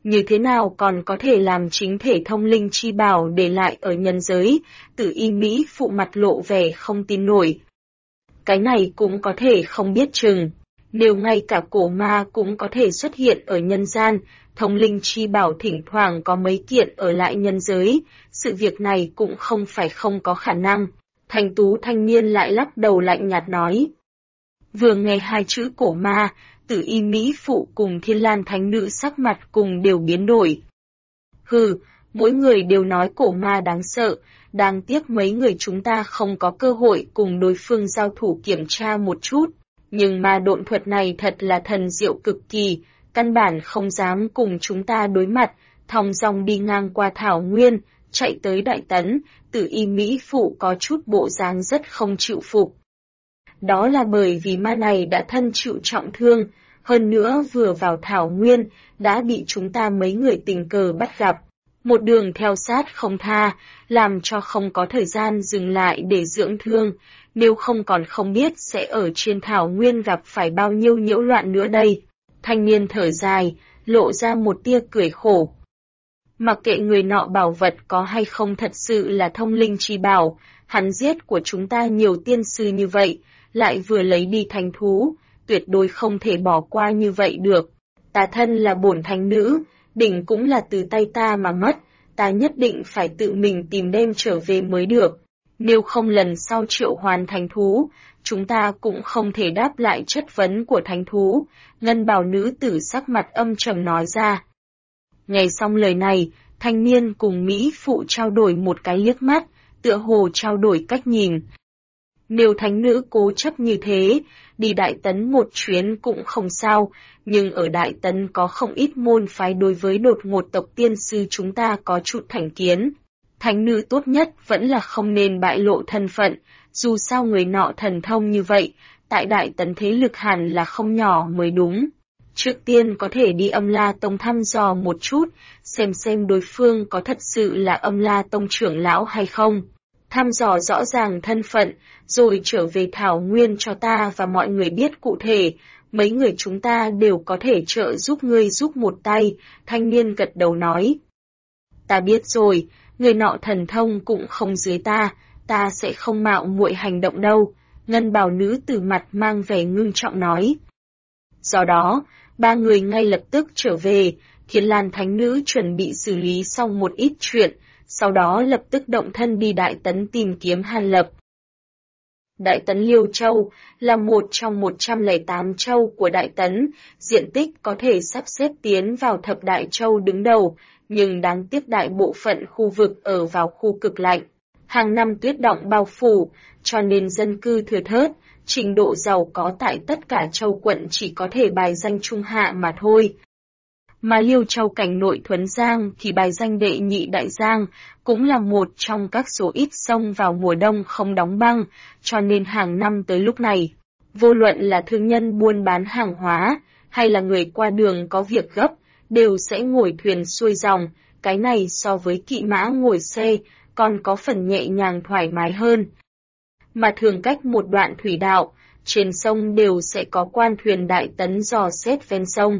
như thế nào còn có thể làm chính thể thông linh chi bảo để lại ở nhân giới, Tử Y Mỹ Phụ mặt lộ vẻ không tin nổi. Cái này cũng có thể không biết chừng, nếu ngay cả cổ ma cũng có thể xuất hiện ở nhân gian, thông linh chi bảo thỉnh thoảng có mấy kiện ở lại nhân giới, sự việc này cũng không phải không có khả năng. Thanh tú thanh niên lại lắc đầu lạnh nhạt nói. Vừa nghe hai chữ cổ ma, Tử Y Mỹ Phụ cùng Thiên Lan Thánh Nữ sắc mặt cùng đều biến đổi. Hừ, mỗi người đều nói cổ ma đáng sợ, đáng tiếc mấy người chúng ta không có cơ hội cùng đối phương giao thủ kiểm tra một chút. Nhưng ma độn thuật này thật là thần diệu cực kỳ, căn bản không dám cùng chúng ta đối mặt, thong dong đi ngang qua Thảo Nguyên, chạy tới Đại Tấn, Tử Y Mỹ Phụ có chút bộ dáng rất không chịu phục. Đó là bởi vì ma này đã thân chịu trọng thương, hơn nữa vừa vào Thảo Nguyên, đã bị chúng ta mấy người tình cờ bắt gặp. Một đường theo sát không tha, làm cho không có thời gian dừng lại để dưỡng thương, nếu không còn không biết sẽ ở trên Thảo Nguyên gặp phải bao nhiêu nhiễu loạn nữa đây. Thanh niên thở dài, lộ ra một tia cười khổ. Mặc kệ người nọ bảo vật có hay không thật sự là thông linh chi bảo, hắn giết của chúng ta nhiều tiên sư như vậy, lại vừa lấy đi thánh thú, tuyệt đối không thể bỏ qua như vậy được. Ta thân là bổn thánh nữ, đỉnh cũng là từ tay ta mà mất, ta nhất định phải tự mình tìm đem trở về mới được. Nếu không lần sau triệu hoàn thánh thú, chúng ta cũng không thể đáp lại chất vấn của thánh thú, ngân bào nữ tử sắc mặt âm trầm nói ra. Nghe xong lời này, thanh niên cùng Mỹ Phụ trao đổi một cái liếc mắt, tựa hồ trao đổi cách nhìn. Nếu thánh nữ cố chấp như thế, đi Đại Tấn một chuyến cũng không sao, nhưng ở Đại Tấn có không ít môn phái đối với đột ngột tộc tiên sư chúng ta có chút thành kiến. Thánh nữ tốt nhất vẫn là không nên bại lộ thân phận, dù sao người nọ thần thông như vậy, tại Đại Tấn thế lực hẳn là không nhỏ mới đúng. Trước tiên có thể đi Âm La Tông thăm dò một chút, xem đối phương có thật sự là Âm La Tông trưởng lão hay không. Thăm dò rõ ràng thân phận, rồi trở về Thảo Nguyên cho ta và mọi người biết cụ thể, mấy người chúng ta đều có thể trợ giúp ngươi giúp một tay, thanh niên gật đầu nói. Ta biết rồi, người nọ thần thông cũng không dưới ta sẽ không mạo muội hành động đâu, ngân bào nữ tử mặt mang vẻ ngưng trọng nói. Do đó, ba người ngay lập tức trở về, Thiên Lan Thánh Nữ chuẩn bị xử lý xong một ít chuyện, sau đó lập tức động thân đi Đại Tấn tìm kiếm Hàn Lập. Đại Tấn Liêu Châu là một trong 108 châu của Đại Tấn, diện tích có thể sắp xếp tiến vào thập đại châu đứng đầu, nhưng đáng tiếc đại bộ phận khu vực ở vào khu cực lạnh. Hàng năm tuyết động bao phủ, cho nên dân cư thừa thớt, trình độ giàu có tại tất cả châu quận chỉ có thể bài danh trung hạ mà thôi. Mà Liêu Châu cảnh nội Thuấn Giang thì bài danh đệ nhị Đại Giang, cũng là một trong các số ít sông vào mùa đông không đóng băng, cho nên hàng năm tới lúc này, vô luận là thương nhân buôn bán hàng hóa, hay là người qua đường có việc gấp, đều sẽ ngồi thuyền xuôi dòng, cái này so với kỵ mã ngồi xe, còn có phần nhẹ nhàng thoải mái hơn. Mà thường cách một đoạn thủy đạo, trên sông đều sẽ có quan thuyền Đại Tấn dò xét ven sông.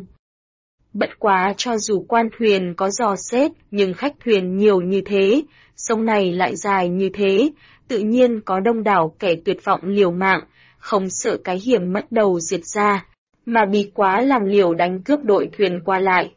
Bất quá cho dù quan thuyền có dò xét, nhưng khách thuyền nhiều như thế, sông này lại dài như thế, tự nhiên có đông đảo kẻ tuyệt vọng liều mạng, không sợ cái hiểm mất đầu diệt ra, mà bí quá làm liều đánh cướp đội thuyền qua lại.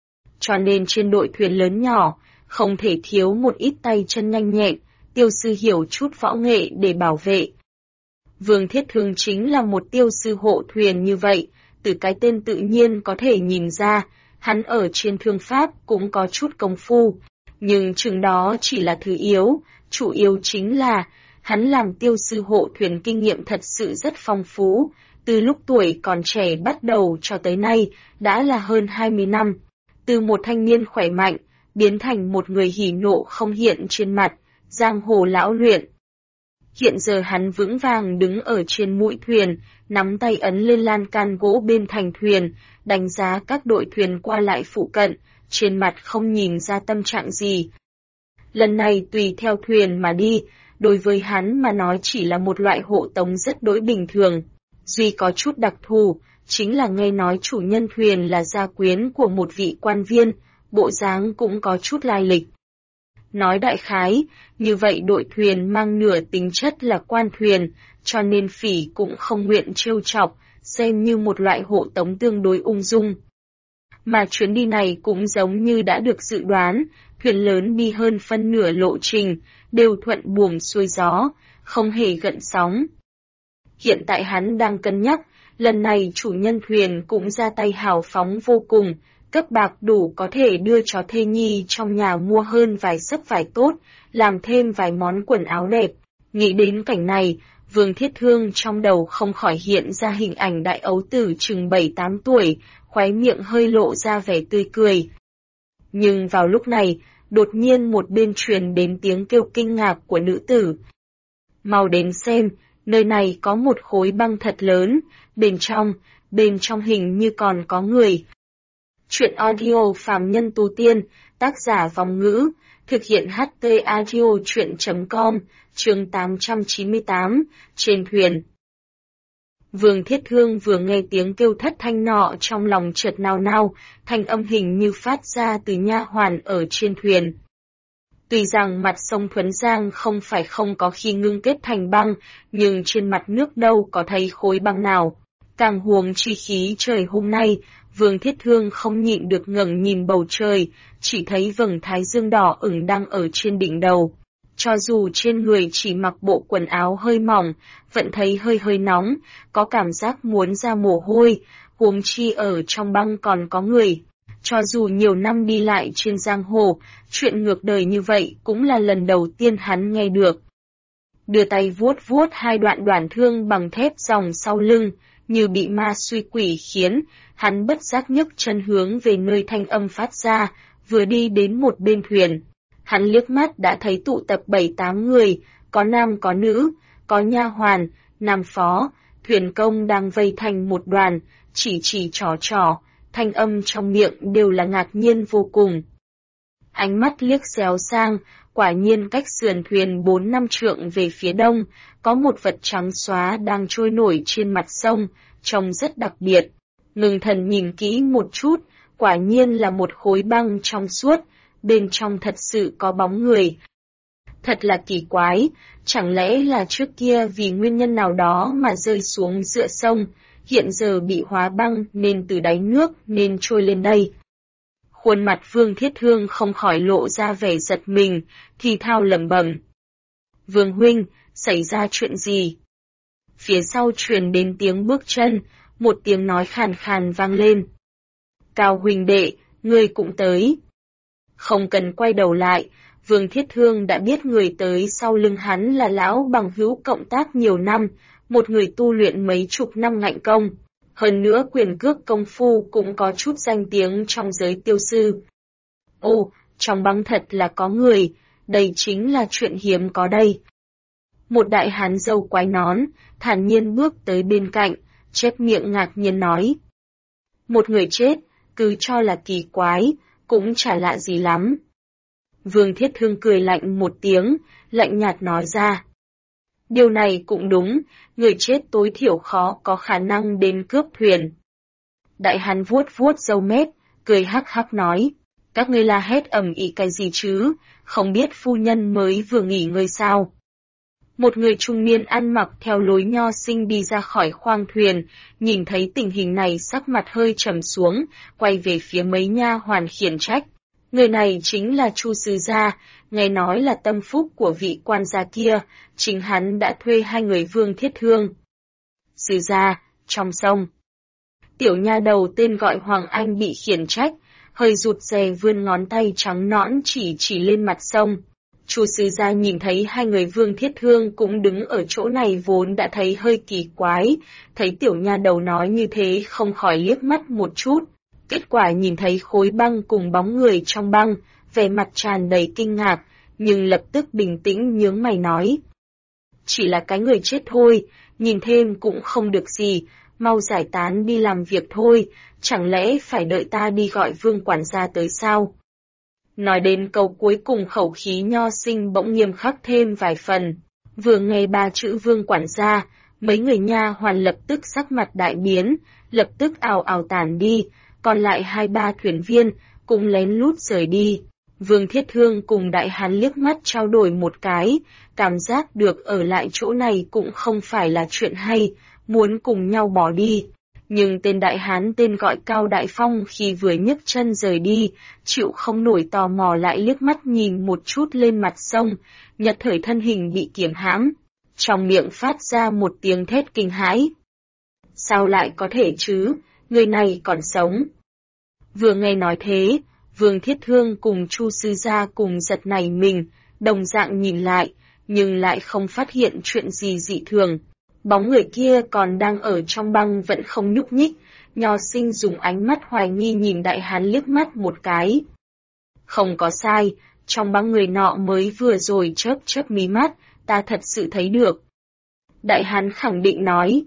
Cho nên trên đội thuyền lớn nhỏ, không thể thiếu một ít tay chân nhanh nhẹn, tiêu sư hiểu chút võ nghệ để bảo vệ. Vương Thiết Thương chính là một tiêu sư hộ thuyền như vậy, từ cái tên tự nhiên có thể nhìn ra, hắn ở trên thương pháp cũng có chút công phu, nhưng chừng đó chỉ là thứ yếu, chủ yếu chính là, hắn làm tiêu sư hộ thuyền kinh nghiệm thật sự rất phong phú, từ lúc tuổi còn trẻ bắt đầu cho tới nay, đã là hơn 20 năm, từ một thanh niên khỏe mạnh, biến thành một người hỉ nộ không hiện trên mặt, giang hồ lão luyện. Hiện giờ hắn vững vàng đứng ở trên mũi thuyền, nắm tay ấn lên lan can gỗ bên thành thuyền, đánh giá các đội thuyền qua lại phụ cận, trên mặt không nhìn ra tâm trạng gì. Lần này tùy theo thuyền mà đi, đối với hắn mà nói chỉ là một loại hộ tống rất đối bình thường. Duy có chút đặc thù, chính là nghe nói chủ nhân thuyền là gia quyến của một vị quan viên, bộ dáng cũng có chút lai lịch. Nói đại khái, như vậy đội thuyền mang nửa tính chất là quan thuyền, cho nên Phỉ cũng không nguyện trêu chọc, xem như một loại hộ tống tương đối ung dung. Mà chuyến đi này cũng giống như đã được dự đoán, thuyền lớn đi hơn phân nửa lộ trình, đều thuận buồm xuôi gió, không hề gợn sóng. Hiện tại hắn đang cân nhắc, lần này chủ nhân thuyền cũng ra tay hào phóng vô cùng, cấp bạc đủ có thể đưa chó thê nhi trong nhà mua hơn vài xấp vải tốt, làm thêm vài món quần áo đẹp. Nghĩ đến cảnh này, Vương Thiết Thương trong đầu không khỏi hiện ra hình ảnh đại ấu tử chừng 7-8 tuổi, khóe miệng hơi lộ ra vẻ tươi cười. Nhưng vào lúc này, đột nhiên một bên truyền đến tiếng kêu kinh ngạc của nữ tử. Mau đến xem, nơi này có một khối băng thật lớn, bên trong hình như còn có người. Chuyện audio phàm nhân tu tiên, tác giả Vòng Ngữ, thực hiện HT Audio chuyện.com, chương 898, trên thuyền. Vương Thiết Thương vừa nghe tiếng kêu thất thanh nọ trong lòng chợt nao nao, thanh âm hình như phát ra từ nha hoàn ở trên thuyền. Tuy rằng mặt sông Thuấn Giang không phải không có khi ngưng kết thành băng, nhưng trên mặt nước đâu có thấy khối băng nào. Càng huống chi khí trời hôm nay, Vương Thiết Thương không nhịn được ngẩng nhìn bầu trời, chỉ thấy vầng thái dương đỏ ửng đang ở trên đỉnh đầu. Cho dù trên người chỉ mặc bộ quần áo hơi mỏng, vẫn thấy hơi nóng, có cảm giác muốn ra mồ hôi, huống chi ở trong băng còn có người. Cho dù nhiều năm đi lại trên giang hồ, chuyện ngược đời như vậy cũng là lần đầu tiên hắn nghe được. Đưa tay vuốt hai đoạn đoạn thương bằng thép dòng sau lưng, như bị ma suy quỷ khiến, hắn bất giác nhấc chân hướng về nơi thanh âm phát ra, vừa đi đến một bên thuyền. Hắn liếc mắt đã thấy tụ tập 7-8 người, có nam có nữ, có nha hoàn, nam phó, thuyền công đang vây thành một đoàn, chỉ trò, thanh âm trong miệng đều là ngạc nhiên vô cùng. Ánh mắt liếc xéo sang, quả nhiên cách sườn thuyền 4-5 trượng về phía đông, có một vật trắng xóa đang trôi nổi trên mặt sông, trông rất đặc biệt. Ngưng thần nhìn kỹ một chút, quả nhiên là một khối băng trong suốt, bên trong thật sự có bóng người. Thật là kỳ quái, chẳng lẽ là trước kia vì nguyên nhân nào đó mà rơi xuống giữa sông, hiện giờ bị hóa băng nên từ đáy nước nên trôi lên đây. Khuôn mặt Vương Thiết Thương không khỏi lộ ra vẻ giật mình, thì thào lẩm bẩm. Vương huynh, xảy ra chuyện gì? Phía sau truyền đến tiếng bước chân, một tiếng nói khàn khàn vang lên. Cao huynh đệ, ngươi cũng tới. Không cần quay đầu lại, Vương Thiết Thương đã biết người tới sau lưng hắn là lão bằng hữu cộng tác nhiều năm, một người tu luyện mấy chục năm ngạnh công. Hơn nữa quyền cước công phu cũng có chút danh tiếng trong giới tiêu sư. Ồ, trong băng thật là có người, đây chính là chuyện hiếm có đây. Một đại hán râu quái nón, thản nhiên bước tới bên cạnh, chép miệng ngạc nhiên nói. Một người chết, cứ cho là kỳ quái, cũng chả lạ gì lắm. Vương Thiết Thương cười lạnh một tiếng, lạnh nhạt nói ra. Điều này cũng đúng, người chết tối thiểu khó có khả năng đến cướp thuyền. Đại hán vuốt râu mép, cười hắc hắc nói. Các ngươi la hét ầm ĩ cái gì chứ, không biết phu nhân mới vừa nghỉ ngơi sao. Một người trung niên ăn mặc theo lối nho sinh đi ra khỏi khoang thuyền, nhìn thấy tình hình này sắc mặt hơi trầm xuống, quay về phía mấy nha hoàn khiển trách. Người này chính là Chu Sư Gia, nghe nói là tâm phúc của vị quan gia kia, chính hắn đã thuê hai người Vương Thiết Thương. Sư Gia, trong sông. Tiểu nha đầu tên gọi Hoàng Anh bị khiển trách, hơi rụt rè vươn ngón tay trắng nõn chỉ lên mặt sông. Chu Sư Gia nhìn thấy hai người Vương Thiết Thương cũng đứng ở chỗ này vốn đã thấy hơi kỳ quái, thấy tiểu nha đầu nói như thế không khỏi liếc mắt một chút. Kết quả nhìn thấy khối băng cùng bóng người trong băng, vẻ mặt tràn đầy kinh ngạc, nhưng lập tức bình tĩnh nhướng mày nói. Chỉ là cái người chết thôi, nhìn thêm cũng không được gì, mau giải tán đi làm việc thôi, chẳng lẽ phải đợi ta đi gọi Vương quản gia tới sao? Nói đến câu cuối cùng khẩu khí nho sinh bỗng nghiêm khắc thêm vài phần. Vừa nghe ba chữ Vương quản gia, mấy người nha hoàn lập tức sắc mặt đại biến, lập tức ào ào tản đi, còn lại 2-3 thuyền viên, cũng lén lút rời đi. Vương Thiết Thương cùng Đại Hán liếc mắt trao đổi một cái, cảm giác được ở lại chỗ này cũng không phải là chuyện hay, muốn cùng nhau bỏ đi. Nhưng tên Đại Hán tên gọi Cao Đại Phong khi vừa nhấc chân rời đi, chịu không nổi tò mò lại liếc mắt nhìn một chút lên mặt sông, nhật thời thân hình bị kiềm hãm, trong miệng phát ra một tiếng thét kinh hãi. Sao lại có thể chứ, người này còn sống. Vừa nghe nói thế, Vương Thiết Thương cùng Chu sư gia cùng giật nảy mình, đồng dạng nhìn lại, nhưng lại không phát hiện chuyện gì dị thường. Bóng người kia còn đang ở trong băng vẫn không nhúc nhích, Nho Sinh dùng ánh mắt hoài nghi nhìn Đại Hán liếc mắt một cái. Không có sai, trong băng người nọ mới vừa rồi chớp mí mắt, ta thật sự thấy được. Đại Hán khẳng định nói.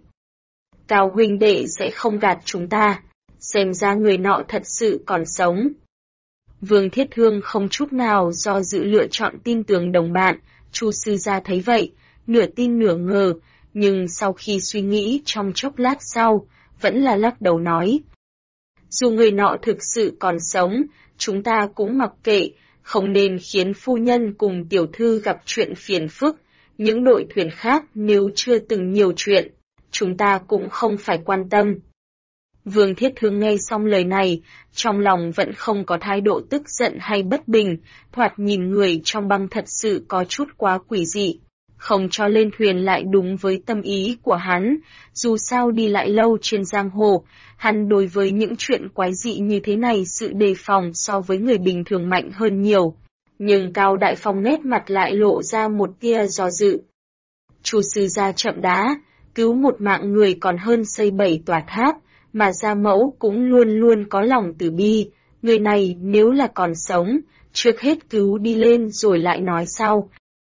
Cao huynh đệ sẽ không gạt chúng ta, xem ra người nọ thật sự còn sống. Vương Thiết Thương không chút nào do dự lựa chọn tin tưởng đồng bạn, Chu sư gia thấy vậy, nửa tin nửa ngờ, nhưng sau khi suy nghĩ trong chốc lát sau, vẫn là lắc đầu nói. Dù người nọ thực sự còn sống, chúng ta cũng mặc kệ, không nên khiến phu nhân cùng tiểu thư gặp chuyện phiền phức, những đội thuyền khác nếu chưa từng nhiều chuyện, chúng ta cũng không phải quan tâm. Vương Thiết Thương nghe xong lời này, trong lòng vẫn không có thái độ tức giận hay bất bình, thoạt nhìn người trong băng thật sự có chút quá quỷ dị. Không cho lên thuyền lại đúng với tâm ý của hắn, dù sao đi lại lâu trên giang hồ, hắn đối với những chuyện quái dị như thế này sự đề phòng so với người bình thường mạnh hơn nhiều. Nhưng Cao Đại Phong nét mặt lại lộ ra một tia do dự. Chu sư gia chậm đã, cứu một mạng người còn hơn xây 7 tòa tháp, mà gia mẫu cũng luôn luôn có lòng từ bi, người này nếu là còn sống, trước hết cứu đi lên rồi lại nói sau.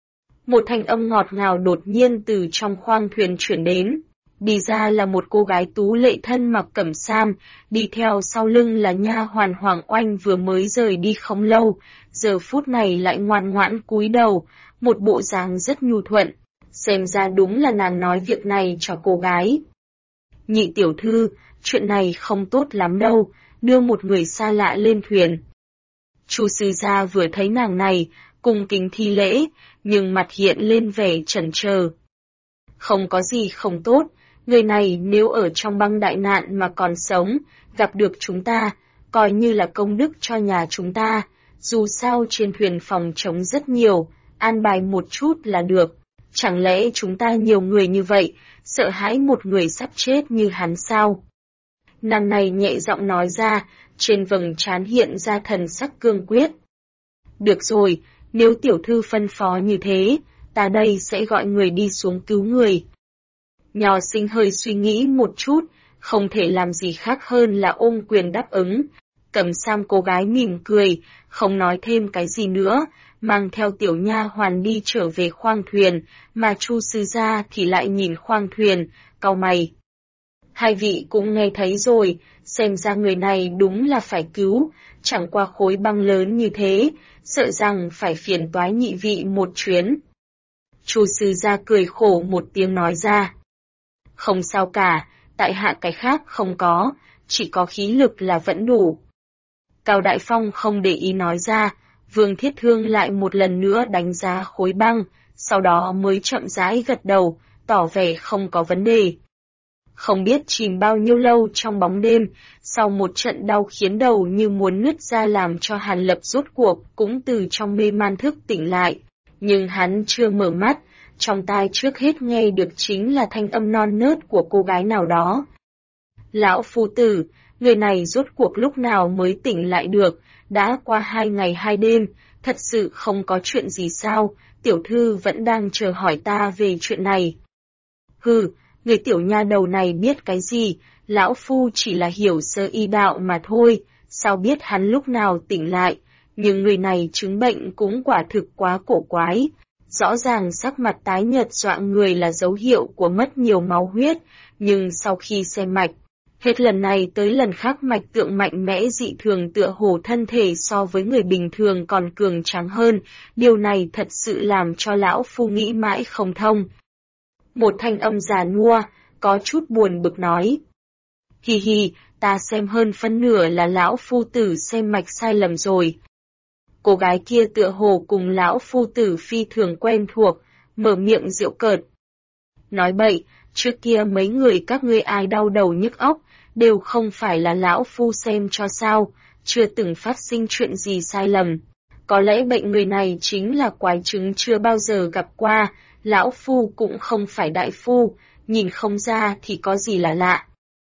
Một thanh âm ngọt ngào đột nhiên từ trong khoang thuyền chuyển đến. Đi ra là một cô gái tú lệ thân mặc cẩm sam, đi theo sau lưng là nha hoàn Hoàng Oanh vừa mới rời đi không lâu, giờ phút này lại ngoan ngoãn cúi đầu, một bộ dáng rất nhu thuận. Xem ra đúng là nàng nói việc này cho cô gái. Nhị tiểu thư, chuyện này không tốt lắm đâu, đưa một người xa lạ lên thuyền. Chu sư gia vừa thấy nàng này, cung kính thi lễ, nhưng mặt hiện lên vẻ chần chờ. Không có gì không tốt, người này nếu ở trong băng đại nạn mà còn sống, gặp được chúng ta, coi như là công đức cho nhà chúng ta, dù sao trên thuyền phòng trống rất nhiều, an bài một chút là được. Chẳng lẽ chúng ta nhiều người như vậy, sợ hãi một người sắp chết như hắn sao? Nàng này nhẹ giọng nói ra, trên vầng trán hiện ra thần sắc cương quyết. Được rồi, nếu tiểu thư phân phó như thế, ta đây sẽ gọi người đi xuống cứu người. Nho Sinh hơi suy nghĩ một chút, không thể làm gì khác hơn là ôm quyền đáp ứng. Cẩm sam cô gái mỉm cười, không nói thêm cái gì nữa, mang theo tiểu nha hoàn đi trở về khoang thuyền, mà Chu sư gia thì lại nhìn khoang thuyền, cau mày. Hai vị cũng nghe thấy rồi, xem ra người này đúng là phải cứu, chẳng qua khối băng lớn như thế, sợ rằng phải phiền toái nhị vị một chuyến. Chu sư gia cười khổ một tiếng nói ra. Không sao cả, tại hạ cái khác không có, chỉ có khí lực là vẫn đủ. Cao Đại Phong không để ý nói ra, Vương Thiết Thương lại một lần nữa đánh giá khối băng, sau đó mới chậm rãi gật đầu, tỏ vẻ không có vấn đề. Không biết chìm bao nhiêu lâu trong bóng đêm, sau một trận đau khiến đầu như muốn nứt ra làm cho Hàn Lập rốt cuộc cũng từ trong mê man thức tỉnh lại. Nhưng hắn chưa mở mắt, trong tai trước hết nghe được chính là thanh âm non nớt của cô gái nào đó. Lão phu tử, người này rốt cuộc lúc nào mới tỉnh lại được, đã qua 2 ngày 2 đêm, thật sự không có chuyện gì sao, tiểu thư vẫn đang chờ hỏi ta về chuyện này. Hừ, người tiểu nha đầu này biết cái gì, lão phu chỉ là hiểu sơ y đạo mà thôi, sao biết hắn lúc nào tỉnh lại, nhưng người này chứng bệnh cũng quả thực quá cổ quái. Rõ ràng sắc mặt tái nhợt dọa người là dấu hiệu của mất nhiều máu huyết, nhưng sau khi xem mạch, hết lần này tới lần khác mạch tượng mạnh mẽ dị thường tựa hồ thân thể so với người bình thường còn cường tráng hơn, điều này thật sự làm cho lão phu nghĩ mãi không thông. Một thanh âm già nua, có chút buồn bực nói. Hi hi, ta xem hơn phân nửa là lão phu tử xem mạch sai lầm rồi. Cô gái kia tựa hồ cùng lão phu tử phi thường quen thuộc, mở miệng giễu cợt. Nói bậy, trước kia mấy người các ngươi ai đau đầu nhức óc, đều không phải là lão phu xem cho sao, chưa từng phát sinh chuyện gì sai lầm. Có lẽ bệnh người này chính là quái chứng chưa bao giờ gặp qua, lão phu cũng không phải đại phu, nhìn không ra thì có gì là lạ.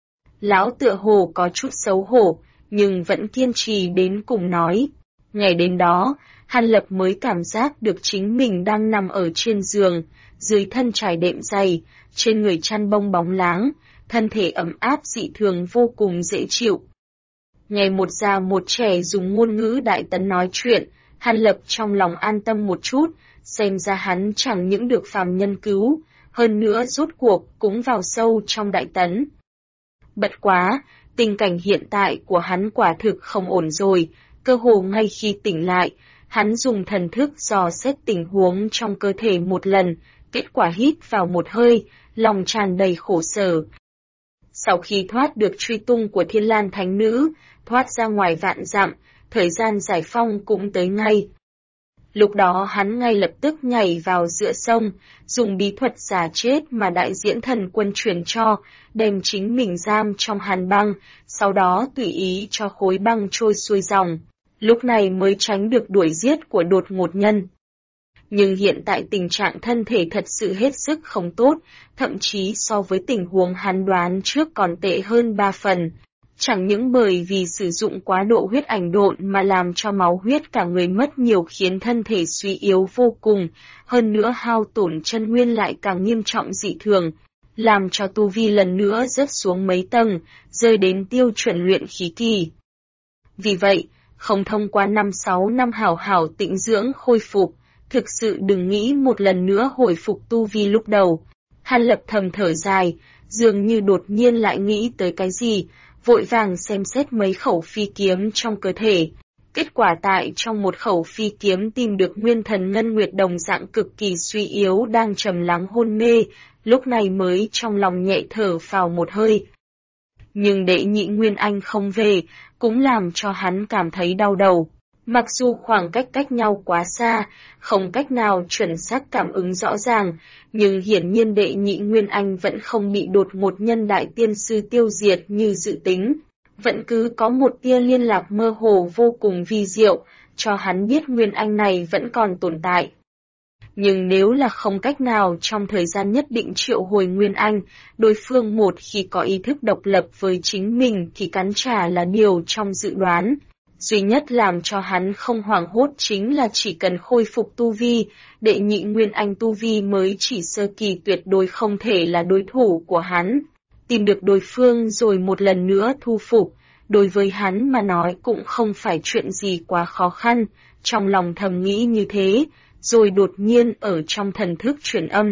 Lão tựa hồ có chút xấu hổ, nhưng vẫn kiên trì đến cùng nói. Ngày đến đó, Hàn Lập mới cảm giác được chính mình đang nằm ở trên giường, dưới thân trải đệm dày, trên người chăn bông bóng láng, thân thể ấm áp dị thường vô cùng dễ chịu. Nghe một già một trẻ dùng ngôn ngữ Đại Tấn nói chuyện, Hàn Lập trong lòng an tâm một chút, xem ra hắn chẳng những được phàm nhân cứu, hơn nữa rốt cuộc cũng vào sâu trong Đại Tấn. Bất quá, tình cảnh hiện tại của hắn quả thực không ổn rồi, cơ hồ ngay khi tỉnh lại, hắn dùng thần thức dò xét tình huống trong cơ thể một lần, kết quả hít vào một hơi, lòng tràn đầy khổ sở. Sau khi thoát được truy tung của Thiên Lan Thánh Nữ, thoát ra ngoài vạn dặm, thời gian giải phong cũng tới ngay. Lúc đó hắn ngay lập tức nhảy vào giữa sông, dùng bí thuật giả chết mà đại diễn thần quân truyền cho, đem chính mình giam trong hàn băng, sau đó tùy ý cho khối băng trôi xuôi dòng. Lúc này mới tránh được đuổi giết của đột ngột nhân. Nhưng hiện tại tình trạng thân thể thật sự hết sức không tốt, thậm chí so với tình huống hắn đoán trước còn tệ hơn 3 phần. Chẳng những bởi vì sử dụng quá độ huyết ảnh độn mà làm cho máu huyết cả người mất nhiều khiến thân thể suy yếu vô cùng, hơn nữa hao tổn chân nguyên lại càng nghiêm trọng dị thường, làm cho tu vi lần nữa rớt xuống mấy tầng, rơi đến tiêu chuẩn luyện khí kỳ. Vì vậy, không thông qua 5-6 năm hảo hảo tĩnh dưỡng khôi phục, thực sự đừng nghĩ một lần nữa hồi phục tu vi lúc đầu. Hàn Lập thầm thở dài, dường như đột nhiên lại nghĩ tới cái gì, vội vàng xem xét mấy khẩu phi kiếm trong cơ thể. Kết quả tại trong một khẩu phi kiếm tìm được nguyên thần ngân nguyệt đồng dạng cực kỳ suy yếu đang trầm lắng hôn mê, lúc này mới trong lòng nhẹ thở phào một hơi. Nhưng đệ nhị Nguyên Anh không về, cũng làm cho hắn cảm thấy đau đầu. Mặc dù khoảng cách nhau quá xa, không cách nào chuẩn xác cảm ứng rõ ràng, nhưng hiển nhiên đệ nhị Nguyên Anh vẫn không bị đột ngột nhân đại tiên sư tiêu diệt như dự tính. Vẫn cứ có một tia liên lạc mơ hồ vô cùng vi diệu, cho hắn biết Nguyên Anh này vẫn còn tồn tại. Nhưng nếu là không cách nào trong thời gian nhất định triệu hồi Nguyên Anh, đối phương một khi có ý thức độc lập với chính mình thì cắn trả là điều trong dự đoán. Duy nhất làm cho hắn không hoảng hốt chính là chỉ cần khôi phục tu vi, đệ nhị Nguyên Anh tu vi mới chỉ sơ kỳ tuyệt đối không thể là đối thủ của hắn. Tìm được đối phương rồi một lần nữa thu phục, đối với hắn mà nói cũng không phải chuyện gì quá khó khăn, trong lòng thầm nghĩ như thế, rồi đột nhiên ở trong thần thức truyền âm.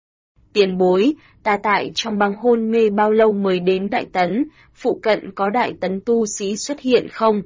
Tiền bối, ta tại trong băng hôn mê bao lâu mới đến Đại Tấn, phụ cận có Đại Tấn tu sĩ xuất hiện không?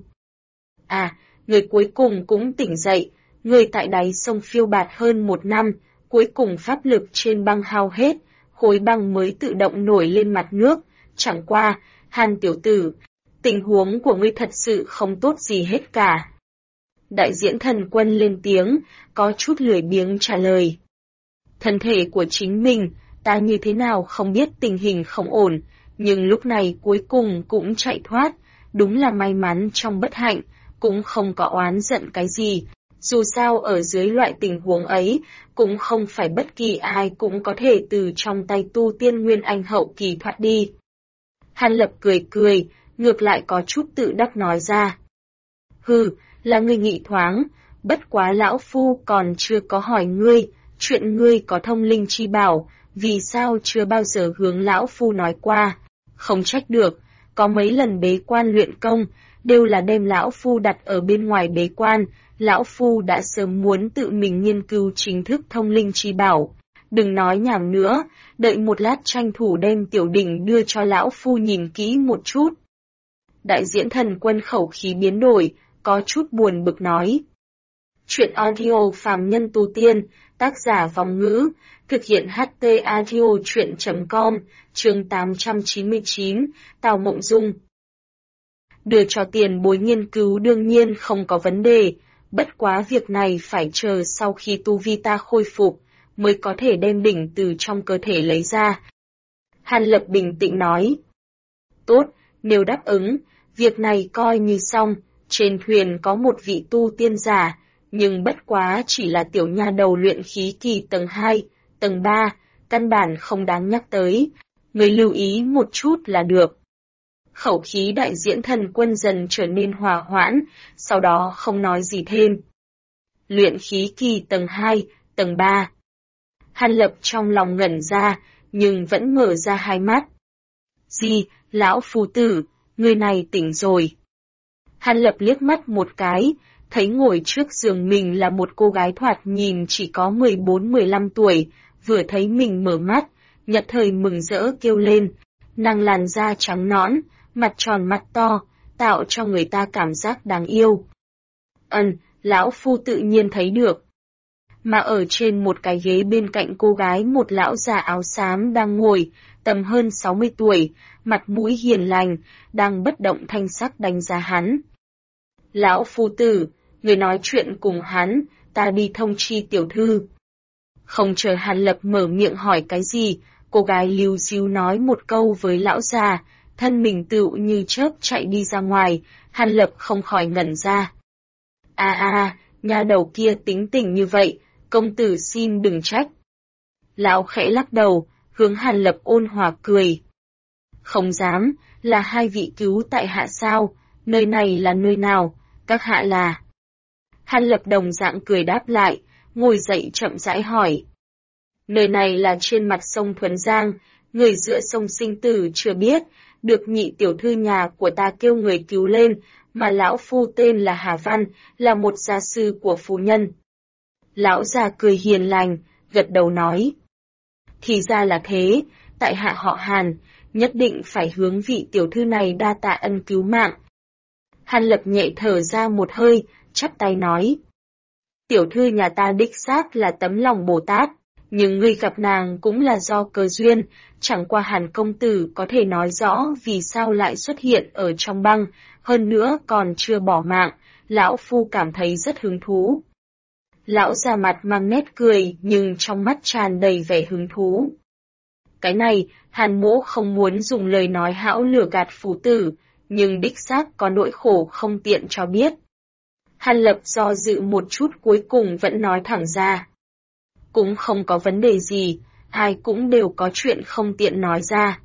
À, người cuối cùng cũng tỉnh dậy, người tại đáy sông phiêu bạt hơn 1 năm, cuối cùng pháp lực trên băng hao hết, khối băng mới tự động nổi lên mặt nước, chẳng qua, Hàn tiểu tử, tình huống của ngươi thật sự không tốt gì hết cả. Đại diễn thần quân lên tiếng, có chút lười biếng trả lời. Thân thể của chính mình, ta như thế nào không biết tình hình không ổn, nhưng lúc này cuối cùng cũng chạy thoát, đúng là may mắn trong bất hạnh, cũng không có oán giận cái gì. Dù sao ở dưới loại tình huống ấy, cũng không phải bất kỳ ai cũng có thể từ trong tay tu tiên Nguyên Anh hậu kỳ thoát đi. Hàn Lập cười, ngược lại có chút tự đắc nói ra. Hừ, là ngươi nghĩ thoáng, bất quá lão phu còn chưa có hỏi ngươi, chuyện ngươi có thông linh chi bảo, vì sao chưa bao giờ hướng lão phu nói qua. Không trách được, có mấy lần bế quan luyện công, đều là đem lão phu đặt ở bên ngoài bế quan, lão phu đã sớm muốn tự mình nghiên cứu chính thức thông linh chi bảo. Đừng nói nhảm nữa, đợi một lát tranh thủ đem tiểu đỉnh đưa cho lão phu nhìn kỹ một chút. Đại diễn thần quân khẩu khí biến đổi, có chút buồn bực nói. Chuyện audio phàm nhân tu tiên, tác giả Vòng Ngữ, thực hiện HT audio chuyện.com, chương 899, Tào Mộng Dung. Đưa cho tiền bối nghiên cứu đương nhiên không có vấn đề, bất quá việc này phải chờ sau khi tu vi ta khôi phục, mới có thể đem đỉnh từ trong cơ thể lấy ra. Hàn Lập bình tĩnh nói. Tốt, nếu đáp ứng, việc này coi như xong, trên thuyền có một vị tu tiên giả, nhưng bất quá chỉ là tiểu nha đầu luyện khí kỳ tầng 2, tầng 3, căn bản không đáng nhắc tới, người lưu ý một chút là được. Khẩu khí đại diễn thần quân dần trở nên hòa hoãn, sau đó không nói gì thêm. Luyện khí kỳ tầng 2, tầng 3. Hàn Lập trong lòng ngẩn ra, nhưng vẫn mở ra hai mắt. Gì, lão phu tử, người này tỉnh rồi. Hàn Lập liếc mắt một cái, thấy ngồi trước giường mình là một cô gái thoạt nhìn chỉ có 14-15 tuổi, vừa thấy mình mở mắt, nhất thời mừng rỡ kêu lên, nàng làn da trắng nõn, mặt tròn mặt to, tạo cho người ta cảm giác đáng yêu. Lão phu tự nhiên thấy được. Mà ở trên một cái ghế bên cạnh cô gái một lão già áo xám đang ngồi, tầm hơn 60 tuổi, mặt mũi hiền lành, đang bất động thanh sắc đánh giá hắn. Lão phu tử, người nói chuyện cùng hắn, ta đi thông chi tiểu thư. Không chờ Hàn Lập mở miệng hỏi cái gì, cô gái líu díu nói một câu với lão già, thân mình tựu như chớp chạy đi ra ngoài, Hàn Lập không khỏi ngẩn ra. Nhà đầu kia tính tình như vậy, công tử xin đừng trách. Lão khẽ lắc đầu, hướng Hàn Lập ôn hòa cười. Không dám, là hai vị cứu tại hạ sao, nơi này là nơi nào, các hạ là. Hàn Lập đồng dạng cười đáp lại, ngồi dậy chậm rãi hỏi. Nơi này là trên mặt sông Thuần Giang, người giữa sông sinh tử chưa biết, được nhị tiểu thư nhà của ta kêu người cứu lên, mà lão phu tên là Hà Văn, là một gia sư của phu nhân. Lão già cười hiền lành, gật đầu nói. Thì ra là thế, tại hạ họ Hàn, nhất định phải hướng vị tiểu thư này đa tạ ân cứu mạng. Hàn Lập nhẹ thở ra một hơi, chắp tay nói. Tiểu thư nhà ta đích xác là tấm lòng Bồ Tát, nhưng ngươi gặp nàng cũng là do cơ duyên, chẳng qua Hàn công tử có thể nói rõ vì sao lại xuất hiện ở trong băng, hơn nữa còn chưa bỏ mạng, lão phu cảm thấy rất hứng thú. Lão già mặt mang nét cười nhưng trong mắt tràn đầy vẻ hứng thú. Cái này, Hàn mỗ không muốn dùng lời nói hão lừa gạt phú tử, nhưng đích xác có nỗi khổ không tiện cho biết. Hàn Lập do dự một chút cuối cùng vẫn nói thẳng ra. Cũng không có vấn đề gì, ai cũng đều có chuyện không tiện nói ra.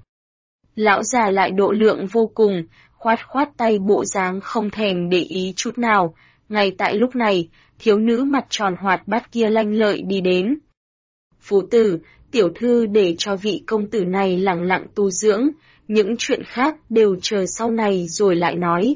Lão già lại độ lượng vô cùng, khoát khoát tay bộ dáng không thèm để ý chút nào, ngay tại lúc này, thiếu nữ mặt tròn hoạt bát kia lanh lợi đi đến. Phú tử, tiểu thư để cho vị công tử này lặng lặng tu dưỡng, những chuyện khác đều chờ sau này rồi lại nói.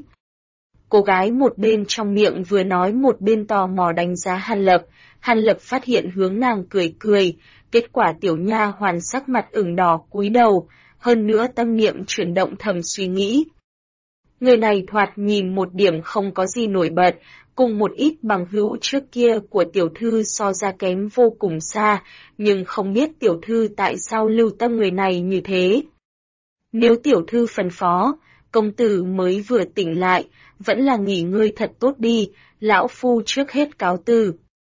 Cô gái một bên trong miệng vừa nói một bên tò mò đánh giá Hàn Lập phát hiện hướng nàng cười cười, kết quả tiểu nha hoàn sắc mặt ửng đỏ cúi đầu, hơn nữa tâm niệm chuyển động thầm suy nghĩ. Người này thoạt nhìn một điểm không có gì nổi bật, cùng một ít bằng hữu trước kia của tiểu thư so ra kém vô cùng xa, nhưng không biết tiểu thư tại sao lưu tâm người này như thế. Nếu tiểu thư phân phó, công tử mới vừa tỉnh lại, vẫn là nghỉ ngơi thật tốt đi, lão phu trước hết cáo từ.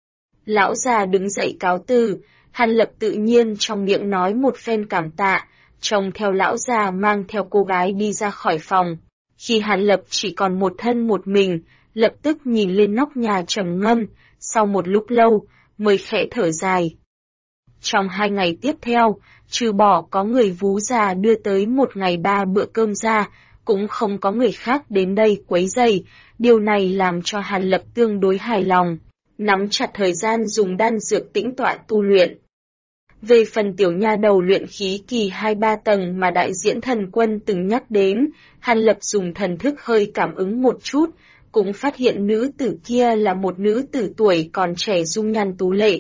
Lão già đứng dậy cáo từ, Hàn Lập tự nhiên trong miệng nói một phen cảm tạ, trông theo lão già mang theo cô gái đi ra khỏi phòng. Khi Hàn Lập chỉ còn một thân một mình, lập tức nhìn lên nóc nhà trầm ngâm, sau một lúc lâu, mới khẽ thở dài. Trong 2 ngày tiếp theo, trừ bỏ có người vú già đưa tới một ngày 3 bữa cơm ra, cũng không có người khác đến đây quấy rầy, điều này làm cho Hàn Lập tương đối hài lòng, nắm chặt thời gian dùng đan dược tĩnh tọa tu luyện. Về phần tiểu nha đầu luyện khí kỳ 2-3 tầng mà đại diễn thần quân từng nhắc đến, Hàn Lập dùng thần thức hơi cảm ứng một chút, cũng phát hiện nữ tử kia là một nữ tử tuổi còn trẻ dung nhan tú lệ.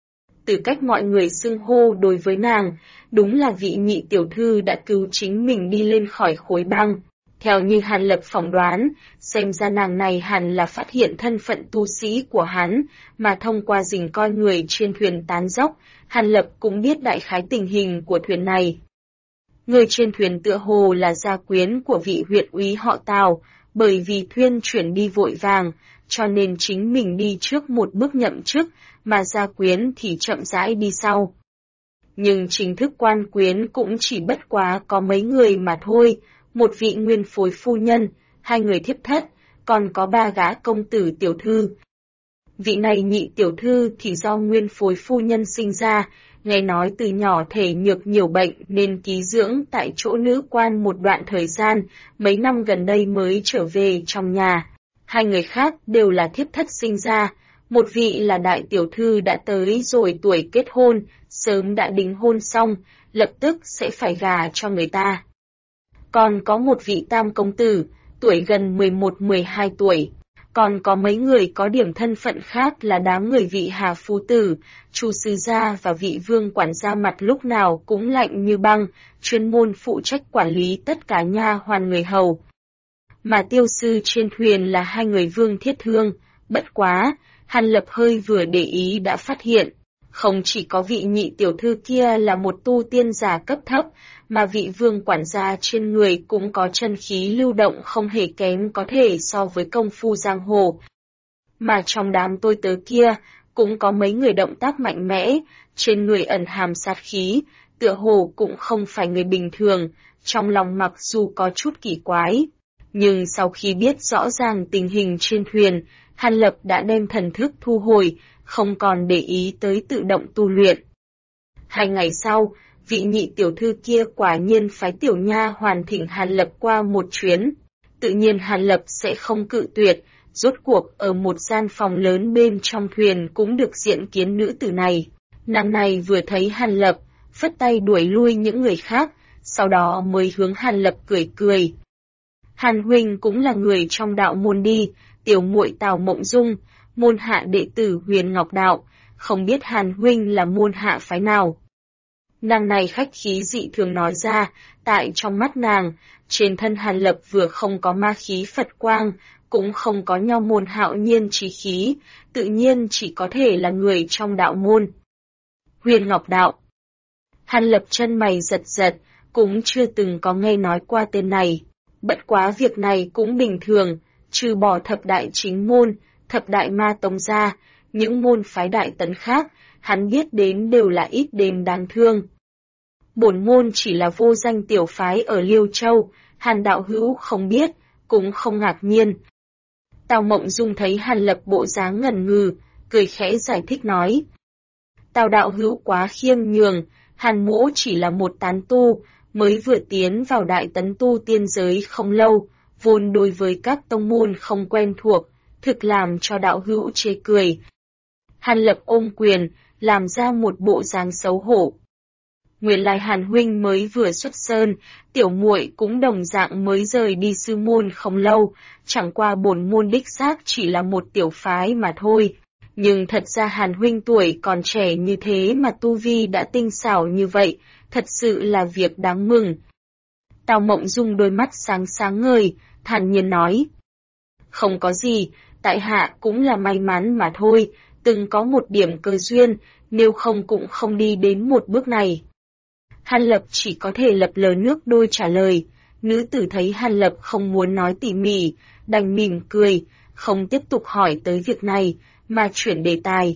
Từ cách mọi người xưng hô đối với nàng, đúng là vị nhị tiểu thư đã cứu chính mình đi lên khỏi khối băng. Theo như Hàn Lập phỏng đoán, xem ra nàng này hẳn là phát hiện thân phận tu sĩ của hắn, mà thông qua rình coi người trên thuyền tán dốc, Hàn Lập cũng biết đại khái tình hình của thuyền này. Người trên thuyền tựa hồ là gia quyến của vị huyện úy họ Tào, bởi vì thuyên chuyển đi vội vàng, cho nên chính mình đi trước một bước nhậm chức, mà gia quyến thì chậm rãi đi sau. Nhưng chính thức quan quyến cũng chỉ bất quá có mấy người mà thôi, một vị nguyên phối phu nhân, 2 người thiếp thất, còn có 3 gã công tử tiểu thư. Vị này nhị tiểu thư thì do nguyên phối phu nhân sinh ra, nghe nói từ nhỏ thể nhược nhiều bệnh nên ký dưỡng tại chỗ nữ quan một đoạn thời gian, mấy năm gần đây mới trở về trong nhà. 2 người khác đều là thiếp thất sinh ra, một vị là đại tiểu thư đã tới rồi tuổi kết hôn, sớm đã đính hôn xong, lập tức sẽ phải gả cho người ta. Còn có một vị tam công tử, tuổi gần 11-12 tuổi. Còn có mấy người có điểm thân phận khác là đám người vị Hà Phu Tử, Chu Sư Gia và vị Vương Quản gia mặt lúc nào cũng lạnh như băng, chuyên môn phụ trách quản lý tất cả nha hoàn người hầu. Mà tiêu sư trên thuyền là 2 người Vương Thiết Thương, bất quá, Hàn Lập hơi vừa để ý đã phát hiện. Không chỉ có vị nhị tiểu thư kia là một tu tiên giả cấp thấp, mà vị vương quản gia trên người cũng có chân khí lưu động không hề kém có thể so với công phu giang hồ. Mà trong đám tôi tớ kia, cũng có mấy người động tác mạnh mẽ, trên người ẩn hàm sát khí, tựa hồ cũng không phải người bình thường, trong lòng mặc dù có chút kỳ quái. Nhưng sau khi biết rõ ràng tình hình trên thuyền, Hàn Lập đã đem thần thức thu hồi, không còn để ý tới tự động tu luyện. 2 ngày sau, vị nhị tiểu thư kia quả nhiên phái tiểu nha hoàn thỉnh Hàn Lập qua một chuyến. Tự nhiên Hàn Lập sẽ không cự tuyệt, rốt cuộc ở một gian phòng lớn bên trong thuyền cũng được diện kiến nữ tử này. Nàng này vừa thấy Hàn Lập, phất tay đuổi lui những người khác, sau đó mới hướng Hàn Lập cười cười. Hàn huynh cũng là người trong đạo môn đi, tiểu muội Tào Mộng Dung, môn hạ đệ tử Huyền Ngọc Đạo, không biết Hàn huynh là môn hạ phái nào. Nàng này khách khí dị thường nói ra, tại trong mắt nàng, trên thân Hàn Lập vừa không có ma khí Phật quang, cũng không có nho môn hạo nhiên trí khí, tự nhiên chỉ có thể là người trong đạo môn. Huyền Ngọc Đạo. Hàn Lập chân mày giật giật, cũng chưa từng có nghe nói qua tên này. Bất quá việc này cũng bình thường, trừ bỏ thập đại chính môn, thập đại ma tông ra, những môn phái đại tấn khác, hắn biết đến đều là ít đến đáng thương. Bổn môn chỉ là vô danh tiểu phái ở Liêu Châu, Hàn đạo hữu không biết, cũng không ngạc nhiên. Tào Mộng Dung thấy Hàn Lập bộ dáng ngần ngừ, cười khẽ giải thích nói. Tào đạo hữu quá khiêm nhường, Hàn mỗ chỉ là một tán tu, mới vừa tiến vào đại tấn tu tiên giới không lâu, vốn đối với các tông môn không quen thuộc, thực làm cho đạo hữu chê cười. Hàn Lập ôm quyền, làm ra một bộ dáng xấu hổ. Nguyên lai Hàn huynh mới vừa xuất sơn, tiểu muội cũng đồng dạng mới rời đi sư môn không lâu, chẳng qua bổn môn đích xác chỉ là một tiểu phái mà thôi. Nhưng thật ra Hàn huynh tuổi còn trẻ như thế mà tu vi đã tinh xảo như vậy, thật sự là việc đáng mừng. Tào Mộng Dung đôi mắt sáng sáng ngời, thản nhiên nói. Không có gì, tại hạ cũng là may mắn mà thôi, từng có một điểm cơ duyên, nếu không cũng không đi đến một bước này. Hàn Lập chỉ có thể lập lờ nước đôi trả lời, nữ tử thấy Hàn Lập không muốn nói tỉ mỉ, đành mỉm cười, không tiếp tục hỏi tới việc này, mà chuyển đề tài.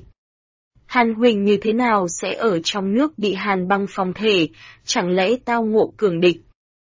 Hàn huynh như thế nào sẽ ở trong nước bị Hàn băng phòng thể, chẳng lẽ tao ngộ cường địch?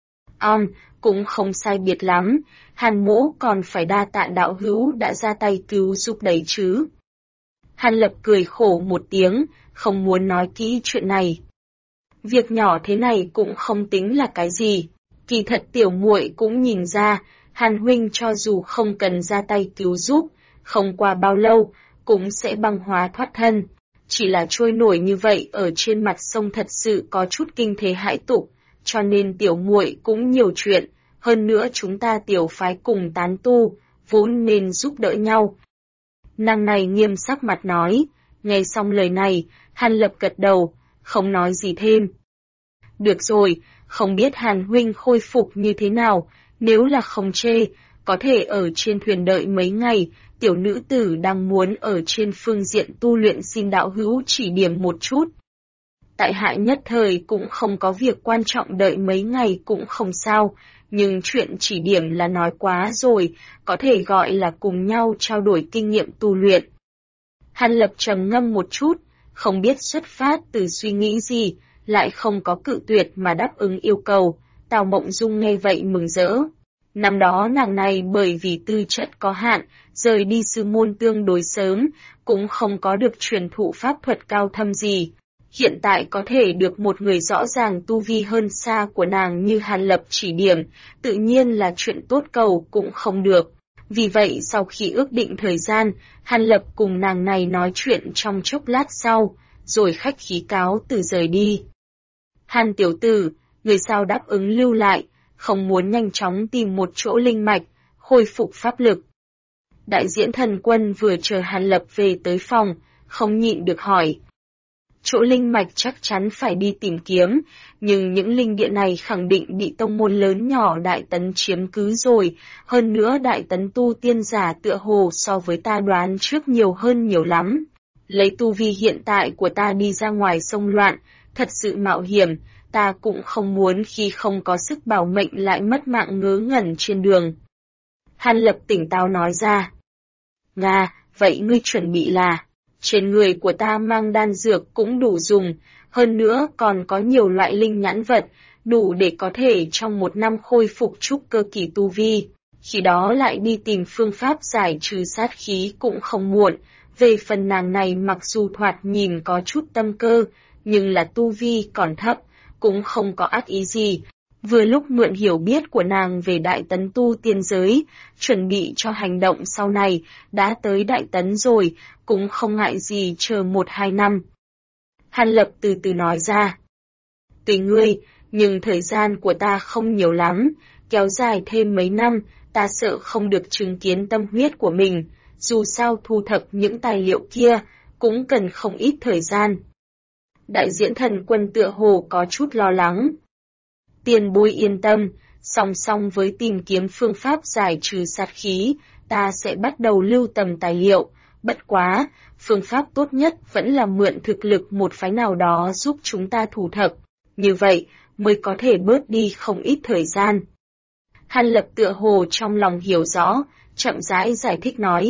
Cũng không sai biệt lắm, Hàn mỗ còn phải đa tạ đạo hữu đã ra tay cứu giúp đấy chứ. Hàn Lập cười khổ một tiếng, không muốn nói kỹ chuyện này. Việc nhỏ thế này cũng không tính là cái gì, kỳ thật tiểu muội cũng nhìn ra, Hàn huynh cho dù không cần ra tay cứu giúp, không qua bao lâu, cũng sẽ băng hóa thoát thân. Chỉ là trôi nổi như vậy ở trên mặt sông thật sự có chút kinh thế hãi tục, cho nên tiểu muội cũng nhiều chuyện, hơn nữa chúng ta tiểu phái cùng tán tu, vốn nên giúp đỡ nhau. Nàng này nghiêm sắc mặt nói, nghe xong lời này, Hàn Lập gật đầu, không nói gì thêm. Được rồi, không biết Hàn huynh khôi phục như thế nào, nếu là không chê, có thể ở trên thuyền đợi mấy ngày, tiểu nữ tử đang muốn ở trên phương diện tu luyện xin đạo hữu chỉ điểm một chút. tại hạ nhất thời cũng không có việc quan trọng, đợi mấy ngày cũng không sao, nhưng chuyện chỉ điểm là nói quá rồi, có thể gọi là cùng nhau trao đổi kinh nghiệm tu luyện. Hàn Lập trầm ngâm một chút, không biết xuất phát từ suy nghĩ gì, lại không có cự tuyệt mà đáp ứng yêu cầu. Tào Mộng Dung nghe vậy mừng rỡ. Năm đó nàng này bởi vì tư chất có hạn, rời đi sư môn tương đối sớm, cũng không có được truyền thụ pháp thuật cao thâm gì. Hiện tại có thể được một người rõ ràng tu vi hơn xa của nàng như Hàn Lập chỉ điểm, tự nhiên là chuyện tốt cầu cũng không được. Vì vậy sau khi ước định thời gian, Hàn Lập cùng nàng này nói chuyện trong chốc lát sau, rồi khách khí cáo từ rời đi. Hàn tiểu tử, người sao đáp ứng lưu lại, không muốn nhanh chóng tìm một chỗ linh mạch, khôi phục pháp lực. Đại diễn thần quân vừa chờ Hàn Lập về tới phòng, không nhịn được hỏi. Chỗ linh mạch chắc chắn phải đi tìm kiếm, nhưng những linh địa này khẳng định bị tông môn lớn nhỏ Đại Tấn chiếm cứ rồi, hơn nữa Đại Tấn tu tiên giả tựa hồ so với ta đoán trước nhiều hơn nhiều lắm. Lấy tu vi hiện tại của ta đi ra ngoài sông loạn, thật sự mạo hiểm, ta cũng không muốn khi không có sức bảo mệnh lại mất mạng ngớ ngẩn trên đường. Hàn Lập tỉnh táo nói ra. Nga, vậy ngươi chuẩn bị là... Trên người của ta mang đan dược cũng đủ dùng, hơn nữa còn có nhiều loại linh nhãn vật, đủ để có thể trong một năm khôi phục trúc cơ kỳ tu vi. Khi đó lại đi tìm phương pháp giải trừ sát khí cũng không muộn. Về phần nàng này mặc dù thoạt nhìn có chút tâm cơ, nhưng là tu vi còn thấp, cũng không có ác ý gì. Vừa lúc mượn hiểu biết của nàng về Đại Tấn tu tiên giới, chuẩn bị cho hành động sau này, đã tới Đại Tấn rồi, cũng không ngại gì chờ 1-2 năm. Hàn Lập từ từ nói ra. Tùy ngươi, nhưng thời gian của ta không nhiều lắm, kéo dài thêm mấy năm, ta sợ không được chứng kiến tâm huyết của mình, dù sao thu thập những tài liệu kia, cũng cần không ít thời gian. Đại diễn thần quân tựa hồ có chút lo lắng. Tiền bối yên tâm, song song với tìm kiếm phương pháp giải trừ sát khí, ta sẽ bắt đầu lưu tầm tài liệu, bất quá, phương pháp tốt nhất vẫn là mượn thực lực một phái nào đó giúp chúng ta thu thập, như vậy mới có thể bớt đi không ít thời gian. Hàn Lập tựa hồ trong lòng hiểu rõ, chậm rãi giải thích nói.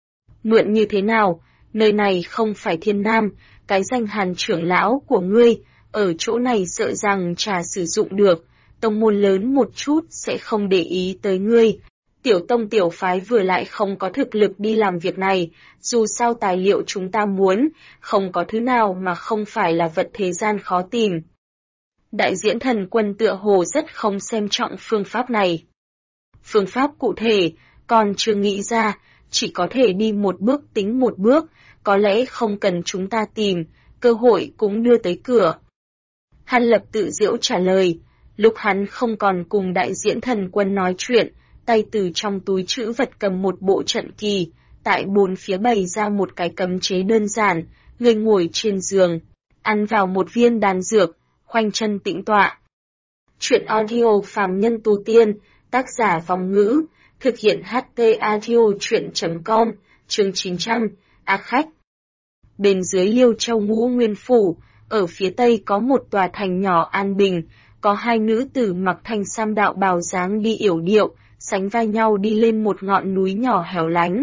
Mượn như thế nào, nơi này không phải Thiên Nam, cái danh Hàn trưởng lão của ngươi, ở chỗ này sợ rằng chả sử dụng được, tông môn lớn một chút sẽ không để ý tới ngươi. Tiểu tông tiểu phái vừa lại không có thực lực đi làm việc này, dù sao tài liệu chúng ta muốn, không có thứ nào mà không phải là vật thế gian khó tìm. Đại diễn thần quân tựa hồ rất không xem trọng phương pháp này. Phương pháp cụ thể, còn chưa nghĩ ra, chỉ có thể đi một bước tính một bước, có lẽ không cần chúng ta tìm, cơ hội cũng đưa tới cửa. Hàn Lập tự giễu trả lời, lúc hắn không còn cùng đại diễn thần quân nói chuyện, tay từ trong túi trữ vật cầm một bộ trận kỳ, tại bốn phía bày ra một cái cấm chế đơn giản, người ngồi trên giường, ăn vào một viên đan dược, khoanh chân tĩnh tọa. Chuyện audio phàm nhân tu tiên, tác giả Vong Ngữ, thực hiện HT Audio chuyện.com, chương 900, ác khách. Bên dưới Liêu Châu Ngũ Nguyên Phủ, ở phía tây có một tòa thành nhỏ an bình, có hai nữ tử mặc thanh sam đạo bào dáng đi yểu điệu, sánh vai nhau đi lên một ngọn núi nhỏ hẻo lánh.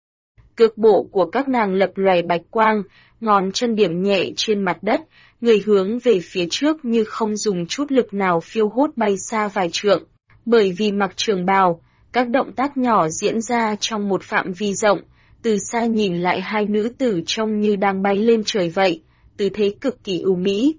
Cước bộ của các nàng lập lòe bạch quang, ngón chân điểm nhẹ trên mặt đất, người hướng về phía trước như không dùng chút lực nào phiêu hốt bay xa vài trượng. Bởi vì mặc trường bào, các động tác nhỏ diễn ra trong một phạm vi rộng, từ xa nhìn lại hai nữ tử trông như đang bay lên trời vậy, tư thế cực kỳ ưu mỹ.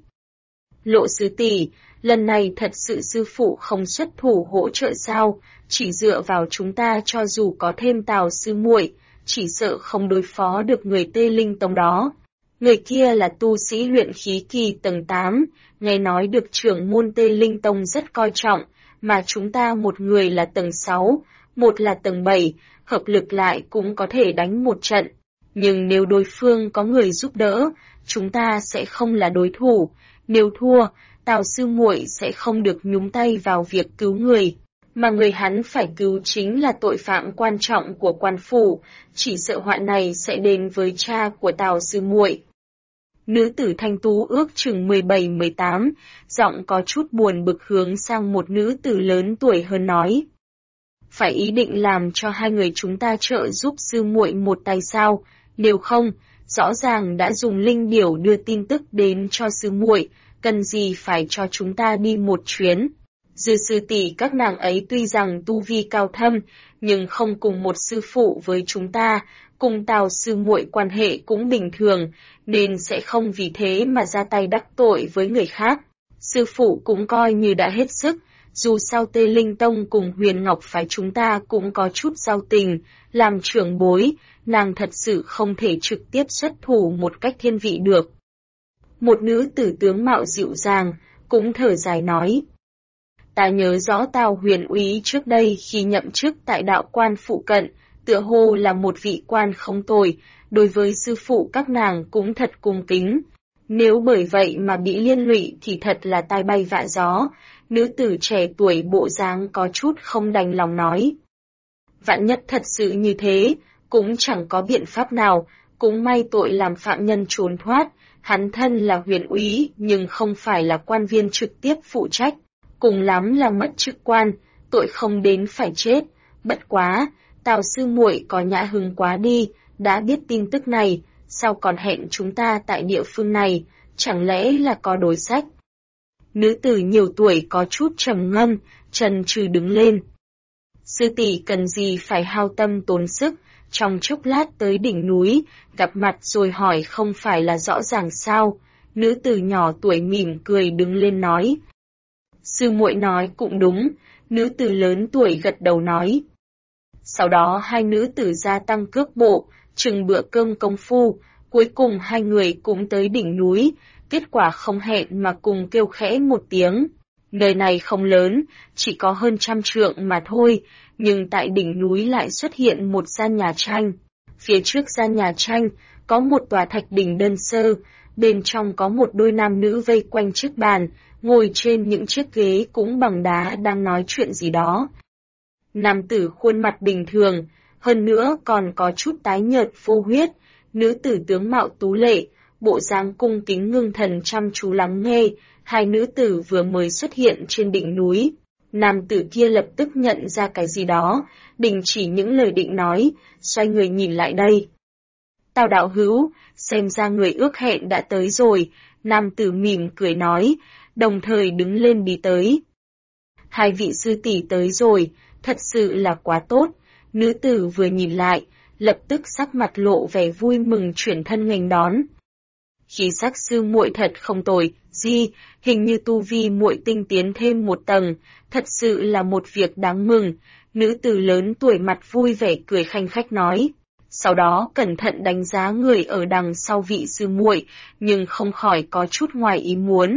Lộ sư tỷ, lần này thật sự sư phụ không xuất thủ hỗ trợ sao, chỉ dựa vào chúng ta cho dù có thêm Tào sư muội, chỉ sợ không đối phó được người Tê Linh Tông đó. Người kia là tu sĩ luyện khí kỳ tầng 8, nghe nói được trưởng môn Tê Linh Tông rất coi trọng, mà chúng ta một người là tầng 6, một là tầng 7, hợp lực lại cũng có thể đánh một trận. Nhưng nếu đối phương có người giúp đỡ, chúng ta sẽ không là đối thủ, nếu thua, Tào sư muội sẽ không được nhúng tay vào việc cứu người, mà người hắn phải cứu chính là tội phạm quan trọng của quan phủ, chỉ sợ hoạn này sẽ đến với cha của Tào sư muội. Nữ tử thanh tú ước chừng 17-18, giọng có chút buồn bực hướng sang một nữ tử lớn tuổi hơn nói. Phải ý định làm cho hai người chúng ta trợ giúp sư muội một tay sao, nếu không, rõ ràng đã dùng linh điểu đưa tin tức đến cho sư muội, cần gì phải cho chúng ta đi một chuyến. Dư sư tỷ các nàng ấy tuy rằng tu vi cao thâm, nhưng không cùng một sư phụ với chúng ta, cùng Tào sư muội quan hệ cũng bình thường, nên sẽ không vì thế mà ra tay đắc tội với người khác. Sư phụ cũng coi như đã hết sức, dù sao Tê Linh Tông cùng Huyền Ngọc phái chúng ta cũng có chút giao tình, làm trưởng bối, nàng thật sự không thể trực tiếp xuất thủ một cách thiên vị được. Một nữ tử tướng mạo dịu dàng, cũng thở dài nói. Ta nhớ rõ Tào Huyền úy trước đây khi nhậm chức tại đạo quan phụ cận, tựa hồ là một vị quan không tồi, đối với sư phụ các nàng cũng thật cung kính. Nếu bởi vậy mà bị liên lụy thì thật là tai bay vạ gió, nữ tử trẻ tuổi bộ dáng có chút không đành lòng nói. Vạn nhất thật sự như thế, cũng chẳng có biện pháp nào, cũng may tội làm phạm nhân trốn thoát, hắn thân là huyền úy nhưng không phải là quan viên trực tiếp phụ trách, cùng lắm là mất chức quan, tội không đến phải chết, bất quá, Tào sư muội có nhã hứng quá đi, đã biết tin tức này, sao còn hẹn chúng ta tại địa phương này, chẳng lẽ là có đối sách? Nữ tử nhiều tuổi có chút trầm ngâm, chần chừ đứng lên. Sư tỷ cần gì phải hao tâm tốn sức, trong chốc lát tới đỉnh núi, gặp mặt rồi hỏi không phải là rõ ràng sao? Nữ tử nhỏ tuổi mỉm cười đứng lên nói. Sư muội nói cũng đúng, nữ tử lớn tuổi gật đầu nói. Sau đó hai nữ tử gia tăng cước bộ, chừng bữa cơm công phu, cuối cùng hai người cũng tới đỉnh núi, kết quả không hẹn mà cùng kêu khẽ một tiếng. Nơi này không lớn, chỉ có hơn 100 trượng mà thôi, nhưng tại đỉnh núi lại xuất hiện một gian nhà tranh. Phía trước gian nhà tranh, có một tòa thạch đỉnh đơn sơ, bên trong có một đôi nam nữ vây quanh chiếc bàn, ngồi trên những chiếc ghế cũng bằng đá đang nói chuyện gì đó. Nam tử khuôn mặt bình thường, hơn nữa còn có chút tái nhợt vô huyết, nữ tử tướng mạo tú lệ, bộ dáng cung kính ngưng thần chăm chú lắng nghe, hai nữ tử vừa mới xuất hiện trên đỉnh núi. Nam tử kia lập tức nhận ra cái gì đó, đình chỉ những lời định nói, xoay người nhìn lại đây. Tào đạo hữu, xem ra người ước hẹn đã tới rồi, nam tử mỉm cười nói, đồng thời đứng lên đi tới. Hai vị sư tỷ tới rồi, thật sự là quá tốt, nữ tử vừa nhìn lại, lập tức sắc mặt lộ vẻ vui mừng chuyển thân nghênh đón. Khí sắc sư muội thật không tồi, hình như tu vi muội tinh tiến thêm một tầng, thật sự là một việc đáng mừng, nữ tử lớn tuổi mặt vui vẻ cười khanh khách nói. Sau đó cẩn thận đánh giá người ở đằng sau vị sư muội, nhưng không khỏi có chút ngoài ý muốn.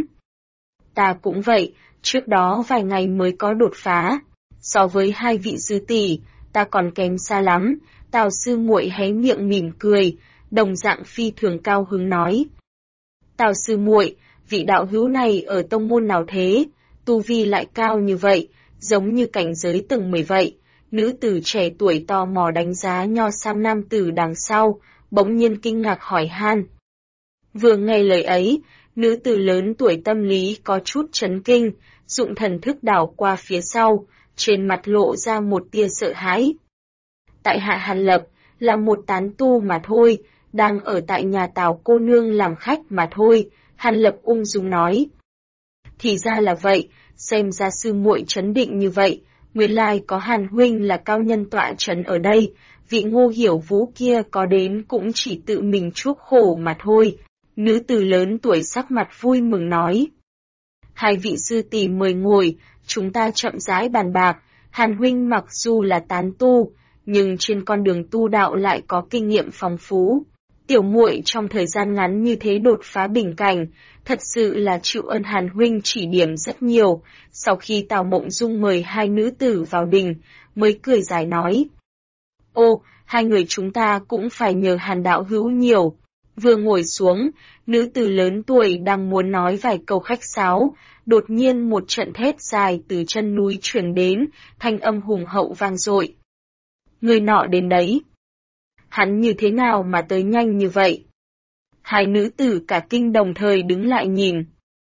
Ta cũng vậy, trước đó vài ngày mới có đột phá, so với hai vị sư tỷ, ta còn kém xa lắm. Tào sư muội hé miệng mỉm cười, đồng dạng phi thường cao hứng nói. Tào sư muội, vị đạo hữu này ở tông môn nào thế? Tu vi lại cao như vậy, giống như cảnh giới tầng 10 vậy. Nữ tử trẻ tuổi tò mò đánh giá nho sam nam tử đằng sau, bỗng nhiên kinh ngạc hỏi han. Vừa nghe lời ấy, nữ tử lớn tuổi tâm lý có chút chấn kinh, dụng thần thức đảo qua phía sau, trên mặt lộ ra một tia sợ hãi. Tại hạ Hàn Lập, là một tán tu mà thôi, đang ở tại nhà Tào cô nương làm khách mà thôi, Hàn Lập ung dung nói. Thì ra là vậy, xem ra sư muội trấn định như vậy, nguyên lai có Hàn huynh là cao nhân tọa trấn ở đây, vị Ngô Hiểu Vũ kia có đến cũng chỉ tự mình chuốc khổ mà thôi. Nữ tử lớn tuổi sắc mặt vui mừng nói. Hai vị sư tỷ mời ngồi, chúng ta chậm rãi bàn bạc, Hàn huynh mặc dù là tán tu, nhưng trên con đường tu đạo lại có kinh nghiệm phong phú. Tiểu muội trong thời gian ngắn như thế đột phá bình cảnh, thật sự là chịu ơn Hàn huynh chỉ điểm rất nhiều. Sau khi Tào Mộng Dung mời hai nữ tử vào đình, mới cười dài nói. Ô, hai người chúng ta cũng phải nhờ Hàn đạo hữu nhiều. Vừa ngồi xuống, nữ tử lớn tuổi đang muốn nói vài câu khách sáo, đột nhiên một trận thét dài từ chân núi truyền đến, thanh âm hùng hậu vang dội. Người nọ đến đấy. Hắn như thế nào mà tới nhanh như vậy? Hai nữ tử cả kinh đồng thời đứng lại nhìn.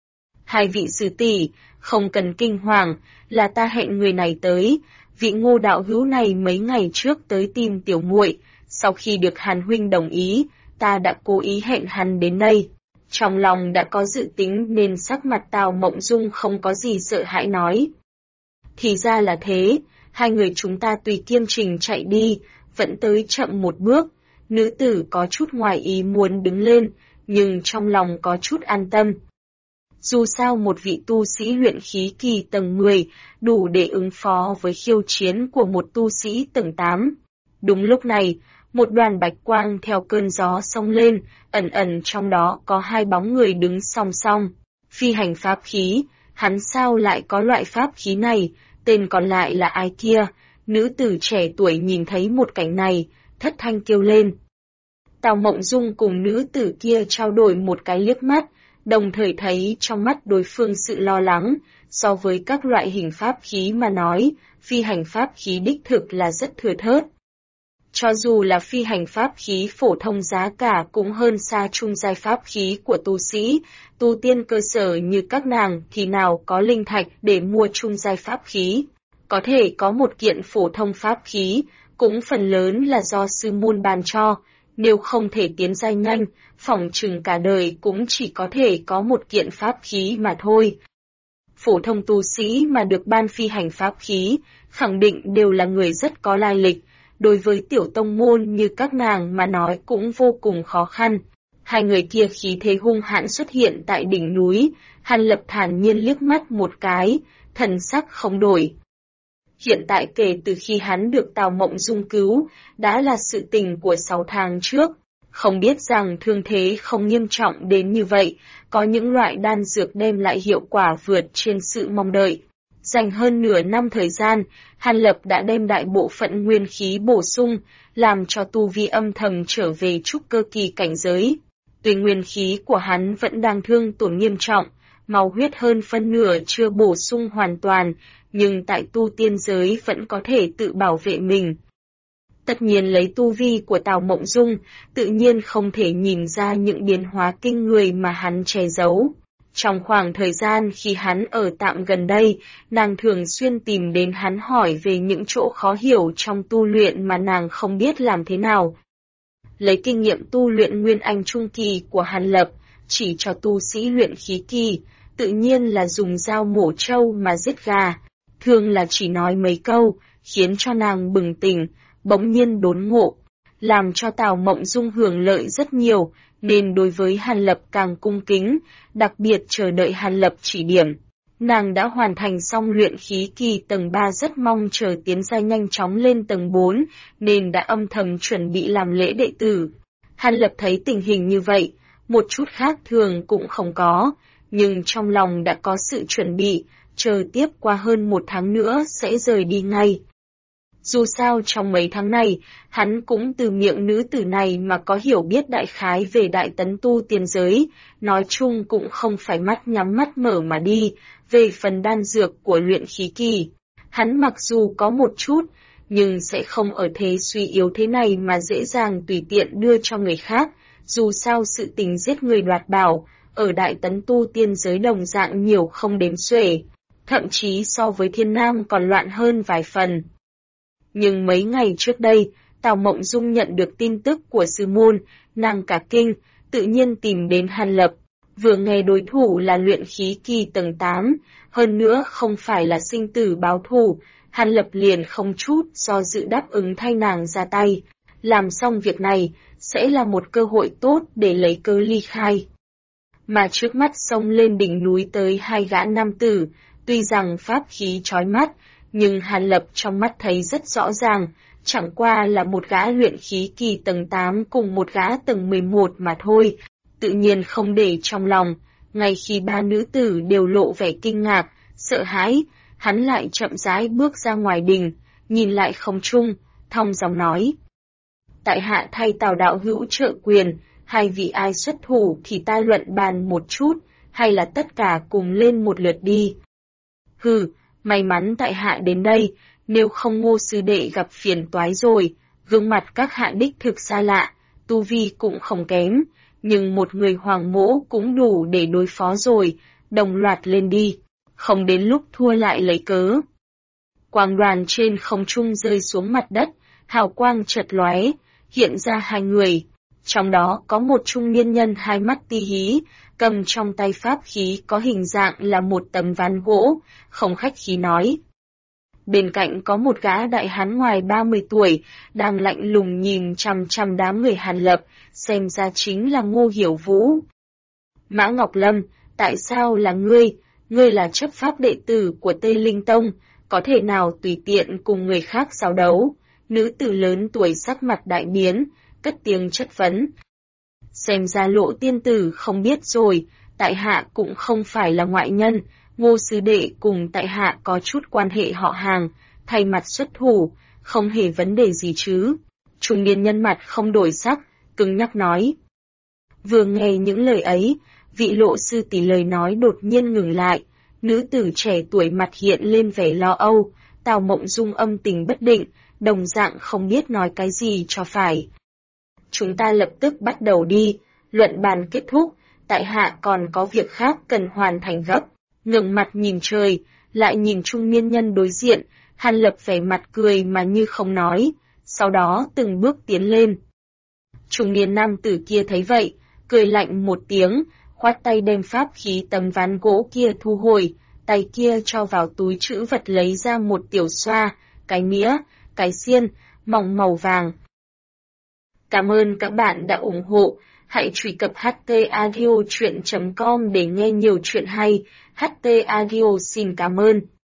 Hai vị sư tỷ, không cần kinh hoàng, là ta hẹn người này tới. Vị Ngô đạo hữu này mấy ngày trước tới tìm tiểu muội, sau khi được Hàn huynh đồng ý, ta đã cố ý hẹn hắn đến đây. Trong lòng đã có dự tính nên sắc mặt Tào Mộng Dung không có gì sợ hãi nói. Thì ra là thế, hai người chúng ta tùy kiêm trình chạy đi, vẫn tới chậm một bước. Nữ tử có chút ngoài ý muốn đứng lên, nhưng trong lòng có chút an tâm. Dù sao một vị tu sĩ luyện khí kỳ tầng 10, đủ để ứng phó với khiêu chiến của một tu sĩ tầng 8. Đúng lúc này, một đoàn bạch quang theo cơn gió xông lên, ẩn ẩn trong đó có hai bóng người đứng song song. Phi hành pháp khí, hắn sao lại có loại pháp khí này, tên còn lại là ai kia? Nữ tử trẻ tuổi nhìn thấy một cảnh này, thất thanh kêu lên. Tào Mộng Dung cùng nữ tử kia trao đổi một cái liếc mắt, đồng thời thấy trong mắt đối phương sự lo lắng. So với các loại hình pháp khí mà nói, phi hành pháp khí đích thực là rất thừa thớt. Cho dù là phi hành pháp khí phổ thông giá cả cũng hơn xa trung giai pháp khí của tu sĩ, tu tiên cơ sở như các nàng thì nào có linh thạch để mua trung giai pháp khí. Có thể có một kiện phổ thông pháp khí, cũng phần lớn là do sư môn ban cho, nếu không thể tiến giai nhanh, phỏng chừng cả đời cũng chỉ có thể có một kiện pháp khí mà thôi. Phổ thông tu sĩ mà được ban phi hành pháp khí, khẳng định đều là người rất có lai lịch. Đối với tiểu tông môn như các nàng mà nói cũng vô cùng khó khăn. Hai người kia khí thế hung hãn xuất hiện tại đỉnh núi, Hàn Lập thản nhiên liếc mắt một cái, thần sắc không đổi. Hiện tại kể từ khi hắn được Tào Mộng Dung cứu, đã là sự tình của 6 tháng trước. Không biết rằng thương thế không nghiêm trọng đến như vậy, có những loại đan dược đem lại hiệu quả vượt trên sự mong đợi. Dành hơn nửa năm thời gian, Hàn Lập đã đem đại bộ phận nguyên khí bổ sung, làm cho tu vi âm thầm trở về trúc cơ kỳ cảnh giới. Tuy nguyên khí của hắn vẫn đang thương tổn nghiêm trọng, máu huyết hơn phân nửa chưa bổ sung hoàn toàn, nhưng tại tu tiên giới vẫn có thể tự bảo vệ mình. Tất nhiên lấy tu vi của Tào Mộng Dung, tự nhiên không thể nhìn ra những biến hóa kinh người mà hắn che giấu. Trong khoảng thời gian khi hắn ở tạm gần đây, nàng thường xuyên tìm đến hắn hỏi về những chỗ khó hiểu trong tu luyện mà nàng không biết làm thế nào. Lấy kinh nghiệm tu luyện Nguyên Anh Trung Kỳ của Hàn Lập, chỉ cho tu sĩ luyện khí kỳ, tự nhiên là dùng dao mổ trâu mà giết gà. Thường là chỉ nói mấy câu, khiến cho nàng bừng tỉnh, bỗng nhiên đốn ngộ, làm cho Tào Mộng Dung hưởng lợi rất nhiều, nên đối với Hàn Lập càng cung kính, đặc biệt chờ đợi Hàn Lập chỉ điểm. Nàng đã hoàn thành xong luyện khí kỳ tầng 3 rất mong chờ tiến giai nhanh chóng lên tầng 4, nên đã âm thầm chuẩn bị làm lễ đệ tử. Hàn Lập thấy tình hình như vậy, một chút khác thường cũng không có, nhưng trong lòng đã có sự chuẩn bị, chờ tiếp qua hơn 1 tháng nữa sẽ rời đi ngay. Dù sao trong mấy tháng này, hắn cũng từ miệng nữ tử này mà có hiểu biết đại khái về đại tấn tu tiên giới, nói chung cũng không phải mắt nhắm mắt mở mà đi. Về phần đan dược của luyện khí kỳ, hắn mặc dù có một chút, nhưng sẽ không ở thế suy yếu thế này mà dễ dàng tùy tiện đưa cho người khác. Dù sao sự tình giết người đoạt bảo, ở đại tấn tu tiên giới đồng dạng nhiều không đếm xuể, thậm chí so với Thiên Nam còn loạn hơn vài phần. Nhưng mấy ngày trước đây, Tào Mộng Dung nhận được tin tức của sư môn, nàng cả kinh, tự nhiên tìm đến Hàn Lập. Vừa nghe đối thủ là luyện khí kỳ tầng 8, hơn nữa không phải là sinh tử báo thù, Hàn Lập liền không chút do dự đáp ứng thay nàng ra tay. Làm xong việc này, sẽ là một cơ hội tốt để lấy cớ ly khai. Mà trước mắt xông lên đỉnh núi tới 2 gã nam tử, tuy rằng pháp khí chói mắt, nhưng Hàn Lập trong mắt thấy rất rõ ràng, chẳng qua là một gã luyện khí kỳ tầng 8 cùng một gã tầng 11 mà thôi, tự nhiên không để trong lòng. Ngay khi 3 nữ tử đều lộ vẻ kinh ngạc, sợ hãi, hắn lại chậm rãi bước ra ngoài đình, nhìn lại không trung, thong dong nói. Tại hạ thay Tào đạo hữu trợ quyền, hai vị ai xuất thủ thì ta luận bàn một chút, hay là tất cả cùng lên một lượt đi. Hừ, may mắn tại hạ đến đây, nếu không Ngô sư đệ gặp phiền toái rồi. Gương mặt các hạ đích thực xa lạ, tu vi cũng không kém, nhưng một người hoàng mỗ cũng đủ để đối phó rồi, đồng loạt lên đi, không đến lúc thua lại lấy cớ. Quang đoàn trên không trung rơi xuống mặt đất, hào quang chợt lóe, hiện ra hai người. Trong đó có một trung niên nhân hai mắt ti hí, cầm trong tay pháp khí có hình dạng là một tấm ván gỗ, không khách khí nói. Bên cạnh có một gã đại hán ngoài 30 tuổi, đang lạnh lùng nhìn chằm chằm đám người Hàn Lập, xem ra chính là Ngô Hiểu Vũ. Mã Ngọc Lâm, tại sao là ngươi? Ngươi là chấp pháp đệ tử của Tây Linh Tông, có thể nào tùy tiện cùng người khác giao đấu? Nữ tử lớn tuổi sắc mặt đại biến, cất tiếng chất vấn. Xem ra Lộ tiên tử không biết rồi, tại hạ cũng không phải là ngoại nhân, Ngô sư đệ cùng tại hạ có chút quan hệ họ hàng, thay mặt xuất thủ, không hề vấn đề gì chứ. Trung niên nhân mặt không đổi sắc, cứng nhắc nói. Vừa nghe những lời ấy, vị Lộ sư tỷ lời nói đột nhiên ngừng lại, nữ tử trẻ tuổi mặt hiện lên vẻ lo âu, Tào Mộng Dung âm tình bất định, đồng dạng không biết nói cái gì cho phải. Chúng ta lập tức bắt đầu đi, luận bàn kết thúc, tại hạ còn có việc khác cần hoàn thành gấp. Ngẩng mặt nhìn trời, lại nhìn trung niên nhân đối diện, Hàn Lập vẻ mặt cười mà như không nói, sau đó từng bước tiến lên. Trung niên nam tử kia thấy vậy, cười lạnh một tiếng, khoát tay đem pháp khí tấm ván gỗ kia thu hồi, tay kia cho vào túi trữ vật lấy ra một tiểu xoa, cái nĩa, cái xiên, mỏng màu vàng. Cảm ơn các bạn đã ủng hộ, hãy truy cập htaudio.com để nghe nhiều chuyện hay, HT Audio xin cảm ơn.